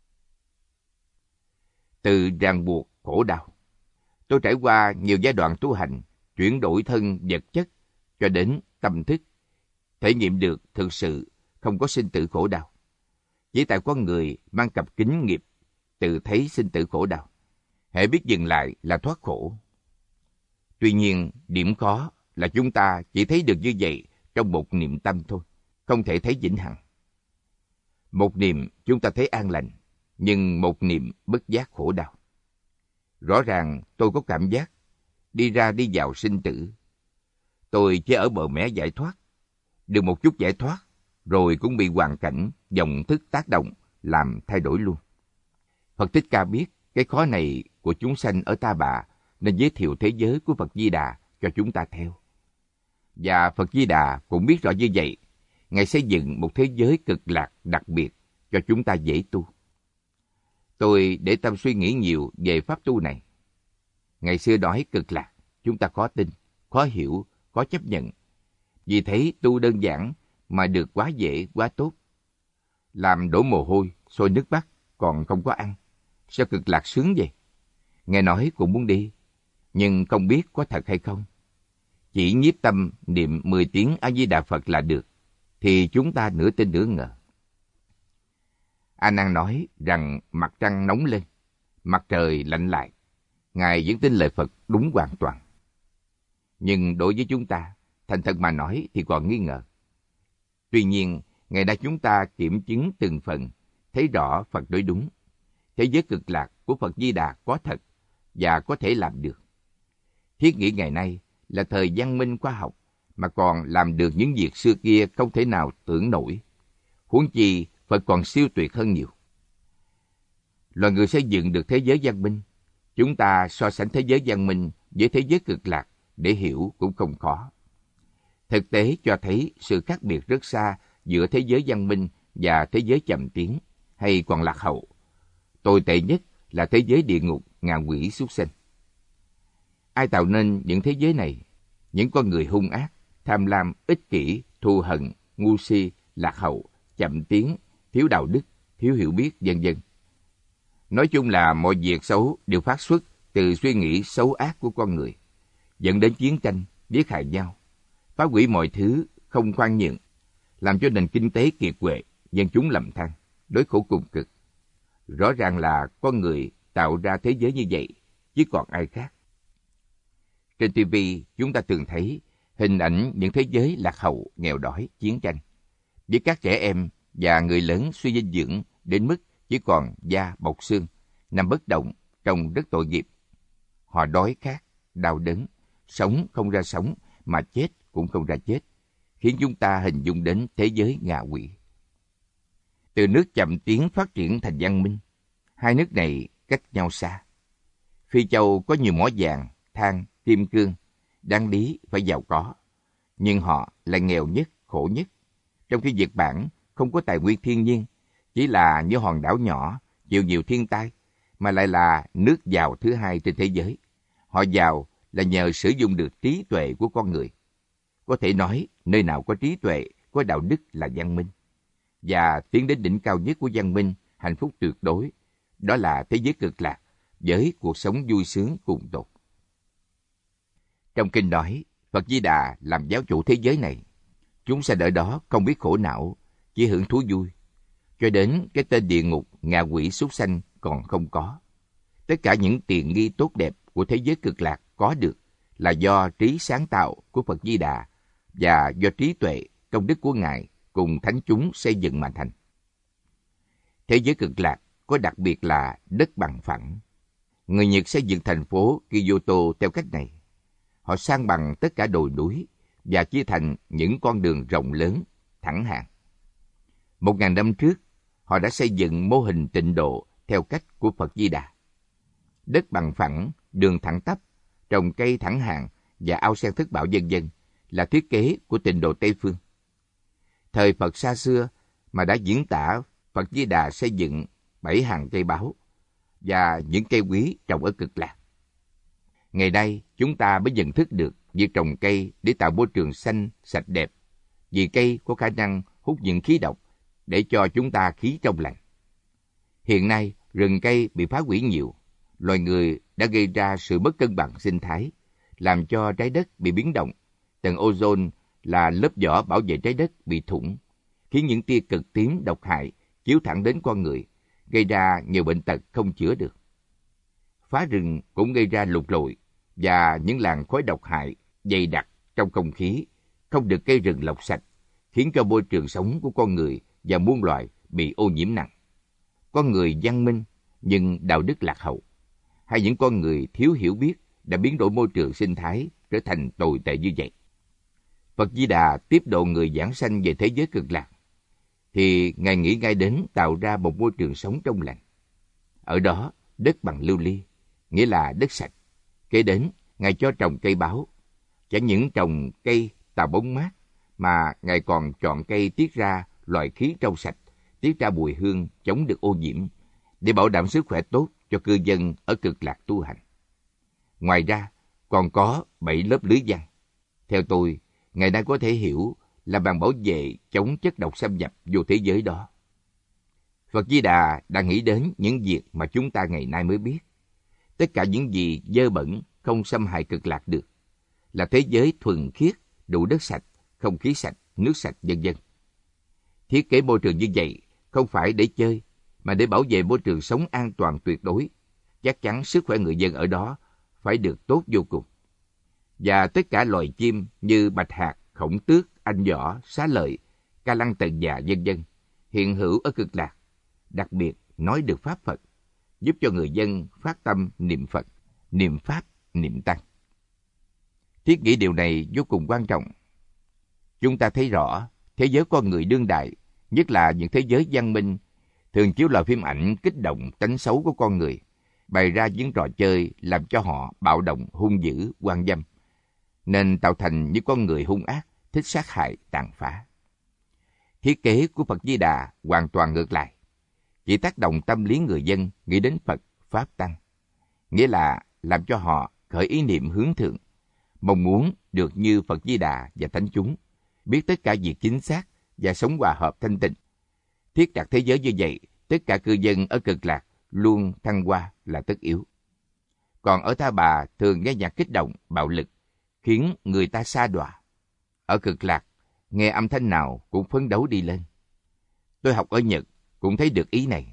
Từ ràng buộc, khổ đau. Tôi trải qua nhiều giai đoạn tu hành, chuyển đổi thân vật chất cho đến tâm thức, thể nghiệm được thực sự không có sinh tử khổ đau. Chỉ tại con người mang cặp kính nghiệp, tự thấy sinh tử khổ đau, hễ biết dừng lại là thoát khổ. Tuy nhiên, điểm khó là chúng ta chỉ thấy được như vậy trong một niệm tâm thôi, không thể thấy vĩnh hằng. Một niệm chúng ta thấy an lành, nhưng một niệm bất giác khổ đau. Rõ ràng tôi có cảm giác đi ra đi vào sinh tử. Tôi chỉ ở bờ mé giải thoát, được một chút giải thoát, rồi cũng bị hoàn cảnh, dòng thức tác động, làm thay đổi luôn. Phật Thích Ca biết cái khó này của chúng sanh ở Ta Bà, nên giới thiệu thế giới của Phật Di Đà cho chúng ta theo. Và Phật Di Đà cũng biết rõ như vậy, Ngài xây dựng một thế giới cực lạc đặc biệt cho chúng ta dễ tu. Tôi để tâm suy nghĩ nhiều về pháp tu này. Ngày xưa nói cực lạc, chúng ta khó tin, khó hiểu, khó chấp nhận. Vì thấy tu đơn giản mà được quá dễ, quá tốt. Làm đổ mồ hôi, sôi nước mắt, còn không có ăn. Sao cực lạc sướng vậy? Nghe nói cũng muốn đi, nhưng không biết có thật hay không. Chỉ nhiếp tâm niệm mười tiếng A-di-đà Phật là được, thì chúng ta nửa tin nửa ngờ. A Nan nói rằng mặt trăng nóng lên, mặt trời lạnh lại. Ngài vẫn tin lời Phật đúng hoàn toàn. Nhưng đối với chúng ta, thành thật mà nói thì còn nghi ngờ. Tuy nhiên, Ngài đã chúng ta kiểm chứng từng phần, thấy rõ Phật nói đúng. Thế giới cực lạc của Phật Di Đà có thật và có thể làm được. Thiết nghĩ ngày nay là thời văn minh khoa học mà còn làm được những việc xưa kia không thể nào tưởng nổi. Huống chi Phật còn siêu tuyệt hơn nhiều. Loài người xây dựng được thế giới văn minh. Chúng ta so sánh thế giới văn minh với thế giới cực lạc để hiểu cũng không khó. Thực tế cho thấy sự khác biệt rất xa giữa thế giới văn minh và thế giới chậm tiến hay còn lạc hậu. Tồi tệ nhất là thế giới địa ngục, ngạ quỷ, súc sanh. Ai tạo nên những thế giới này? Những con người hung ác, tham lam, ích kỷ, thù hận, ngu si, lạc hậu, chậm tiến, thiếu đạo đức, thiếu hiểu biết, vân vân. Nói chung là mọi việc xấu đều phát xuất từ suy nghĩ xấu ác của con người, dẫn đến chiến tranh, giết hại nhau, phá hủy mọi thứ, không khoan nhượng, làm cho nền kinh tế kiệt quệ, dân chúng lầm than, đói khổ cùng cực. Rõ ràng là con người tạo ra thế giới như vậy, chứ còn ai khác. Trên ti vi, chúng ta thường thấy hình ảnh những thế giới lạc hậu, nghèo đói, chiến tranh, với các trẻ em và người lớn suy dinh dưỡng đến mức chỉ còn da bọc xương, nằm bất động, trông rất tội nghiệp. Họ đói khát, đau đớn, sống không ra sống, mà chết cũng không ra chết, khiến chúng ta hình dung đến thế giới ngạ quỷ. Từ nước chậm tiến phát triển thành văn minh, hai nước này cách nhau xa. Phi Châu có nhiều mỏ vàng, than, kim cương, đáng lý phải giàu có, nhưng họ lại nghèo nhất, khổ nhất. Trong khi Nhật Bản không có tài nguyên thiên nhiên, chỉ là những hòn đảo nhỏ, chịu nhiều thiên tai, mà lại là nước giàu thứ hai trên thế giới. Họ giàu là nhờ sử dụng được trí tuệ của con người. Có thể nói, nơi nào có trí tuệ, có đạo đức là văn minh. Và tiến đến đỉnh cao nhất của văn minh, hạnh phúc tuyệt đối, đó là thế giới cực lạc, với cuộc sống vui sướng cùng tột. Trong kinh nói, Phật Di Đà làm giáo chủ thế giới này. Chúng sanh ở đó không biết khổ não, chỉ hưởng thú vui. Cho đến cái tên địa ngục, ngạ quỷ, súc sanh còn không có. Tất cả những tiện nghi tốt đẹp của thế giới cực lạc có được là do trí sáng tạo của Phật Di Đà và do trí tuệ, công đức của Ngài cùng thánh chúng xây dựng mà thành. Thế giới cực lạc có đặc biệt là đất bằng phẳng. Người Nhật xây dựng thành phố Kyoto theo cách này. Họ san bằng tất cả đồi núi và chia thành những con đường rộng lớn, thẳng hàng. Một ngàn năm trước, họ đã xây dựng mô hình tịnh độ theo cách của Phật Di Đà. Đất bằng phẳng, đường thẳng tắp, trồng cây thẳng hàng và ao sen thất bảo vân vân là thiết kế của tịnh độ Tây phương. Thời Phật xa xưa mà đã diễn tả Phật Di Đà xây dựng bảy hàng cây báo và những cây quý trồng ở cực lạc. Ngày nay, chúng ta mới nhận thức được việc trồng cây để tạo môi trường xanh, sạch đẹp, vì cây có khả năng hút những khí độc để cho chúng ta khí trong lành. Hiện nay, rừng cây bị phá hủy nhiều, loài người đã gây ra sự mất cân bằng sinh thái, làm cho trái đất bị biến động. Tầng ozone là lớp vỏ bảo vệ trái đất bị thủng, khiến những tia cực tím độc hại chiếu thẳng đến con người, gây ra nhiều bệnh tật không chữa được. Phá rừng cũng gây ra lụt lội và những làn khói độc hại dày đặc trong không khí, không được cây rừng lọc sạch, khiến cho môi trường sống của con người và muôn loài bị ô nhiễm nặng. Con người văn minh nhưng đạo đức lạc hậu, hay những con người thiếu hiểu biết đã biến đổi môi trường sinh thái trở thành tồi tệ như vậy. Phật Di Đà tiếp độ người giảng sanh về thế giới cực lạc, thì Ngài nghĩ ngay đến tạo ra một môi trường sống trong lành. Ở đó, đất bằng lưu ly, nghĩa là đất sạch. Kế đến, Ngài cho trồng cây báo. Chẳng những trồng cây tạo bóng mát, mà Ngài còn chọn cây tiết ra loại khí trong sạch, tiết ra mùi hương chống được ô nhiễm, để bảo đảm sức khỏe tốt cho cư dân ở cực lạc tu hành. Ngoài ra, còn có bảy lớp lưới văn. Theo tôi, ngày nay có thể hiểu là bàn bảo vệ chống chất độc xâm nhập vô thế giới đó. Phật Di Đà đã nghĩ đến những việc mà chúng ta ngày nay mới biết. Tất cả những gì dơ bẩn không xâm hại cực lạc được, là thế giới thuần khiết, đủ đất sạch, không khí sạch, nước sạch, vân vân. Thiết kế môi trường như vậy không phải để chơi, mà để bảo vệ môi trường sống an toàn tuyệt đối. Chắc chắn sức khỏe người dân ở đó phải được tốt vô cùng. Và tất cả loài chim như bạch hạc, khổng tước, anh võ, xá lợi, ca lăng tần già, vân vân hiện hữu ở cực lạc, đặc biệt nói được pháp Phật, giúp cho người dân phát tâm niệm Phật, niệm Pháp, niệm Tăng. Thiết nghĩ điều này vô cùng quan trọng. Chúng ta thấy rõ thế giới con người đương đại, nhất là những thế giới văn minh, thường chiếu loại phim ảnh kích động tánh xấu của con người, bày ra những trò chơi làm cho họ bạo động, hung dữ, quan dâm, nên tạo thành những con người hung ác, thích sát hại, tàn phá. Thiết kế của Phật Di Đà hoàn toàn ngược lại, chỉ tác động tâm lý người dân nghĩ đến Phật, Pháp, Tăng, nghĩa là làm cho họ khởi ý niệm hướng thượng, mong muốn được như Phật Di Đà và thánh chúng, biết tất cả việc chính xác và sống hòa hợp thanh tịnh. Thiết đặt thế giới như vậy, tất cả cư dân ở Cực Lạc luôn thăng hoa là tất yếu. Còn ở Ta Bà thường nghe nhạc kích động, bạo lực, khiến người ta sa đọa. Ở Cực Lạc, nghe âm thanh nào cũng phấn đấu đi lên. Tôi học ở Nhật cũng thấy được ý này.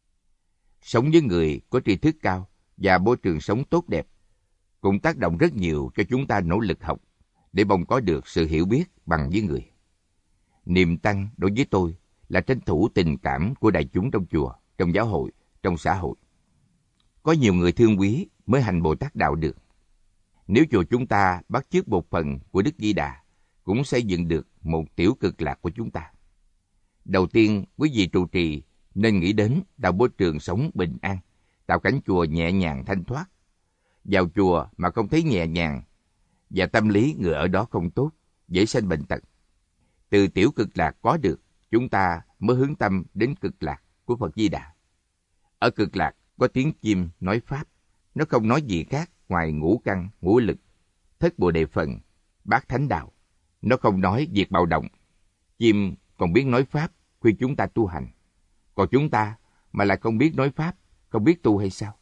Sống với người có tri thức cao và môi trường sống tốt đẹp cũng tác động rất nhiều cho chúng ta nỗ lực học để mong có được sự hiểu biết bằng với người. Niềm tăng đối với tôi là tranh thủ tình cảm của đại chúng trong chùa, trong giáo hội, trong xã hội. Có nhiều người thương quý mới hành Bồ Tát đạo được. Nếu chùa chúng ta bắt chước một phần của Đức Di Đà, cũng xây dựng được một tiểu Cực Lạc của chúng ta. Đầu tiên, quý vị trụ trì nên nghĩ đến tạo môi trường sống bình an, tạo cảnh chùa nhẹ nhàng thanh thoát. Vào chùa mà không thấy nhẹ nhàng, và tâm lý người ở đó không tốt, dễ sanh bệnh tật. Từ tiểu Cực Lạc có được, chúng ta mới hướng tâm đến Cực Lạc của Phật Di Đà. Ở Cực Lạc có tiếng chim nói Pháp, nó không nói gì khác ngoài ngũ căn, ngũ lực, thất bồ đề phần, bát thánh đạo. Nó không nói việc bạo động. Chim còn biết nói Pháp, khuyên chúng ta tu hành. Còn chúng ta mà lại không biết nói Pháp, không biết tu hay sao?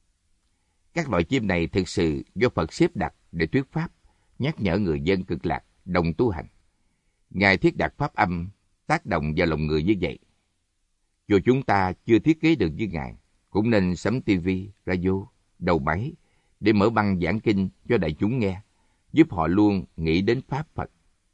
Các loại chim này thực sự do Phật xếp đặt để thuyết Pháp, nhắc nhở người dân Cực Lạc đồng tu hành. Ngài thiết đặt Pháp âm tác động vào lòng người như vậy. Dù chúng ta chưa thiết kế được như Ngài, cũng nên sắm tivi, radio, đầu máy để mở băng giảng kinh cho đại chúng nghe, giúp họ luôn nghĩ đến Pháp Phật.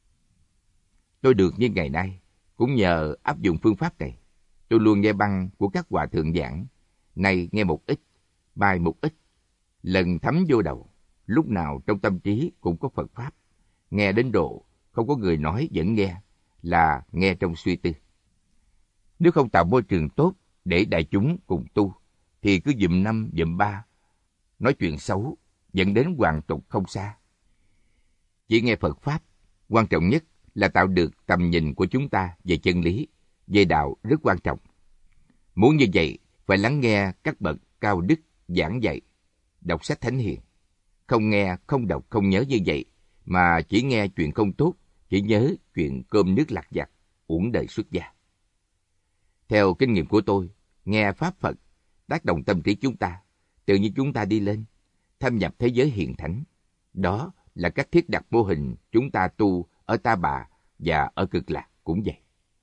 Tôi được như ngày nay, cũng nhờ áp dụng phương pháp này. Tôi luôn nghe băng của các hòa thượng giảng, nay nghe một ít, mai một ít, lần thấm vô đầu, lúc nào trong tâm trí cũng có Phật Pháp. Nghe đến độ, không có người nói vẫn nghe, là nghe trong suy tư. Nếu không tạo môi trường tốt để đại chúng cùng tu, thì cứ dụm năm dụm ba, nói chuyện xấu, dẫn đến hoàn tục không xa. Chỉ nghe Phật Pháp, quan trọng nhất là tạo được tầm nhìn của chúng ta về chân lý, về đạo rất quan trọng. Muốn như vậy, phải lắng nghe các bậc cao đức giảng dạy, đọc sách thánh hiền. Không nghe, không đọc, không nhớ như vậy, mà chỉ nghe chuyện không tốt, chỉ nhớ chuyện cơm nước lặt vặt, uổng đời xuất gia. Theo kinh nghiệm của tôi, nghe Pháp Phật tác động tâm trí chúng ta, tự nhiên chúng ta đi lên, thâm nhập thế giới hiền thánh. Đó là cách thiết đặt mô hình chúng ta tu ở Ta Bà và ở Cực Lạc cũng vậy.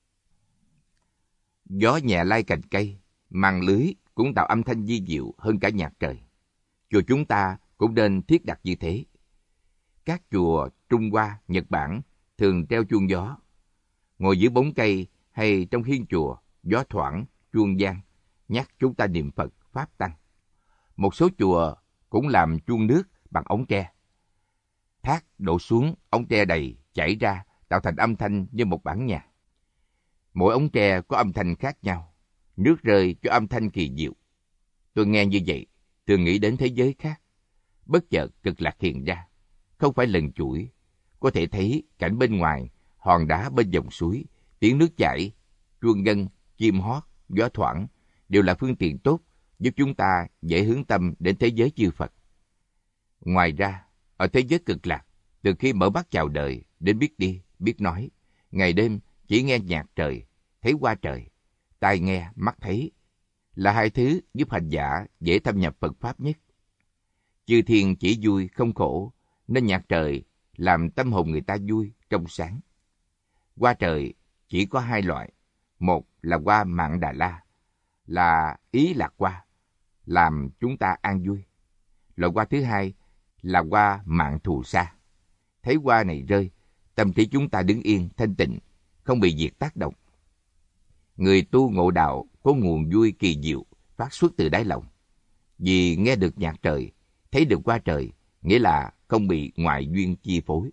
Gió nhẹ lai cành cây, màn lưới cũng tạo âm thanh vi diệu hơn cả nhạc trời. Chùa chúng ta cũng nên thiết đặt như thế. Các chùa Trung Hoa, Nhật Bản thường treo chuông gió. Ngồi dưới bóng cây hay trong hiên chùa, gió thoảng, chuông vang, nhắc chúng ta niệm Phật, Pháp, Tăng. Một số chùa cũng làm chuông nước bằng ống tre. Thác đổ xuống, ống tre đầy, chảy ra, tạo thành âm thanh như một bản nhạc. Mỗi ống tre có âm thanh khác nhau, nước rơi cho âm thanh kỳ diệu. Tôi nghe như vậy, thường nghĩ đến thế giới khác. Bất chợt Cực Lạc hiện ra, không phải lần chuỗi. Có thể thấy cảnh bên ngoài, hòn đá bên dòng suối, tiếng nước chảy, chuông ngân, chim hót, gió thoảng, đều là phương tiện tốt giúp chúng ta dễ hướng tâm đến thế giới chư Phật. Ngoài ra, ở thế giới Cực Lạc, từ khi mở mắt chào đời đến biết đi, biết nói, ngày đêm chỉ nghe nhạc trời, thấy hoa trời, tai nghe, mắt thấy, là hai thứ giúp hành giả dễ thâm nhập Phật Pháp nhất. Chư thiên chỉ vui không khổ, nên nhạc trời làm tâm hồn người ta vui, trong sáng. Hoa trời chỉ có hai loại, một là hoa Mạn Đà La, là ý lạc hoa, làm chúng ta an vui. Loại hoa thứ hai là hoa Mạn Thù Sa. Thấy hoa này rơi, tâm trí chúng ta đứng yên, thanh tịnh, không bị diệt tác động. Người tu ngộ đạo có nguồn vui kỳ diệu phát xuất từ đáy lòng. Vì nghe được nhạc trời, thấy được hoa trời, nghĩa là không bị ngoại duyên chi phối.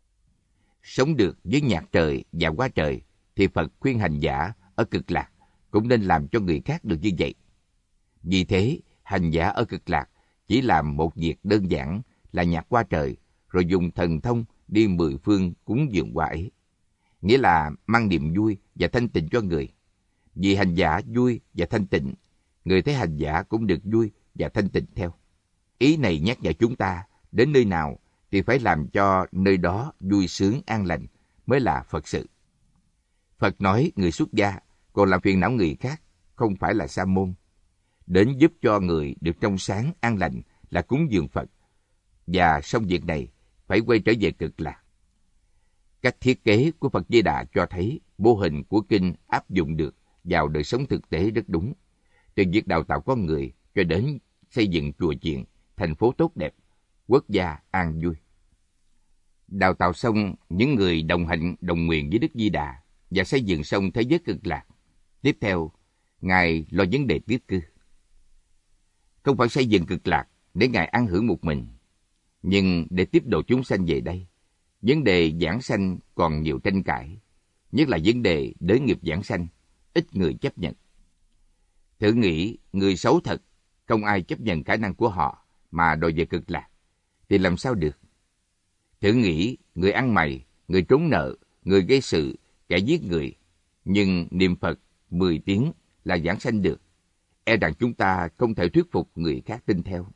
Sống được với nhạc trời và hoa trời, thì Phật khuyên hành giả ở Cực Lạc cũng nên làm cho người khác được như vậy. Vì thế, hành giả ở Cực Lạc chỉ làm một việc đơn giản là nhặt hoa trời, rồi dùng thần thông đi mười phương cúng dường hoa ấy. Nghĩa là mang niềm vui và thanh tịnh cho người. Vì hành giả vui và thanh tịnh, người thấy hành giả cũng được vui và thanh tịnh theo. Ý này nhắc nhở chúng ta, đến nơi nào thì phải làm cho nơi đó vui sướng an lành mới là Phật sự. Phật nói người xuất gia còn làm phiền não người khác, không phải là sa môn. Đến giúp cho người được trong sáng an lành là cúng dường Phật. Và xong việc này phải quay trở về Cực Lạc. Cách thiết kế của Phật Di Đà cho thấy mô hình của kinh áp dụng được vào đời sống thực tế rất đúng. Từ việc đào tạo con người cho đến xây dựng chùa chiền, thành phố tốt đẹp, quốc gia an vui. Đào tạo xong những người đồng hạnh đồng nguyện với Đức Di Đà và xây dựng xong thế giới Cực Lạc. Tiếp theo, Ngài lo vấn đề tiếp cư. Không phải xây dựng Cực Lạc để Ngài an hưởng một mình, nhưng để tiếp độ chúng sanh về đây. Vấn đề giảng sanh còn nhiều tranh cãi, nhất là vấn đề đới nghiệp giảng sanh, ít người chấp nhận. Thử nghĩ người xấu thật, không ai chấp nhận khả năng của họ mà đòi về Cực Lạc, thì làm sao được? Thử nghĩ người ăn mày, người trốn nợ, người gây sự, kẻ giết người, nhưng niệm Phật mười tiếng là giảng sanh được. E rằng chúng ta không thể thuyết phục người khác tin theo.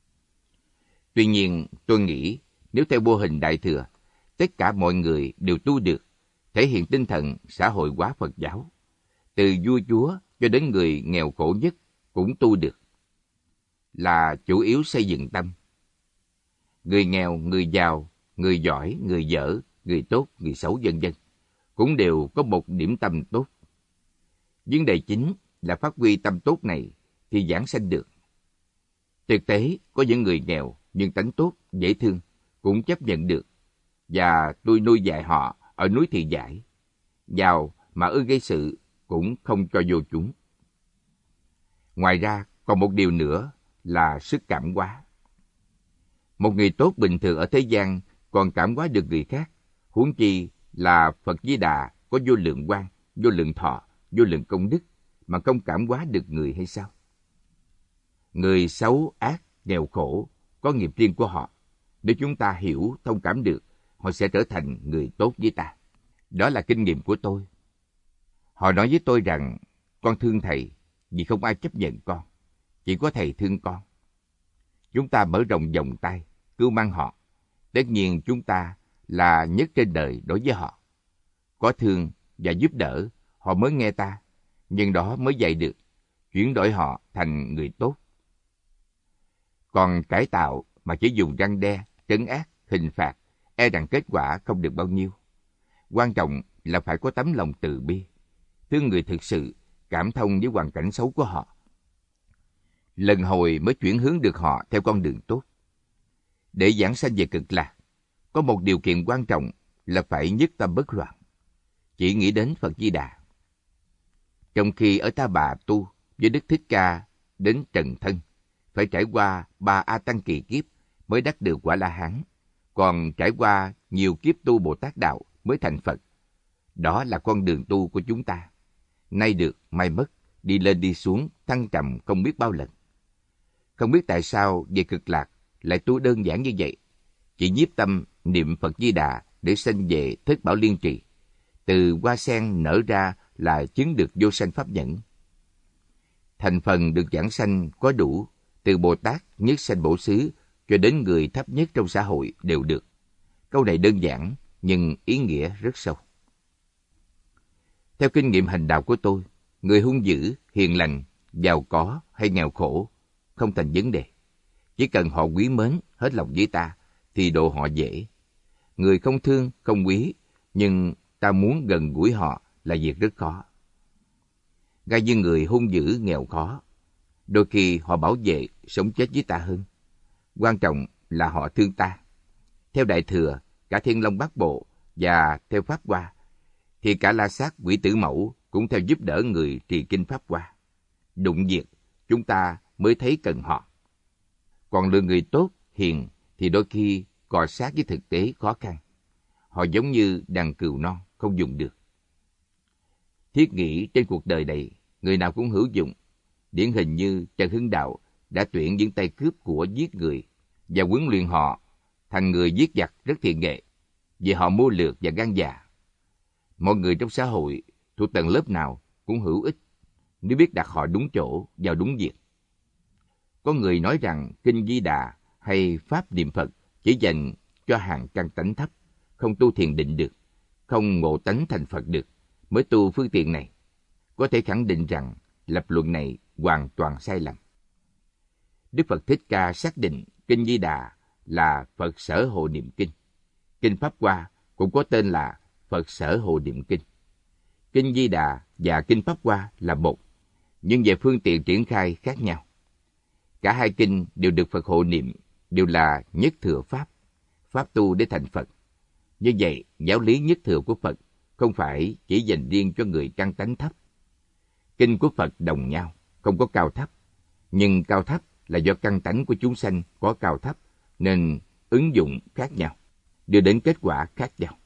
Tuy nhiên, tôi nghĩ nếu theo mô hình Đại Thừa, tất cả mọi người đều tu được, thể hiện tinh thần xã hội hóa Phật giáo. Từ vua chúa cho đến người nghèo khổ nhất cũng tu được. Là chủ yếu xây dựng tâm. Người nghèo, người giàu, người giỏi, người dở, người tốt, người xấu vân vân cũng đều có một điểm tâm tốt. Vấn đề chính là phát huy tâm tốt này thì giảng sanh được. Thực tế, có những người nghèo nhưng tánh tốt, dễ thương cũng chấp nhận được, và tôi nuôi dạy họ ở núi Thị Giải. Giàu mà ưa gây sự cũng không cho vô chúng. Ngoài ra, còn một điều nữa là sức cảm hóa. Một người tốt bình thường ở thế gian còn cảm hóa được người khác, huống chi là Phật Di Đà có vô lượng quang, vô lượng thọ, vô lượng công đức mà không cảm hóa được người hay sao? Người xấu, ác, nghèo khổ có nghiệp riêng của họ. Nếu chúng ta hiểu, thông cảm được, họ sẽ trở thành người tốt với ta. Đó là kinh nghiệm của tôi. Họ nói với tôi rằng, con thương thầy vì không ai chấp nhận con. Chỉ có thầy thương con. Chúng ta mở rộng vòng tay, cưu mang họ. Tất nhiên chúng ta là nhất trên đời đối với họ. Có thương và giúp đỡ, họ mới nghe ta. Nhưng đó mới dạy được, chuyển đổi họ thành người tốt. Còn cải tạo mà chỉ dùng răn đe, trấn áp, hình phạt, e rằng kết quả không được bao nhiêu. Quan trọng là phải có tấm lòng từ bi, thương người thực sự, cảm thông với hoàn cảnh xấu của họ. Lần hồi mới chuyển hướng được họ theo con đường tốt. Để giảng sanh về Cực Lạc, có một điều kiện quan trọng là phải nhất tâm bất loạn, chỉ nghĩ đến Phật Di Đà. Trong khi ở Ta Bà tu với Đức Thích Ca đến trần thân, phải trải qua ba A Tăng kỳ kiếp mới đắc được quả La Hán, còn trải qua nhiều kiếp tu Bồ Tát Đạo mới thành Phật. Đó là con đường tu của chúng ta. Nay được, mai mất, đi lên đi xuống, thăng trầm không biết bao lần. Không biết tại sao về Cực Lạc lại tu đơn giản như vậy. Chỉ nhiếp tâm niệm Phật Di Đà để sanh về Thất Bảo Liên Trì. Từ hoa sen nở ra là chứng được vô sanh pháp nhẫn. Thành phần được giảng sanh có đủ, từ Bồ Tát, nhất sanh bổ xứ cho đến người thấp nhất trong xã hội đều được. Câu này đơn giản nhưng ý nghĩa rất sâu. Theo kinh nghiệm hành đạo của tôi, người hung dữ, hiền lành, giàu có hay nghèo khổ không thành vấn đề. Chỉ cần họ quý mến, hết lòng với ta thì độ họ dễ. Người không thương, không quý, nhưng ta muốn gần gũi họ là việc rất khó. Ngay như người hung dữ, nghèo khó, đôi khi họ bảo vệ, sống chết với ta hơn. Quan trọng là họ thương ta. Theo Đại Thừa, cả Thiên Long Bát Bộ và theo Pháp Hoa, thì cả La Sát Quỷ Tử Mẫu cũng theo giúp đỡ người trì kinh Pháp Hoa. Đụng việc, chúng ta mới thấy cần họ. Còn lừa người tốt, hiền thì đôi khi cọ sát với thực tế khó khăn. Họ giống như đàn cừu non, không dùng được. Thiết nghĩ trên cuộc đời này, người nào cũng hữu dụng. Điển hình như Trần Hưng Đạo đã tuyển những tay cướp của giết người và huấn luyện họ thành người giết giặc rất thiện nghệ, vì họ mưu lược và gan dạ. Mọi người trong xã hội thuộc tầng lớp nào cũng hữu ích nếu biết đặt họ đúng chỗ, vào đúng việc. Có người nói rằng Kinh Di Đà hay Pháp niệm Phật chỉ dành cho hàng căn tánh thấp, không tu thiền định được, không ngộ tánh thành Phật được, mới tu phương tiện này. Có thể khẳng định rằng lập luận này hoàn toàn sai lầm. Đức Phật Thích Ca xác định Kinh Di Đà là Phật Sở Hộ Niệm Kinh. Kinh Pháp Hoa cũng có tên là Phật Sở Hộ Niệm Kinh. Kinh Di Đà và Kinh Pháp Hoa là một, nhưng về phương tiện triển khai khác nhau. Cả hai kinh đều được Phật hộ niệm, đều là nhất thừa Pháp, Pháp tu để thành Phật. Như vậy, giáo lý nhất thừa của Phật không phải chỉ dành riêng cho người căn tánh thấp. Kinh của Phật đồng nhau, không có cao thấp, nhưng cao thấp là do căn tánh của chúng sanh có cao thấp, nên ứng dụng khác nhau, đưa đến kết quả khác nhau.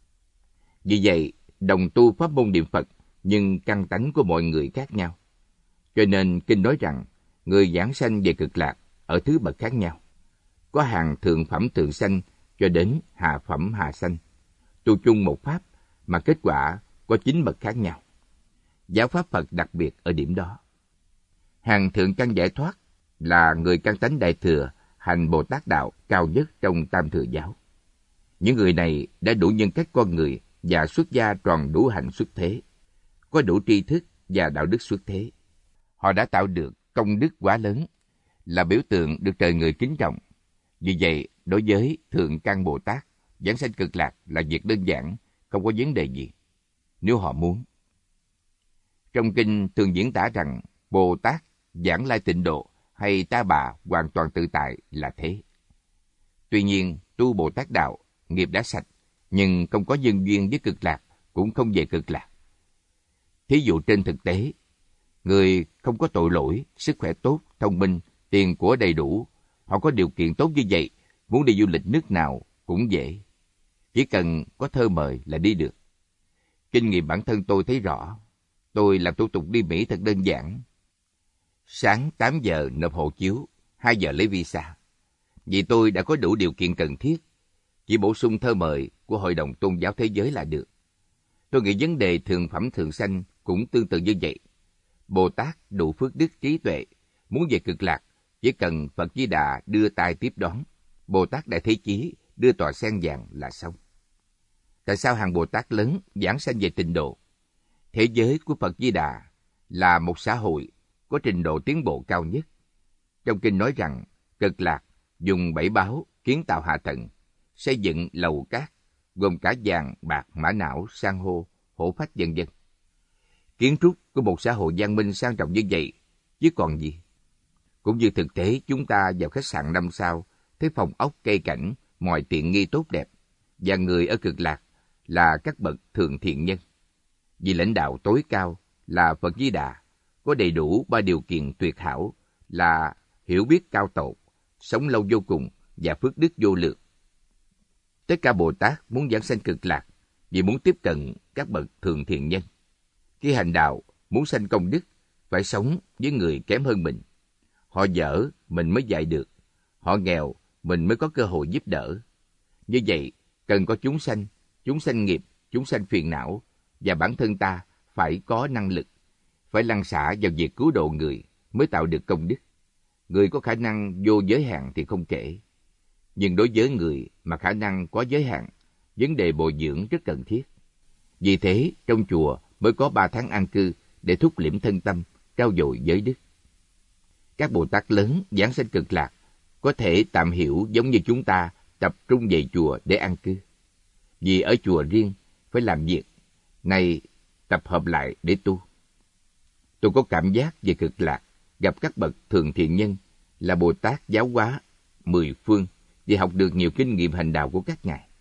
Vì vậy, đồng tu pháp môn niệm Phật, nhưng căn tánh của mọi người khác nhau. Cho nên kinh nói rằng, người giảng sanh về cực lạc ở thứ bậc khác nhau. Có hàng thượng phẩm thượng sanh cho đến hạ phẩm hạ sanh. Tu chung một pháp mà kết quả có chín bậc khác nhau. Giáo pháp Phật đặc biệt ở điểm đó. Hàng thượng căn giải thoát là người căn tánh đại thừa, hành Bồ Tát đạo cao nhất trong tam thừa giáo. Những người này đã đủ nhân cách con người và xuất gia tròn đủ hạnh xuất thế, có đủ tri thức và đạo đức xuất thế. Họ đã tạo được công đức quá lớn, là biểu tượng được trời người kính trọng. Vì vậy, đối với Thượng Căn Bồ Tát, giảng sanh cực lạc là việc đơn giản, không có vấn đề gì, nếu họ muốn. Trong kinh thường diễn tả rằng Bồ Tát giảng lai tịnh độ hay Ta Bà hoàn toàn tự tại là thế. Tuy nhiên, tu Bồ Tát đạo, nghiệp đã sạch, nhưng không có nhân duyên với cực lạc, cũng không về cực lạc. Thí dụ trên thực tế, người không có tội lỗi, sức khỏe tốt, thông minh, tiền của đầy đủ, họ có điều kiện tốt như vậy, muốn đi du lịch nước nào cũng dễ. Chỉ cần có thơ mời là đi được. Kinh nghiệm bản thân tôi thấy rõ. Tôi làm thủ tục đi Mỹ thật đơn giản. Sáng tám giờ nộp hộ chiếu, hai giờ lấy visa. Vì tôi đã có đủ điều kiện cần thiết. Chỉ bổ sung thơ mời của Hội đồng Tôn giáo Thế giới là được. Tôi nghĩ vấn đề thượng phẩm thượng sanh cũng tương tự như vậy. Bồ Tát đủ phước đức trí tuệ, muốn về cực lạc, chỉ cần Phật Di Đà đưa tay tiếp đón, Bồ Tát Đại Thế Chí đưa tòa sen vàng là xong. Tại sao hàng Bồ Tát lớn giảng sanh về tịnh độ? Thế giới của Phật Di Đà là một xã hội có trình độ tiến bộ cao nhất. Trong kinh nói rằng, cực lạc dùng bảy báu kiến tạo hạ tầng, xây dựng lầu cát, gồm cả vàng, bạc, mã não, san hô, hổ phách vân vân. Kiến trúc của một xã hội văn minh sang trọng như vậy, chứ còn gì. Cũng như thực tế chúng ta vào khách sạn năm sao, thấy phòng ốc cây cảnh, mọi tiện nghi tốt đẹp, và người ở cực lạc là các bậc thượng thiện nhân. Vì lãnh đạo tối cao là Phật Di Đà, có đầy đủ ba điều kiện tuyệt hảo là hiểu biết cao tột, sống lâu vô cùng và phước đức vô lượng. Tất cả Bồ Tát muốn giảng sanh cực lạc vì muốn tiếp cận các bậc thượng thiện nhân. Khi hành đạo, muốn sanh công đức, phải sống với người kém hơn mình. Họ dở, mình mới dạy được. Họ nghèo, mình mới có cơ hội giúp đỡ. Như vậy, cần có chúng sanh, chúng sanh nghiệp, chúng sanh phiền não, và bản thân ta phải có năng lực, phải lăn xả vào việc cứu độ người mới tạo được công đức. Người có khả năng vô giới hạn thì không kể. Nhưng đối với người mà khả năng có giới hạn, vấn đề bồi dưỡng rất cần thiết. Vì thế, trong chùa mới có ba tháng an cư để thúc liễm thân tâm, trau dồi giới đức. Các Bồ Tát lớn giảng sanh cực lạc có thể tạm hiểu giống như chúng ta tập trung về chùa để an cư. Vì ở chùa riêng phải làm việc, này tập hợp lại để tu. Tôi có cảm giác về cực lạc, gặp các bậc thường thiện nhân là Bồ Tát giáo hóa mười phương vì học được nhiều kinh nghiệm hành đạo của các ngài.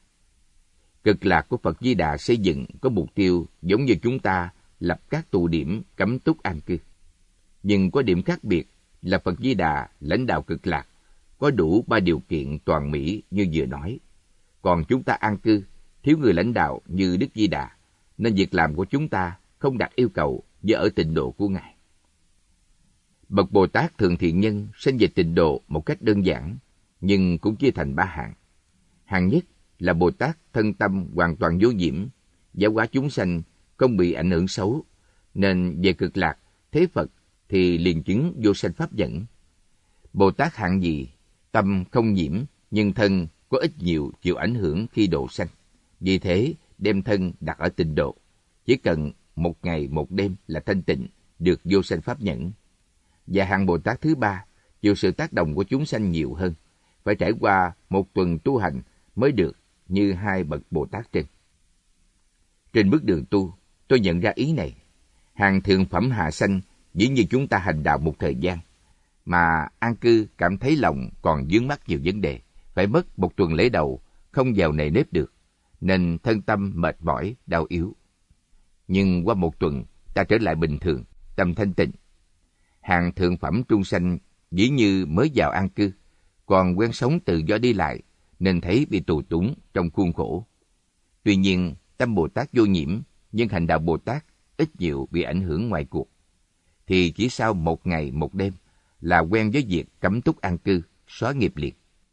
Cực lạc của Phật Di Đà xây dựng có mục tiêu giống như chúng ta lập các tụ điểm cấm túc an cư. Nhưng có điểm khác biệt là Phật Di Đà lãnh đạo cực lạc có đủ ba điều kiện toàn mỹ như vừa nói. Còn chúng ta an cư, thiếu người lãnh đạo như Đức Di Đà, nên việc làm của chúng ta không đạt yêu cầu như ở tịnh độ của Ngài. Bậc Bồ Tát Thượng Thiện Nhân sinh về tịnh độ một cách đơn giản, nhưng cũng chia thành ba hạng. Hạng nhất là Bồ Tát thân tâm hoàn toàn vô nhiễm, giáo hóa chúng sanh không bị ảnh hưởng xấu, nên về cực lạc, thế Phật thì liền chứng vô sanh pháp dẫn. Bồ Tát hạng nhì, tâm không nhiễm, nhưng thân có ít nhiều chịu ảnh hưởng khi độ sanh. Vì thế, đem thân đặt ở tịnh độ, chỉ cần một ngày một đêm là thanh tịnh, được vô sanh pháp nhẫn. Và hạng Bồ Tát thứ ba, chịu sự tác động của chúng sanh nhiều hơn, phải trải qua một tuần tu hành mới được như hai bậc Bồ Tát trên. Trên bước đường tu, tôi nhận ra ý này. Hàng thượng phẩm hạ sanh dĩ như chúng ta hành đạo một thời gian, mà an cư cảm thấy lòng còn vướng mắc nhiều vấn đề, phải mất một tuần lễ đầu không vào nề nếp được, nên thân tâm mệt mỏi, đau yếu. Nhưng qua một tuần, ta trở lại bình thường, tâm thanh tịnh. Hàng thượng phẩm trung sanh dĩ như mới vào an cư, còn quen sống tự do đi lại, nên thấy bị tù túng trong khuôn khổ. Tuy nhiên, tâm Bồ Tát vô nhiễm, nhưng hành đạo Bồ Tát ít nhiều bị ảnh hưởng ngoài cuộc. Thì chỉ sau một ngày một đêm là quen với việc cấm túc an cư, xóa nghiệp liệt.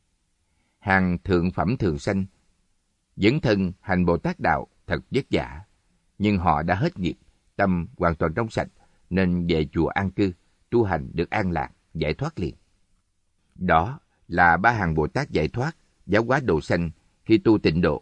Hàng thượng phẩm thường sanh dấn thân hành Bồ Tát đạo thật vất vả, nhưng họ đã hết nghiệp, tâm hoàn toàn trong sạch, nên về chùa an cư, tu hành được an lạc, giải thoát liền. Đó là ba hàng Bồ Tát giải thoát, giáo hóa độ sanh khi tu tịnh độ.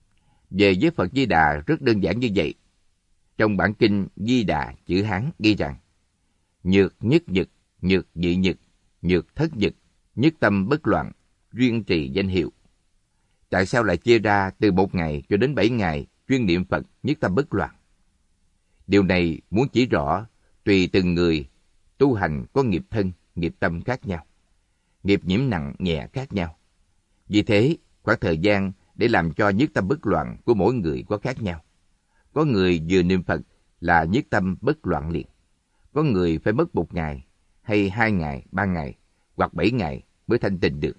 Về với Phật Di Đà rất đơn giản như vậy. Trong bản kinh Di Đà chữ Hán ghi rằng: nhược nhất nhật, nhược nhị nhật, nhược thất nhật, nhất tâm bất loạn, duyên trì danh hiệu. Tại sao lại chia ra từ một ngày cho đến bảy ngày chuyên niệm Phật nhất tâm bất loạn? Điều này muốn chỉ rõ tùy từng người tu hành có nghiệp thân, nghiệp tâm khác nhau, nghiệp nhiễm nặng nhẹ khác nhau. Vì thế, khoảng thời gian để làm cho nhất tâm bất loạn của mỗi người có khác nhau. Có người vừa niệm Phật là nhất tâm bất loạn liền. Có người phải mất một ngày, hay hai ngày, ba ngày, hoặc bảy ngày mới thanh tịnh được.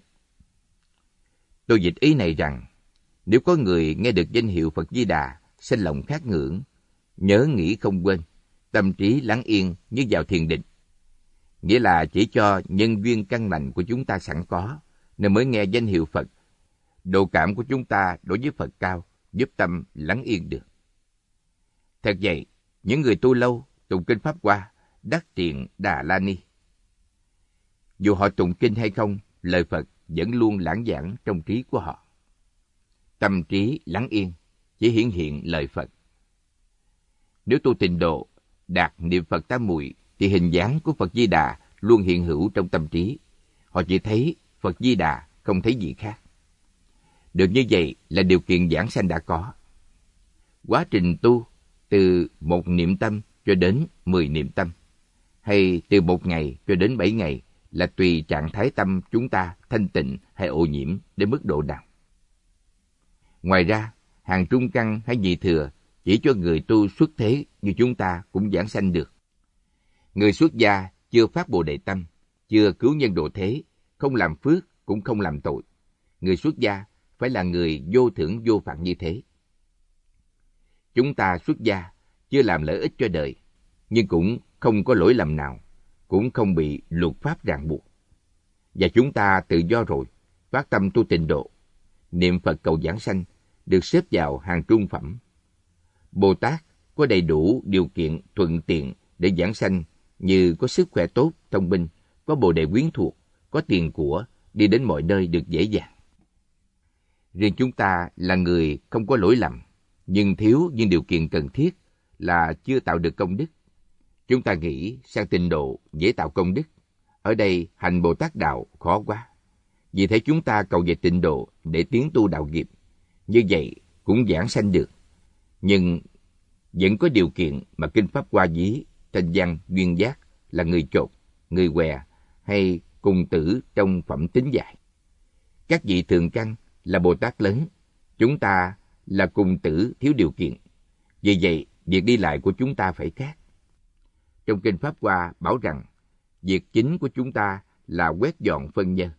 Tôi dịch ý này rằng, nếu có người nghe được danh hiệu Phật Di Đà, sinh lòng khát ngưỡng, nhớ nghĩ không quên, tâm trí lắng yên như vào thiền định, nghĩa là chỉ cho nhân duyên căn lành của chúng ta sẵn có, nên mới nghe danh hiệu Phật. Độ cảm của chúng ta đối với Phật cao, giúp tâm lắng yên được. Thật vậy, những người tu lâu, tụng kinh Pháp Hoa, đắc triện Đà La Ni, dù họ tụng kinh hay không, lời Phật vẫn luôn lãng vảng trong trí của họ. Tâm trí lắng yên, chỉ hiển hiện lời Phật. Nếu tu tịnh độ, đạt niệm Phật tam muội, thì hình dáng của Phật Di Đà luôn hiện hữu trong tâm trí. Họ chỉ thấy Phật Di Đà, không thấy gì khác. Được như vậy là điều kiện giảng sanh đã có. Quá trình tu từ một niệm tâm cho đến mười niệm tâm, hay từ một ngày cho đến bảy ngày, là tùy trạng thái tâm chúng ta thanh tịnh hay ô nhiễm đến mức độ nào. Ngoài ra, hàng trung căn hay nhị thừa chỉ cho người tu xuất thế như chúng ta cũng giảng sanh được. Người xuất gia chưa phát Bồ Đề tâm, chưa cứu nhân độ thế, không làm phước cũng không làm tội. Người xuất gia phải là người vô thưởng vô phạt như thế. Chúng ta xuất gia chưa làm lợi ích cho đời, nhưng cũng không có lỗi lầm nào, cũng không bị luật pháp ràng buộc. Và chúng ta tự do rồi, phát tâm tu tịnh độ, niệm Phật cầu giảng sanh, được xếp vào hàng trung phẩm. Bồ Tát có đầy đủ điều kiện thuận tiện để giảng sanh, như có sức khỏe tốt, thông minh, có bồ đề quyến thuộc, có tiền của, đi đến mọi nơi được dễ dàng. Riêng chúng ta là người không có lỗi lầm, nhưng thiếu những điều kiện cần thiết, là chưa tạo được công đức. Chúng ta nghĩ sang tịnh độ dễ tạo công đức, ở đây hành Bồ Tát đạo khó quá. Vì thế chúng ta cầu về tịnh độ để tiến tu đạo nghiệp, như vậy cũng giảng sanh được. Nhưng vẫn có điều kiện mà kinh Pháp Hoa ví thanh văn duyên giác là người chột, người què hay cùng tử trong phẩm tính dạy. Các vị thường căn là Bồ Tát lớn, chúng ta là cùng tử thiếu điều kiện. Vì vậy, việc đi lại của chúng ta phải khác. Trong kinh Pháp Hoa bảo rằng, việc chính của chúng ta là quét dọn phân nhân.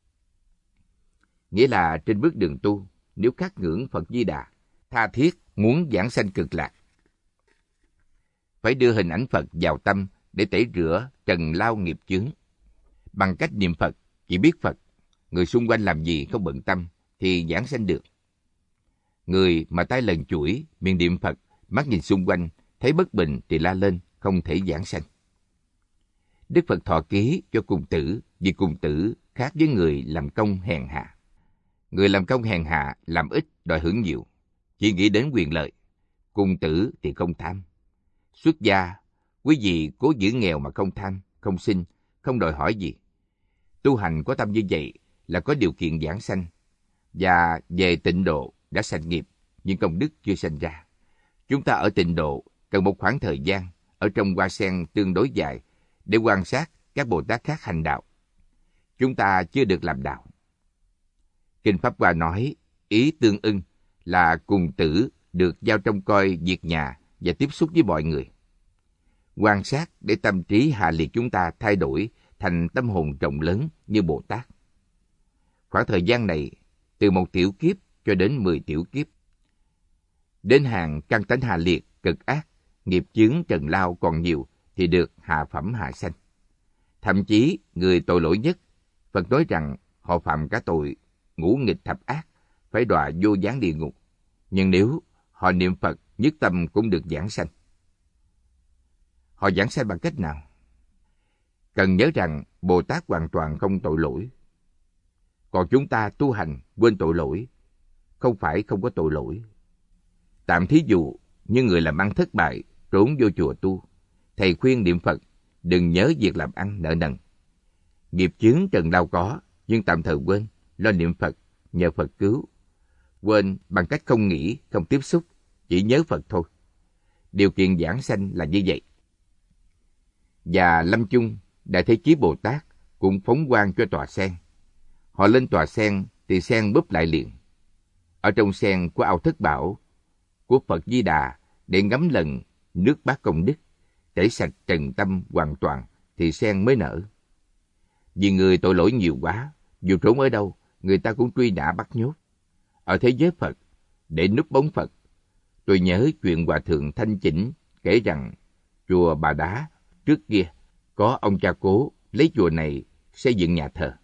Nghĩa là trên bước đường tu, nếu khát ngưỡng Phật Di Đà, tha thiết muốn giảng sanh cực lạc, phải đưa hình ảnh Phật vào tâm để tẩy rửa trần lao nghiệp chướng. Bằng cách niệm Phật, chỉ biết Phật, người xung quanh làm gì không bận tâm, thì giảng sanh được. Người mà tay lần chuỗi, miệng niệm Phật, mắt nhìn xung quanh, thấy bất bình thì la lên, không thể giảng sanh. Đức Phật thọ ký cho Cung Tử, vì Cung Tử khác với người làm công hèn hạ. Người làm công hèn hạ, làm ít, đòi hưởng nhiều, chỉ nghĩ đến quyền lợi. Cung Tử thì không tham. Xuất gia, quý vị cố giữ nghèo mà không tham, không xin, không đòi hỏi gì. Tu hành có tâm như vậy là có điều kiện giảng sanh. Và về tịnh độ đã sanh nghiệp, nhưng công đức chưa sanh ra. Chúng ta ở tịnh độ cần một khoảng thời gian ở trong hoa sen tương đối dài để quan sát các Bồ Tát khác hành đạo. Chúng ta chưa được làm đạo. Kinh Pháp Hoa nói, ý tương ưng là Cung Tử được giao trông coi việc nhà và tiếp xúc với mọi người. Quan sát để tâm trí hạ liệt chúng ta thay đổi thành tâm hồn rộng lớn như Bồ Tát. Khoảng thời gian này, từ một tiểu kiếp cho đến mười tiểu kiếp. Đến hàng căn tánh hạ liệt, cực ác, nghiệp chướng trần lao còn nhiều thì được hạ phẩm hạ sanh. Thậm chí, người tội lỗi nhất, Phật nói rằng họ phạm cả tội ngũ nghịch thập ác, phải đọa vô gián địa ngục. Nhưng nếu họ niệm Phật, nhất tâm cũng được giảng sanh. Họ giảng sanh bằng cách nào? Cần nhớ rằng Bồ Tát hoàn toàn không tội lỗi. Còn chúng ta tu hành quên tội lỗi, không phải không có tội lỗi. Tạm thí dụ, như người làm ăn thất bại, trốn vô chùa tu, thầy khuyên niệm Phật, đừng nhớ việc làm ăn nợ nần. Nghiệp chướng trần lao có, nhưng tạm thời quên, lo niệm Phật, nhờ Phật cứu. Quên bằng cách không nghĩ, không tiếp xúc, chỉ nhớ Phật thôi. Điều kiện giảng sanh là như vậy. Và lâm chung, Đại Thế Chí Bồ Tát cũng phóng quang cho tòa sen. Họ lên tòa sen thì sen búp lại liền. Ở trong sen có ao thất bảo của Phật Di Đà để ngắm lần nước bát công đức, tẩy sạch trần tâm hoàn toàn thì sen mới nở. Vì người tội lỗi nhiều quá, dù trốn ở đâu, người ta cũng truy nã bắt nhốt. Ở thế giới Phật, để núp bóng Phật, tôi nhớ chuyện Hòa Thượng Thanh Chỉnh kể rằng chùa Bà Đá trước kia có ông cha cố lấy chùa này xây dựng nhà thờ.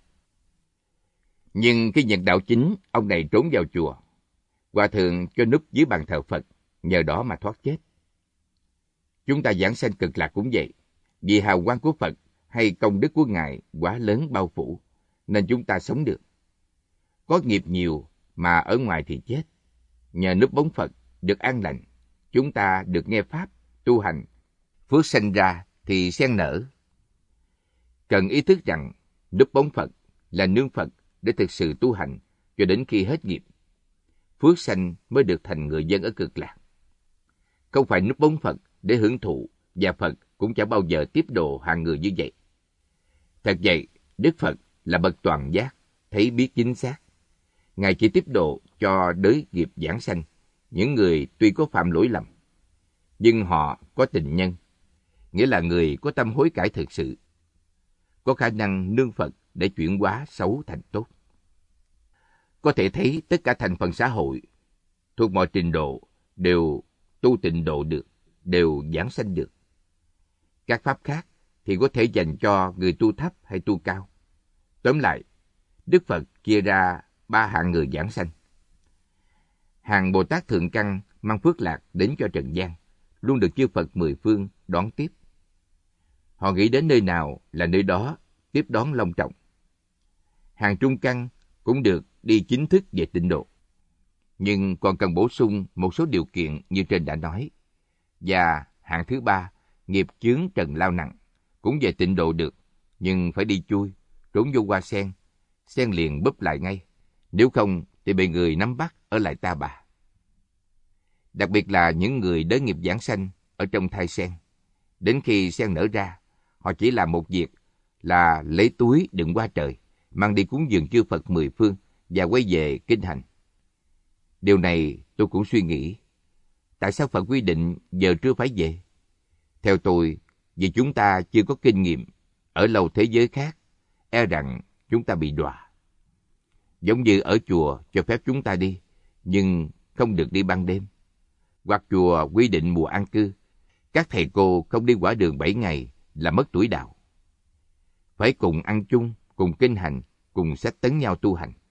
Nhưng khi nhận đạo chính, ông này trốn vào chùa. Hòa thượng cho núp dưới bàn thờ Phật, nhờ đó mà thoát chết. Chúng ta giảng sanh cực lạc cũng vậy. Vì hào quang của Phật hay công đức của Ngài quá lớn bao phủ, nên chúng ta sống được. Có nghiệp nhiều mà ở ngoài thì chết. Nhờ núp bóng Phật được an lành, chúng ta được nghe Pháp, tu hành. Phước sanh ra thì sen nở. Cần ý thức rằng núp bóng Phật là nương Phật để thực sự tu hành cho đến khi hết nghiệp. Phước sanh mới được thành người dân ở cực lạc. Không phải núp bóng Phật để hưởng thụ, và Phật cũng chẳng bao giờ tiếp độ hàng người như vậy. Thật vậy, Đức Phật là bậc toàn giác, thấy biết chính xác. Ngài chỉ tiếp độ cho đới nghiệp giảng sanh, những người tuy có phạm lỗi lầm, nhưng họ có tình nhân, nghĩa là người có tâm hối cải thực sự, có khả năng nương Phật để chuyển hóa xấu thành tốt. Có thể thấy tất cả thành phần xã hội, thuộc mọi trình độ, đều tu tịnh độ được, đều giảng sanh được. Các pháp khác thì có thể dành cho người tu thấp hay tu cao. Tóm lại, Đức Phật chia ra ba hạng người giảng sanh. Hàng Bồ Tát Thượng Căn mang phước lạc đến cho trần gian, luôn được chư Phật mười phương đón tiếp. Họ nghĩ đến nơi nào là nơi đó tiếp đón long trọng. Hàng Trung Căn cũng được đi chính thức về tịnh độ, nhưng còn cần bổ sung một số điều kiện như trên đã nói. Và hạng thứ ba, nghiệp chướng trần lao nặng, cũng về tịnh độ được, nhưng phải đi chui, trốn vô hoa sen, sen liền búp lại ngay. Nếu không thì bị người nắm bắt ở lại Ta Bà. Đặc biệt là những người đới nghiệp giảng sanh ở trong thai sen. Đến khi sen nở ra, họ chỉ làm một việc là lấy túi đựng hoa trời, mang đi cúng dường chư Phật mười phương và quay về kinh hành. Điều này tôi cũng suy nghĩ. Tại sao Phật quy định giờ trưa phải về? Theo tôi, vì chúng ta chưa có kinh nghiệm ở lâu thế giới khác, e rằng chúng ta bị đọa. Giống như ở chùa cho phép chúng ta đi, nhưng không được đi ban đêm. Hoặc chùa quy định mùa an cư, các thầy cô không đi quả đường bảy ngày là mất tuổi đạo. Phải cùng ăn chung, cùng kinh hành, cùng sách tấn nhau tu hành.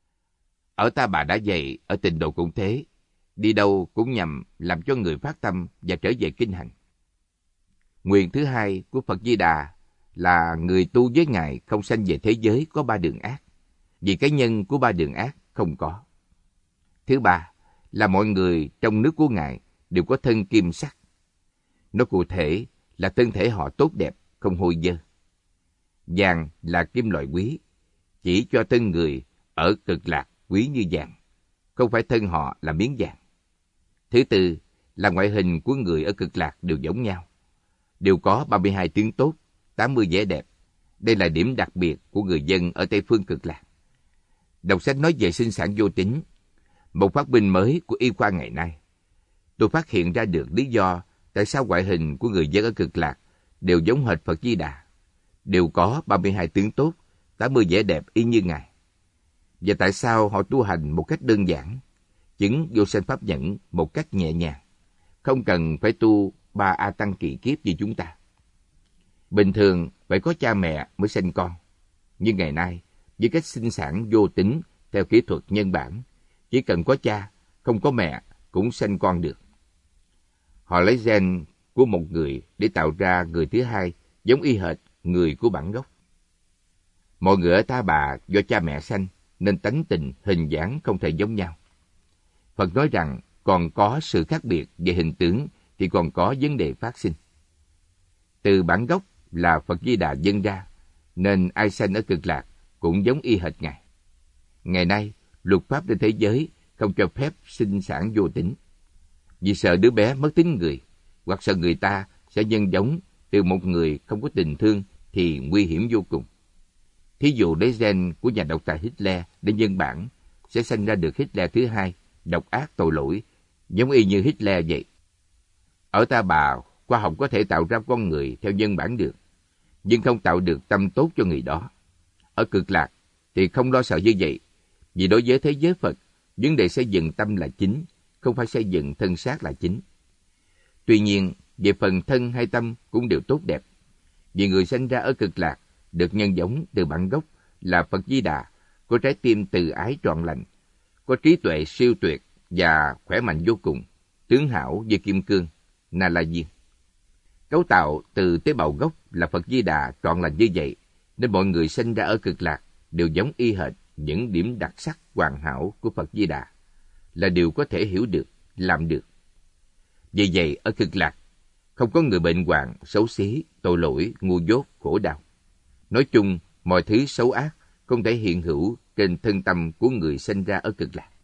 Ở Ta Bà đã dạy, ở Tịnh Độ cũng thế, đi đâu cũng nhằm làm cho người phát tâm và trở về kinh hành. Nguyện thứ hai của Phật Di Đà là người tu với Ngài không sanh về thế giới có ba đường ác, vì cái nhân của ba đường ác không có. Thứ ba là mọi người trong nước của Ngài đều có thân kim sắc. Nó cụ thể là thân thể họ tốt đẹp, không hôi dơ. Vàng là kim loại quý, chỉ cho thân người ở Cực Lạc quý như vàng, không phải thân họ là miếng vàng. Thứ tư là ngoại hình của người ở Cực Lạc đều giống nhau, đều có ba mươi hai tướng tốt, tám mươi vẻ đẹp. Đây là điểm đặc biệt của người dân ở Tây phương Cực Lạc. Đọc sách nói về sinh sản vô tính, một phát minh mới của y khoa ngày nay. Tôi phát hiện ra được lý do tại sao ngoại hình của người dân ở Cực Lạc đều giống hệt Phật Di Đà, đều có ba mươi hai tướng tốt, tám mươi vẻ đẹp y như Ngài. Và tại sao họ tu hành một cách đơn giản, chứng vô sanh pháp nhẫn một cách nhẹ nhàng, không cần phải tu ba A Tăng kỳ kiếp như chúng ta. Bình thường phải có cha mẹ mới sinh con, nhưng ngày nay với cách sinh sản vô tính theo kỹ thuật nhân bản, chỉ cần có cha, không có mẹ cũng sinh con được. Họ lấy gen của một người để tạo ra người thứ hai giống y hệt người của bản gốc. Mọi người ở Ta Bà do cha mẹ sanh nên tánh tình, hình dáng không thể giống nhau. Phật nói rằng còn có sự khác biệt về hình tướng thì còn có vấn đề phát sinh. Từ bản gốc là Phật Di Đà dâng ra, nên ai sanh ở Cực Lạc cũng giống y hệt Ngài. Ngày nay, luật pháp trên thế giới không cho phép sinh sản vô tính. Vì sợ đứa bé mất tính người, hoặc sợ người ta sẽ nhân giống từ một người không có tình thương thì nguy hiểm vô cùng. Thí dụ lấy gen của nhà độc tài Hitler để nhân bản, sẽ sinh ra được Hitler thứ hai, độc ác tội lỗi, giống y như Hitler vậy. Ở Ta Bà, khoa học có thể tạo ra con người theo nhân bản được, nhưng không tạo được tâm tốt cho người đó. Ở Cực Lạc thì không lo sợ như vậy, vì đối với thế giới Phật, vấn đề xây dựng tâm là chính, không phải xây dựng thân xác là chính. Tuy nhiên, về phần thân hay tâm cũng đều tốt đẹp, vì người sinh ra ở Cực Lạc được nhân giống từ bản gốc là Phật Di Đà, có trái tim từ ái trọn lành, có trí tuệ siêu tuyệt và khỏe mạnh vô cùng, tướng hảo như kim cương, Na La Diên. Cấu tạo từ tế bào gốc là Phật Di Đà trọn lành như vậy, nên mọi người sinh ra ở Cực Lạc đều giống y hệt những điểm đặc sắc hoàn hảo của Phật Di Đà, là điều có thể hiểu được, làm được. Vì vậy, ở Cực Lạc, không có người bệnh hoạn, xấu xí, tội lỗi, ngu dốt, khổ đau. Nói chung, mọi thứ xấu ác không thể hiện hữu trên thân tâm của người sinh ra ở Cực Lạc.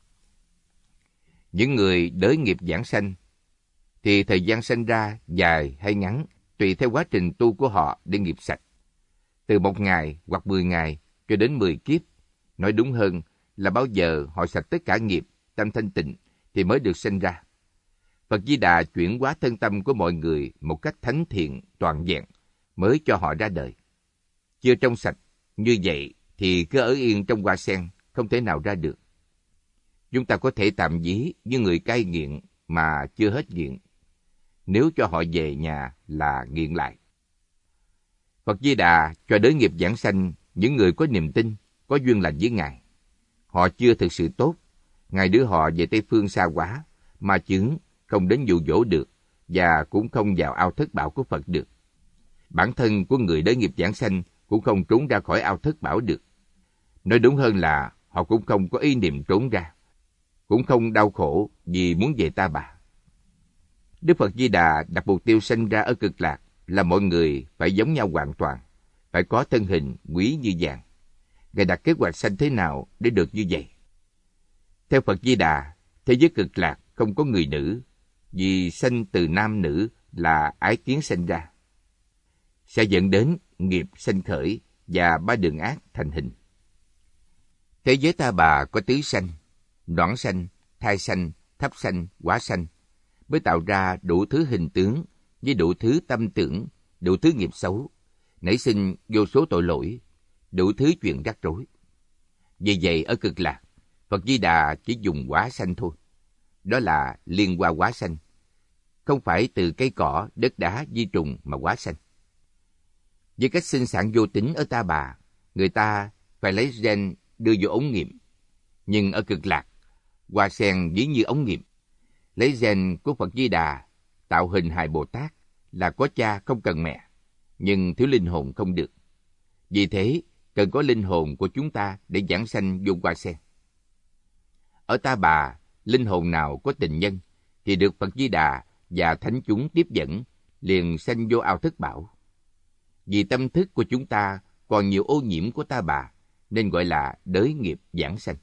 Những người đới nghiệp giảng sanh thì thời gian sinh ra dài hay ngắn tùy theo quá trình tu của họ để nghiệp sạch. Từ một ngày hoặc mười ngày cho đến mười kiếp, nói đúng hơn là bao giờ họ sạch tất cả nghiệp, tâm thanh tịnh thì mới được sinh ra. Phật Di Đà chuyển hóa thân tâm của mọi người một cách thánh thiện, toàn vẹn mới cho họ ra đời. Chưa trong sạch như vậy thì cứ ở yên trong hoa sen, không thể nào ra được. Chúng ta có thể tạm ví như người cai nghiện mà chưa hết nghiện. Nếu cho họ về nhà là nghiện lại. Phật Di Đà cho đới nghiệp giảng sanh những người có niềm tin, có duyên lành với Ngài. Họ chưa thực sự tốt, Ngài đưa họ về Tây Phương xa quá, mà chứng không đến dụ dỗ được và cũng không vào ao thất bảo của Phật được. Bản thân của người đới nghiệp giảng sanh cũng không trốn ra khỏi ao thất bảo được. Nói đúng hơn là họ cũng không có ý niệm trốn ra, cũng không đau khổ vì muốn về Ta Bà. Đức Phật Di Đà đặt mục tiêu sinh ra ở Cực Lạc là mọi người phải giống nhau hoàn toàn, phải có thân hình quý như vàng. Ngài đặt kế hoạch sanh thế nào để được như vậy? Theo Phật Di Đà, thế giới Cực Lạc không có người nữ, vì sanh từ nam nữ là ái kiến sinh ra, sẽ dẫn đến nghiệp sanh khởi và ba đường ác thành hình. Thế giới Ta Bà có tứ sanh, noãn sanh, thai sanh, thấp sanh, hóa sanh, mới tạo ra đủ thứ hình tướng với đủ thứ tâm tưởng, đủ thứ nghiệp xấu, nảy sinh vô số tội lỗi, đủ thứ chuyện rắc rối. Vì vậy ở Cực Lạc, Phật Di Đà chỉ dùng hóa sanh thôi. Đó là liên hoa hóa sanh. không phải từ cây cỏ, đất đá, vi trùng mà hóa sanh. Với cách sinh sản vô tính ở Ta Bà, người ta phải lấy gen đưa vô ống nghiệm. Nhưng ở Cực Lạc, hoa sen ví như ống nghiệm. Lấy gen của Phật Di Đà tạo hình hài Bồ Tát là có cha không cần mẹ, nhưng thiếu linh hồn không được. Vì thế, cần có linh hồn của chúng ta để giảng sanh vô hoa sen. Ở Ta Bà, linh hồn nào có tình nhân thì được Phật Di Đà và thánh chúng tiếp dẫn, liền sanh vô ao Thất Bảo. Vì tâm thức của chúng ta còn nhiều ô nhiễm của Ta Bà, nên gọi là đới nghiệp giảng sanh.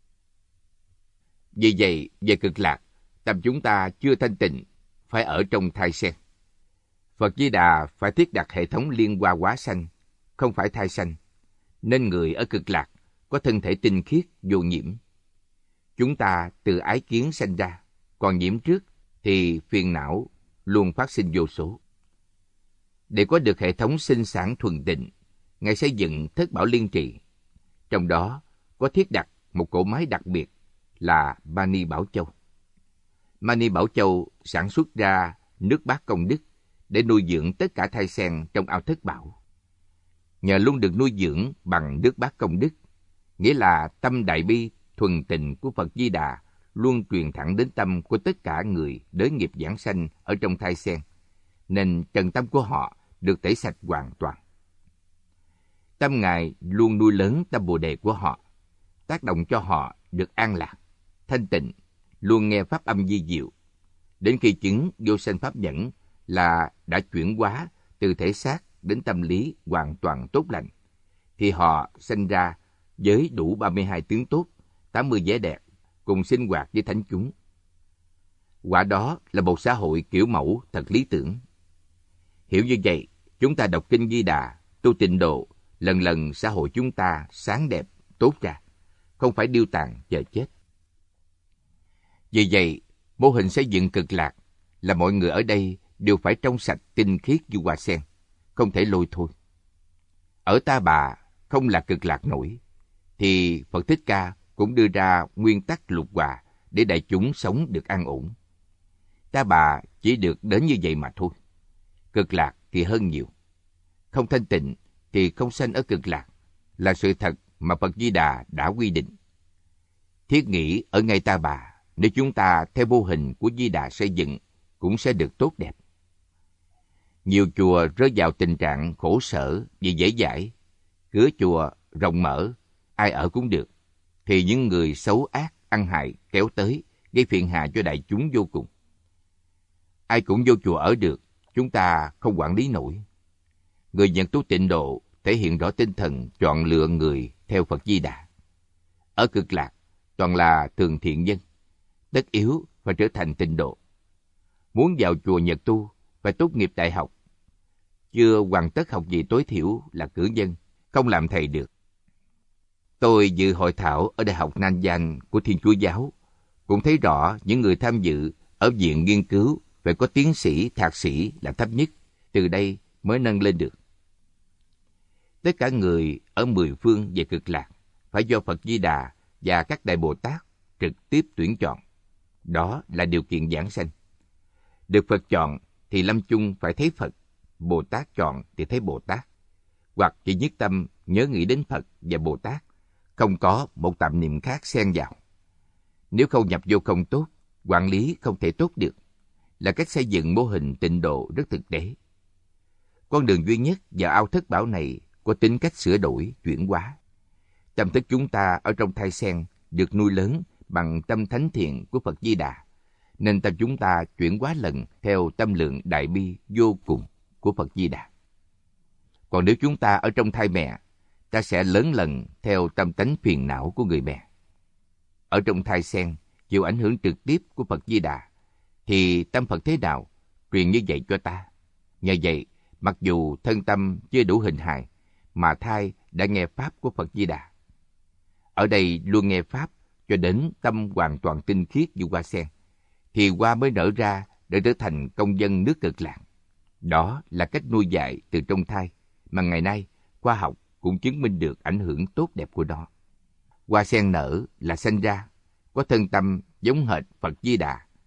Vì vậy, về Cực Lạc, tâm chúng ta chưa thanh tịnh, phải ở trong thai sen. Phật Di Đà phải thiết đặt hệ thống liên hoa hóa sanh, không phải thai sanh, nên người ở Cực Lạc có thân thể tinh khiết, vô nhiễm. Chúng ta từ ái kiến sanh ra, còn nhiễm trước thì phiền não luôn phát sinh vô số. Để có được hệ thống sinh sản thuần tịnh, Ngài xây dựng Thất Bảo Liên Trì. Trong đó có thiết đặt một cỗ máy đặc biệt là Mani Bảo Châu. Mani Bảo Châu sản xuất ra nước bát công đức để nuôi dưỡng tất cả thai sen trong ao Thất Bảo. Nhờ luôn được nuôi dưỡng bằng nước bát công đức, nghĩa là tâm đại bi thuần tịnh của Phật Di Đà luôn truyền thẳng đến tâm của tất cả người đới nghiệp giảng sanh ở trong thai sen, nên trần tâm của họ được tẩy sạch hoàn toàn. Tâm Ngài luôn nuôi lớn tâm Bồ Đề của họ, tác động cho họ được an lạc, thanh tịnh, luôn nghe pháp âm vi diệu. Đến khi chứng vô sanh pháp nhẫn là đã chuyển hóa từ thể xác đến tâm lý hoàn toàn tốt lành, thì họ sanh ra với đủ ba mươi hai tướng tốt, tám mươi vẻ đẹp, cùng sinh hoạt với thánh chúng. Quả đó là một xã hội kiểu mẫu thật lý tưởng. Hiểu như vậy, chúng ta đọc kinh Di Đà, tu tịnh độ, lần lần xã hội chúng ta sáng đẹp, tốt ra, không phải điêu tàn chờ chết. Vì vậy, mô hình xây dựng Cực Lạc là mọi người ở đây đều phải trong sạch tinh khiết như hoa sen, không thể lôi thôi. Ở Ta Bà không là Cực Lạc nổi, thì Phật Thích Ca cũng đưa ra nguyên tắc lục hòa để đại chúng sống được an ổn. Ta Bà chỉ được đến như vậy mà thôi. Cực Lạc thì hơn nhiều. Không thanh tịnh thì không sanh ở Cực Lạc là sự thật mà Phật Di Đà đã quy định. Thiết nghĩ ở ngay Ta Bà, nếu chúng ta theo mô hình của Di Đà xây dựng cũng sẽ được tốt đẹp. Nhiều chùa rơi vào tình trạng khổ sở vì dễ dãi, cửa chùa rộng mở, ai ở cũng được, thì những người xấu ác, ăn hại kéo tới, gây phiền hà cho đại chúng vô cùng. Ai cũng vô chùa ở được, chúng ta không quản lý nổi. Người nhận tu tịnh độ thể hiện rõ tinh thần chọn lựa người theo Phật Di Đà. Ở Cực Lạc, toàn là thường thiện nhân, tất yếu phải trở thành tịnh độ. Muốn vào chùa Nhật tu, phải tốt nghiệp đại học. Chưa hoàn tất học gì tối thiểu là cử nhân, không làm thầy được. Tôi dự hội thảo ở Đại học Nan Giang của Thiên Chúa Giáo, cũng thấy rõ những người tham dự ở viện nghiên cứu phải có tiến sĩ, thạc sĩ là thấp nhất, từ đây mới nâng lên được. Tất cả người ở mười phương về Cực Lạc phải do Phật Di Đà và các Đại Bồ Tát trực tiếp tuyển chọn. Đó là điều kiện giảng sanh. Được Phật chọn thì lâm chung phải thấy Phật, Bồ Tát chọn thì thấy Bồ Tát. Hoặc chỉ nhất tâm nhớ nghĩ đến Phật và Bồ Tát, không có một tạm niệm khác xen vào. Nếu không nhập vô không tốt, quản lý không thể tốt được, là cách xây dựng mô hình tịnh độ rất thực tế. Con đường duy nhất vào ao Thất Bảo này có tính cách sửa đổi, chuyển hóa. Tâm thức chúng ta ở trong thai sen được nuôi lớn bằng tâm thánh thiện của Phật Di Đà, nên tâm chúng ta chuyển hóa lần theo tâm lượng đại bi vô cùng của Phật Di Đà. Còn nếu chúng ta ở trong thai mẹ, ta sẽ lớn lần theo tâm tánh phiền não của người mẹ. Ở trong thai sen, chịu ảnh hưởng trực tiếp của Phật Di Đà, thì tâm Phật thế nào, truyền như vậy cho ta. Nhờ vậy, mặc dù thân tâm chưa đủ hình hài, mà thai đã nghe Pháp của Phật Di Đà. Ở đây luôn nghe Pháp cho đến tâm hoàn toàn tinh khiết như hoa sen, thì hoa mới nở ra để trở thành công dân nước Cực Lạc. Đó là cách nuôi dạy từ trong thai, mà ngày nay khoa học cũng chứng minh được ảnh hưởng tốt đẹp của nó. Hoa sen nở là sanh ra, có thân tâm giống hệt Phật Di Đà,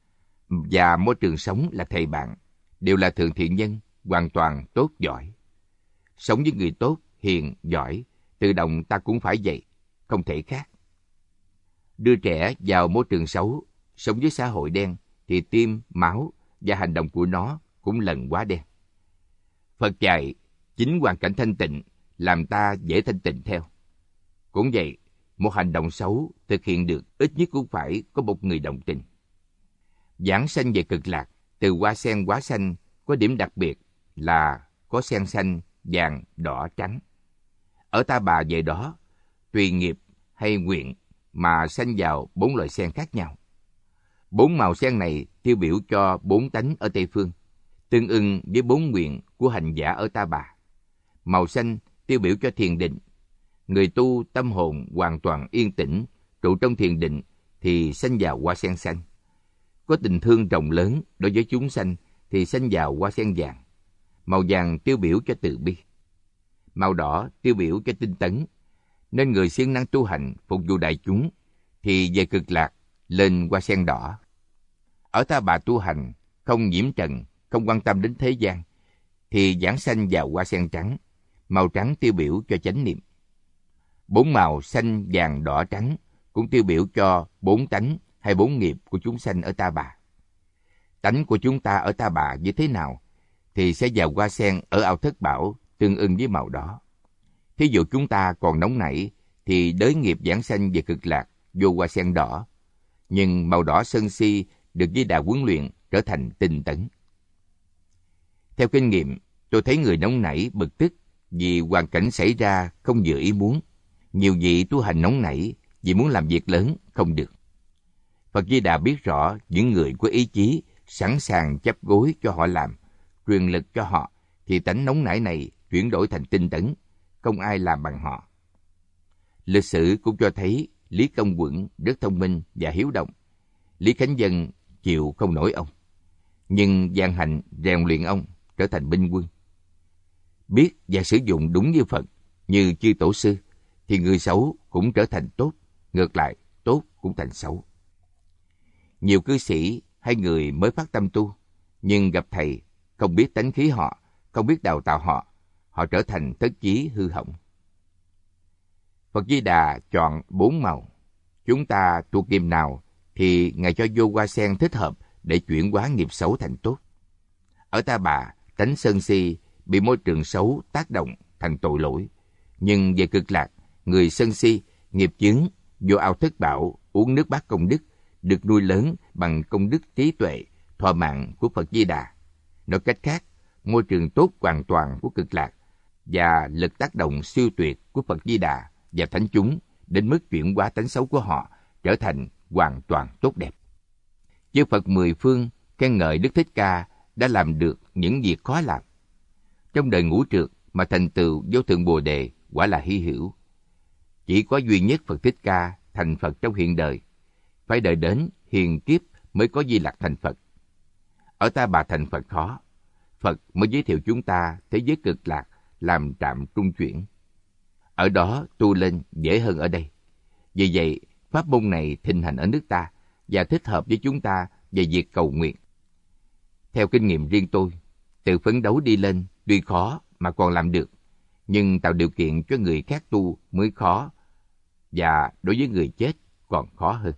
và môi trường sống là thầy bạn, đều là thượng thiện nhân, hoàn toàn tốt giỏi. Sống với người tốt, hiền, giỏi, tự động ta cũng phải vậy, không thể khác. Đưa trẻ vào môi trường xấu, sống với xã hội đen, thì tim, máu và hành động của nó cũng lần quá đen. Phật dạy, chính hoàn cảnh thanh tịnh làm ta dễ thanh tịnh theo. Cũng vậy, một hành động xấu thực hiện được ít nhất cũng phải có một người đồng tình. Giảng sanh về cực lạc, từ hoa sen hóa xanh có điểm đặc biệt là có sen xanh, vàng, đỏ, trắng. Ở Ta Bà về đó, tùy nghiệp hay nguyện mà sanh vào bốn loại sen khác nhau. Bốn màu sen này tiêu biểu cho bốn tánh ở Tây Phương, tương ưng với bốn nguyện của hành giả ở Ta Bà. Màu xanh tiêu biểu cho thiền định. Người tu tâm hồn hoàn toàn yên tĩnh, trụ trong thiền định thì sanh vào hoa sen xanh. Có tình thương rộng lớn đối với chúng sanh thì sanh vào hoa sen vàng. Màu vàng tiêu biểu cho từ bi. Màu đỏ tiêu biểu cho tinh tấn. Nên người siêng năng tu hành phục vụ đại chúng thì về cực lạc lên hoa sen đỏ. Ở Ta Bà tu hành không nhiễm trần, không quan tâm đến thế gian thì giảng sanh vào hoa sen trắng. Màu trắng tiêu biểu cho chánh niệm. Bốn màu xanh, vàng, đỏ, trắng cũng tiêu biểu cho bốn tánh hay bốn nghiệp của chúng sanh ở Ta Bà. Tánh của chúng ta ở Ta Bà như thế nào thì sẽ vào hoa sen ở Ao Thất Bảo tương ưng với màu đó. Thí dụ chúng ta còn nóng nảy thì đới nghiệp giảng sanh về cực lạc vô hoa sen đỏ. Nhưng màu đỏ sân si được Di Đà huấn luyện trở thành tinh tấn. Theo kinh nghiệm, tôi thấy người nóng nảy bực tức vì hoàn cảnh xảy ra không vừa ý muốn. Nhiều vị tu hành nóng nảy vì muốn làm việc lớn không được. Phật Di Đà biết rõ những người có ý chí sẵn sàng chấp gối cho họ làm, truyền lực cho họ, thì tánh nóng nảy này chuyển đổi thành tinh tấn, không ai làm bằng họ. Lịch sử cũng cho thấy Lý Công Quẩn rất thông minh và hiếu động. Lý Khánh Dân chịu không nổi ông, nhưng gian hạnh rèn luyện ông trở thành binh quân. Biết và sử dụng đúng như Phật, như chư tổ sư, thì người xấu cũng trở thành tốt, ngược lại tốt cũng thành xấu. Nhiều cư sĩ hay người mới phát tâm tu, nhưng gặp thầy không biết tánh khí họ, không biết đào tạo họ, họ trở thành thất chí hư hỏng. Phật Di Đà chọn bốn màu. Chúng ta thuộc nghiệp nào thì Ngài cho vô hoa sen thích hợp để chuyển hóa nghiệp xấu thành tốt. Ở Ta Bà, tánh sân si bị môi trường xấu tác động thành tội lỗi. Nhưng về cực lạc, người sân si, nghiệp chướng, vô Ao Thất Bảo uống nước bát công đức, được nuôi lớn bằng công đức trí tuệ, thọ mạng của Phật Di Đà. Nói cách khác, môi trường tốt hoàn toàn của cực lạc và lực tác động siêu tuyệt của Phật Di Đà và thánh chúng đến mức chuyển hóa tánh xấu của họ trở thành hoàn toàn tốt đẹp. Chư Phật mười phương khen ngợi Đức Thích Ca đã làm được những việc khó làm. Trong đời ngũ trược mà thành tựu vô thượng Bồ Đề quả là hy hữu. Chỉ có duy nhất Phật Thích Ca thành Phật trong hiện đời, phải đợi đến hiền kiếp mới có Di Lặc thành Phật. Ở Ta Bà thành Phật khó, Phật mới giới thiệu chúng ta thế giới cực lạc làm trạm trung chuyển. Ở đó tu lên dễ hơn ở đây. Vì vậy, pháp môn này thịnh hành ở nước ta và thích hợp với chúng ta về việc cầu nguyện. Theo kinh nghiệm riêng tôi, tự phấn đấu đi lên tuy khó mà còn làm được, nhưng tạo điều kiện cho người khác tu mới khó, và đối với người chết còn khó hơn.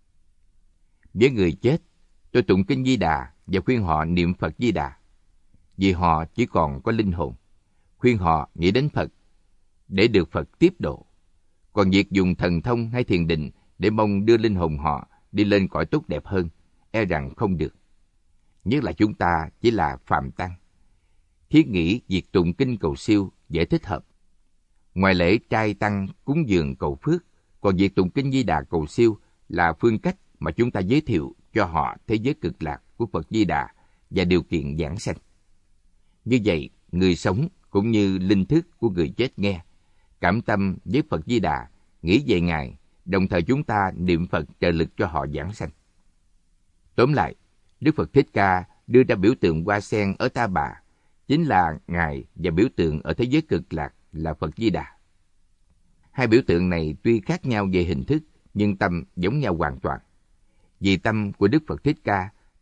Với người chết, tôi tụng kinh Di Đà và khuyên họ niệm Phật Di Đà, vì họ chỉ còn có linh hồn. Khuyên họ nghĩ đến Phật để được Phật tiếp độ. Còn việc dùng thần thông hay thiền định để mong đưa linh hồn họ đi lên cõi tốt đẹp hơn, e rằng không được. Nhất là chúng ta chỉ là phàm tăng. Thiết nghĩ việc tụng kinh cầu siêu dễ thích hợp. Ngoài lễ trai tăng cúng dường cầu phước, còn việc tụng kinh Di Đà cầu siêu là phương cách mà chúng ta giới thiệu cho họ thế giới cực lạc của Phật Di Đà và điều kiện giảng sanh. Như vậy, người sống cũng như linh thức của người chết nghe, cảm tâm với Phật Di Đà, nghĩ về Ngài, đồng thời chúng ta niệm Phật trợ lực cho họ giảng sanh. Tóm lại, Đức Phật Thích Ca đưa ra biểu tượng hoa sen ở Ta Bà, chính là Ngài, và biểu tượng ở thế giới cực lạc là Phật Di Đà. Hai biểu tượng này tuy khác nhau về hình thức, nhưng tâm giống nhau hoàn toàn. Vì tâm của Đức Phật Thích Ca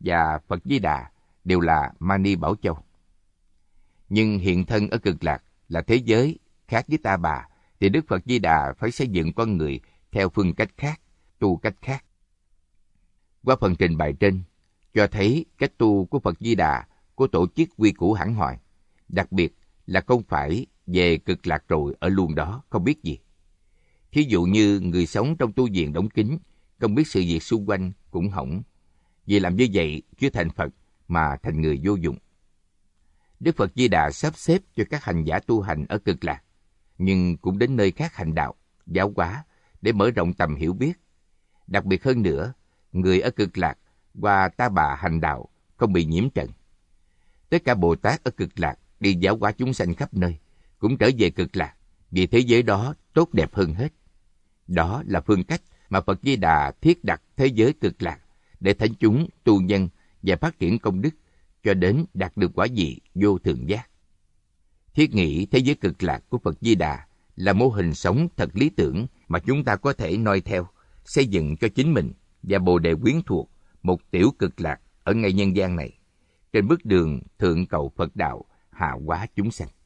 và Phật Di Đà đều là Mani Bảo Châu. Nhưng hiện thân ở Cực Lạc là thế giới khác với Ta Bà, thì Đức Phật Di Đà phải xây dựng con người theo phương cách khác, tu cách khác. Qua phần trình bày trên, cho thấy cách tu của Phật Di Đà có tổ chức quy củ hẳn hoi, đặc biệt là không phải về Cực Lạc rồi ở luôn đó không biết gì. Thí dụ như người sống trong tu viện đóng kín, không biết sự việc xung quanh cũng hỏng. Vì làm như vậy chưa thành Phật mà thành người vô dụng. Đức Phật Di Đà sắp xếp cho các hành giả tu hành ở Cực Lạc, nhưng cũng đến nơi khác hành đạo, giáo hóa để mở rộng tầm hiểu biết. Đặc biệt hơn nữa, người ở Cực Lạc qua Ta Bà hành đạo không bị nhiễm trần. Tất cả Bồ Tát ở Cực Lạc đi giáo hóa chúng sanh khắp nơi cũng trở về Cực Lạc, vì thế giới đó tốt đẹp hơn hết. Đó là phương cách mà Phật Di Đà thiết đặt thế giới Cực Lạc để thánh chúng tu nhân và phát triển công đức cho đến đạt được quả vị vô thượng giác. Thiết nghĩ thế giới Cực Lạc của Phật Di Đà là mô hình sống thật lý tưởng mà chúng ta có thể noi theo, xây dựng cho chính mình và Bồ Đề quyến thuộc một tiểu Cực Lạc ở ngay nhân gian này, trên bước đường thượng cầu Phật đạo, hạ hóa chúng sanh.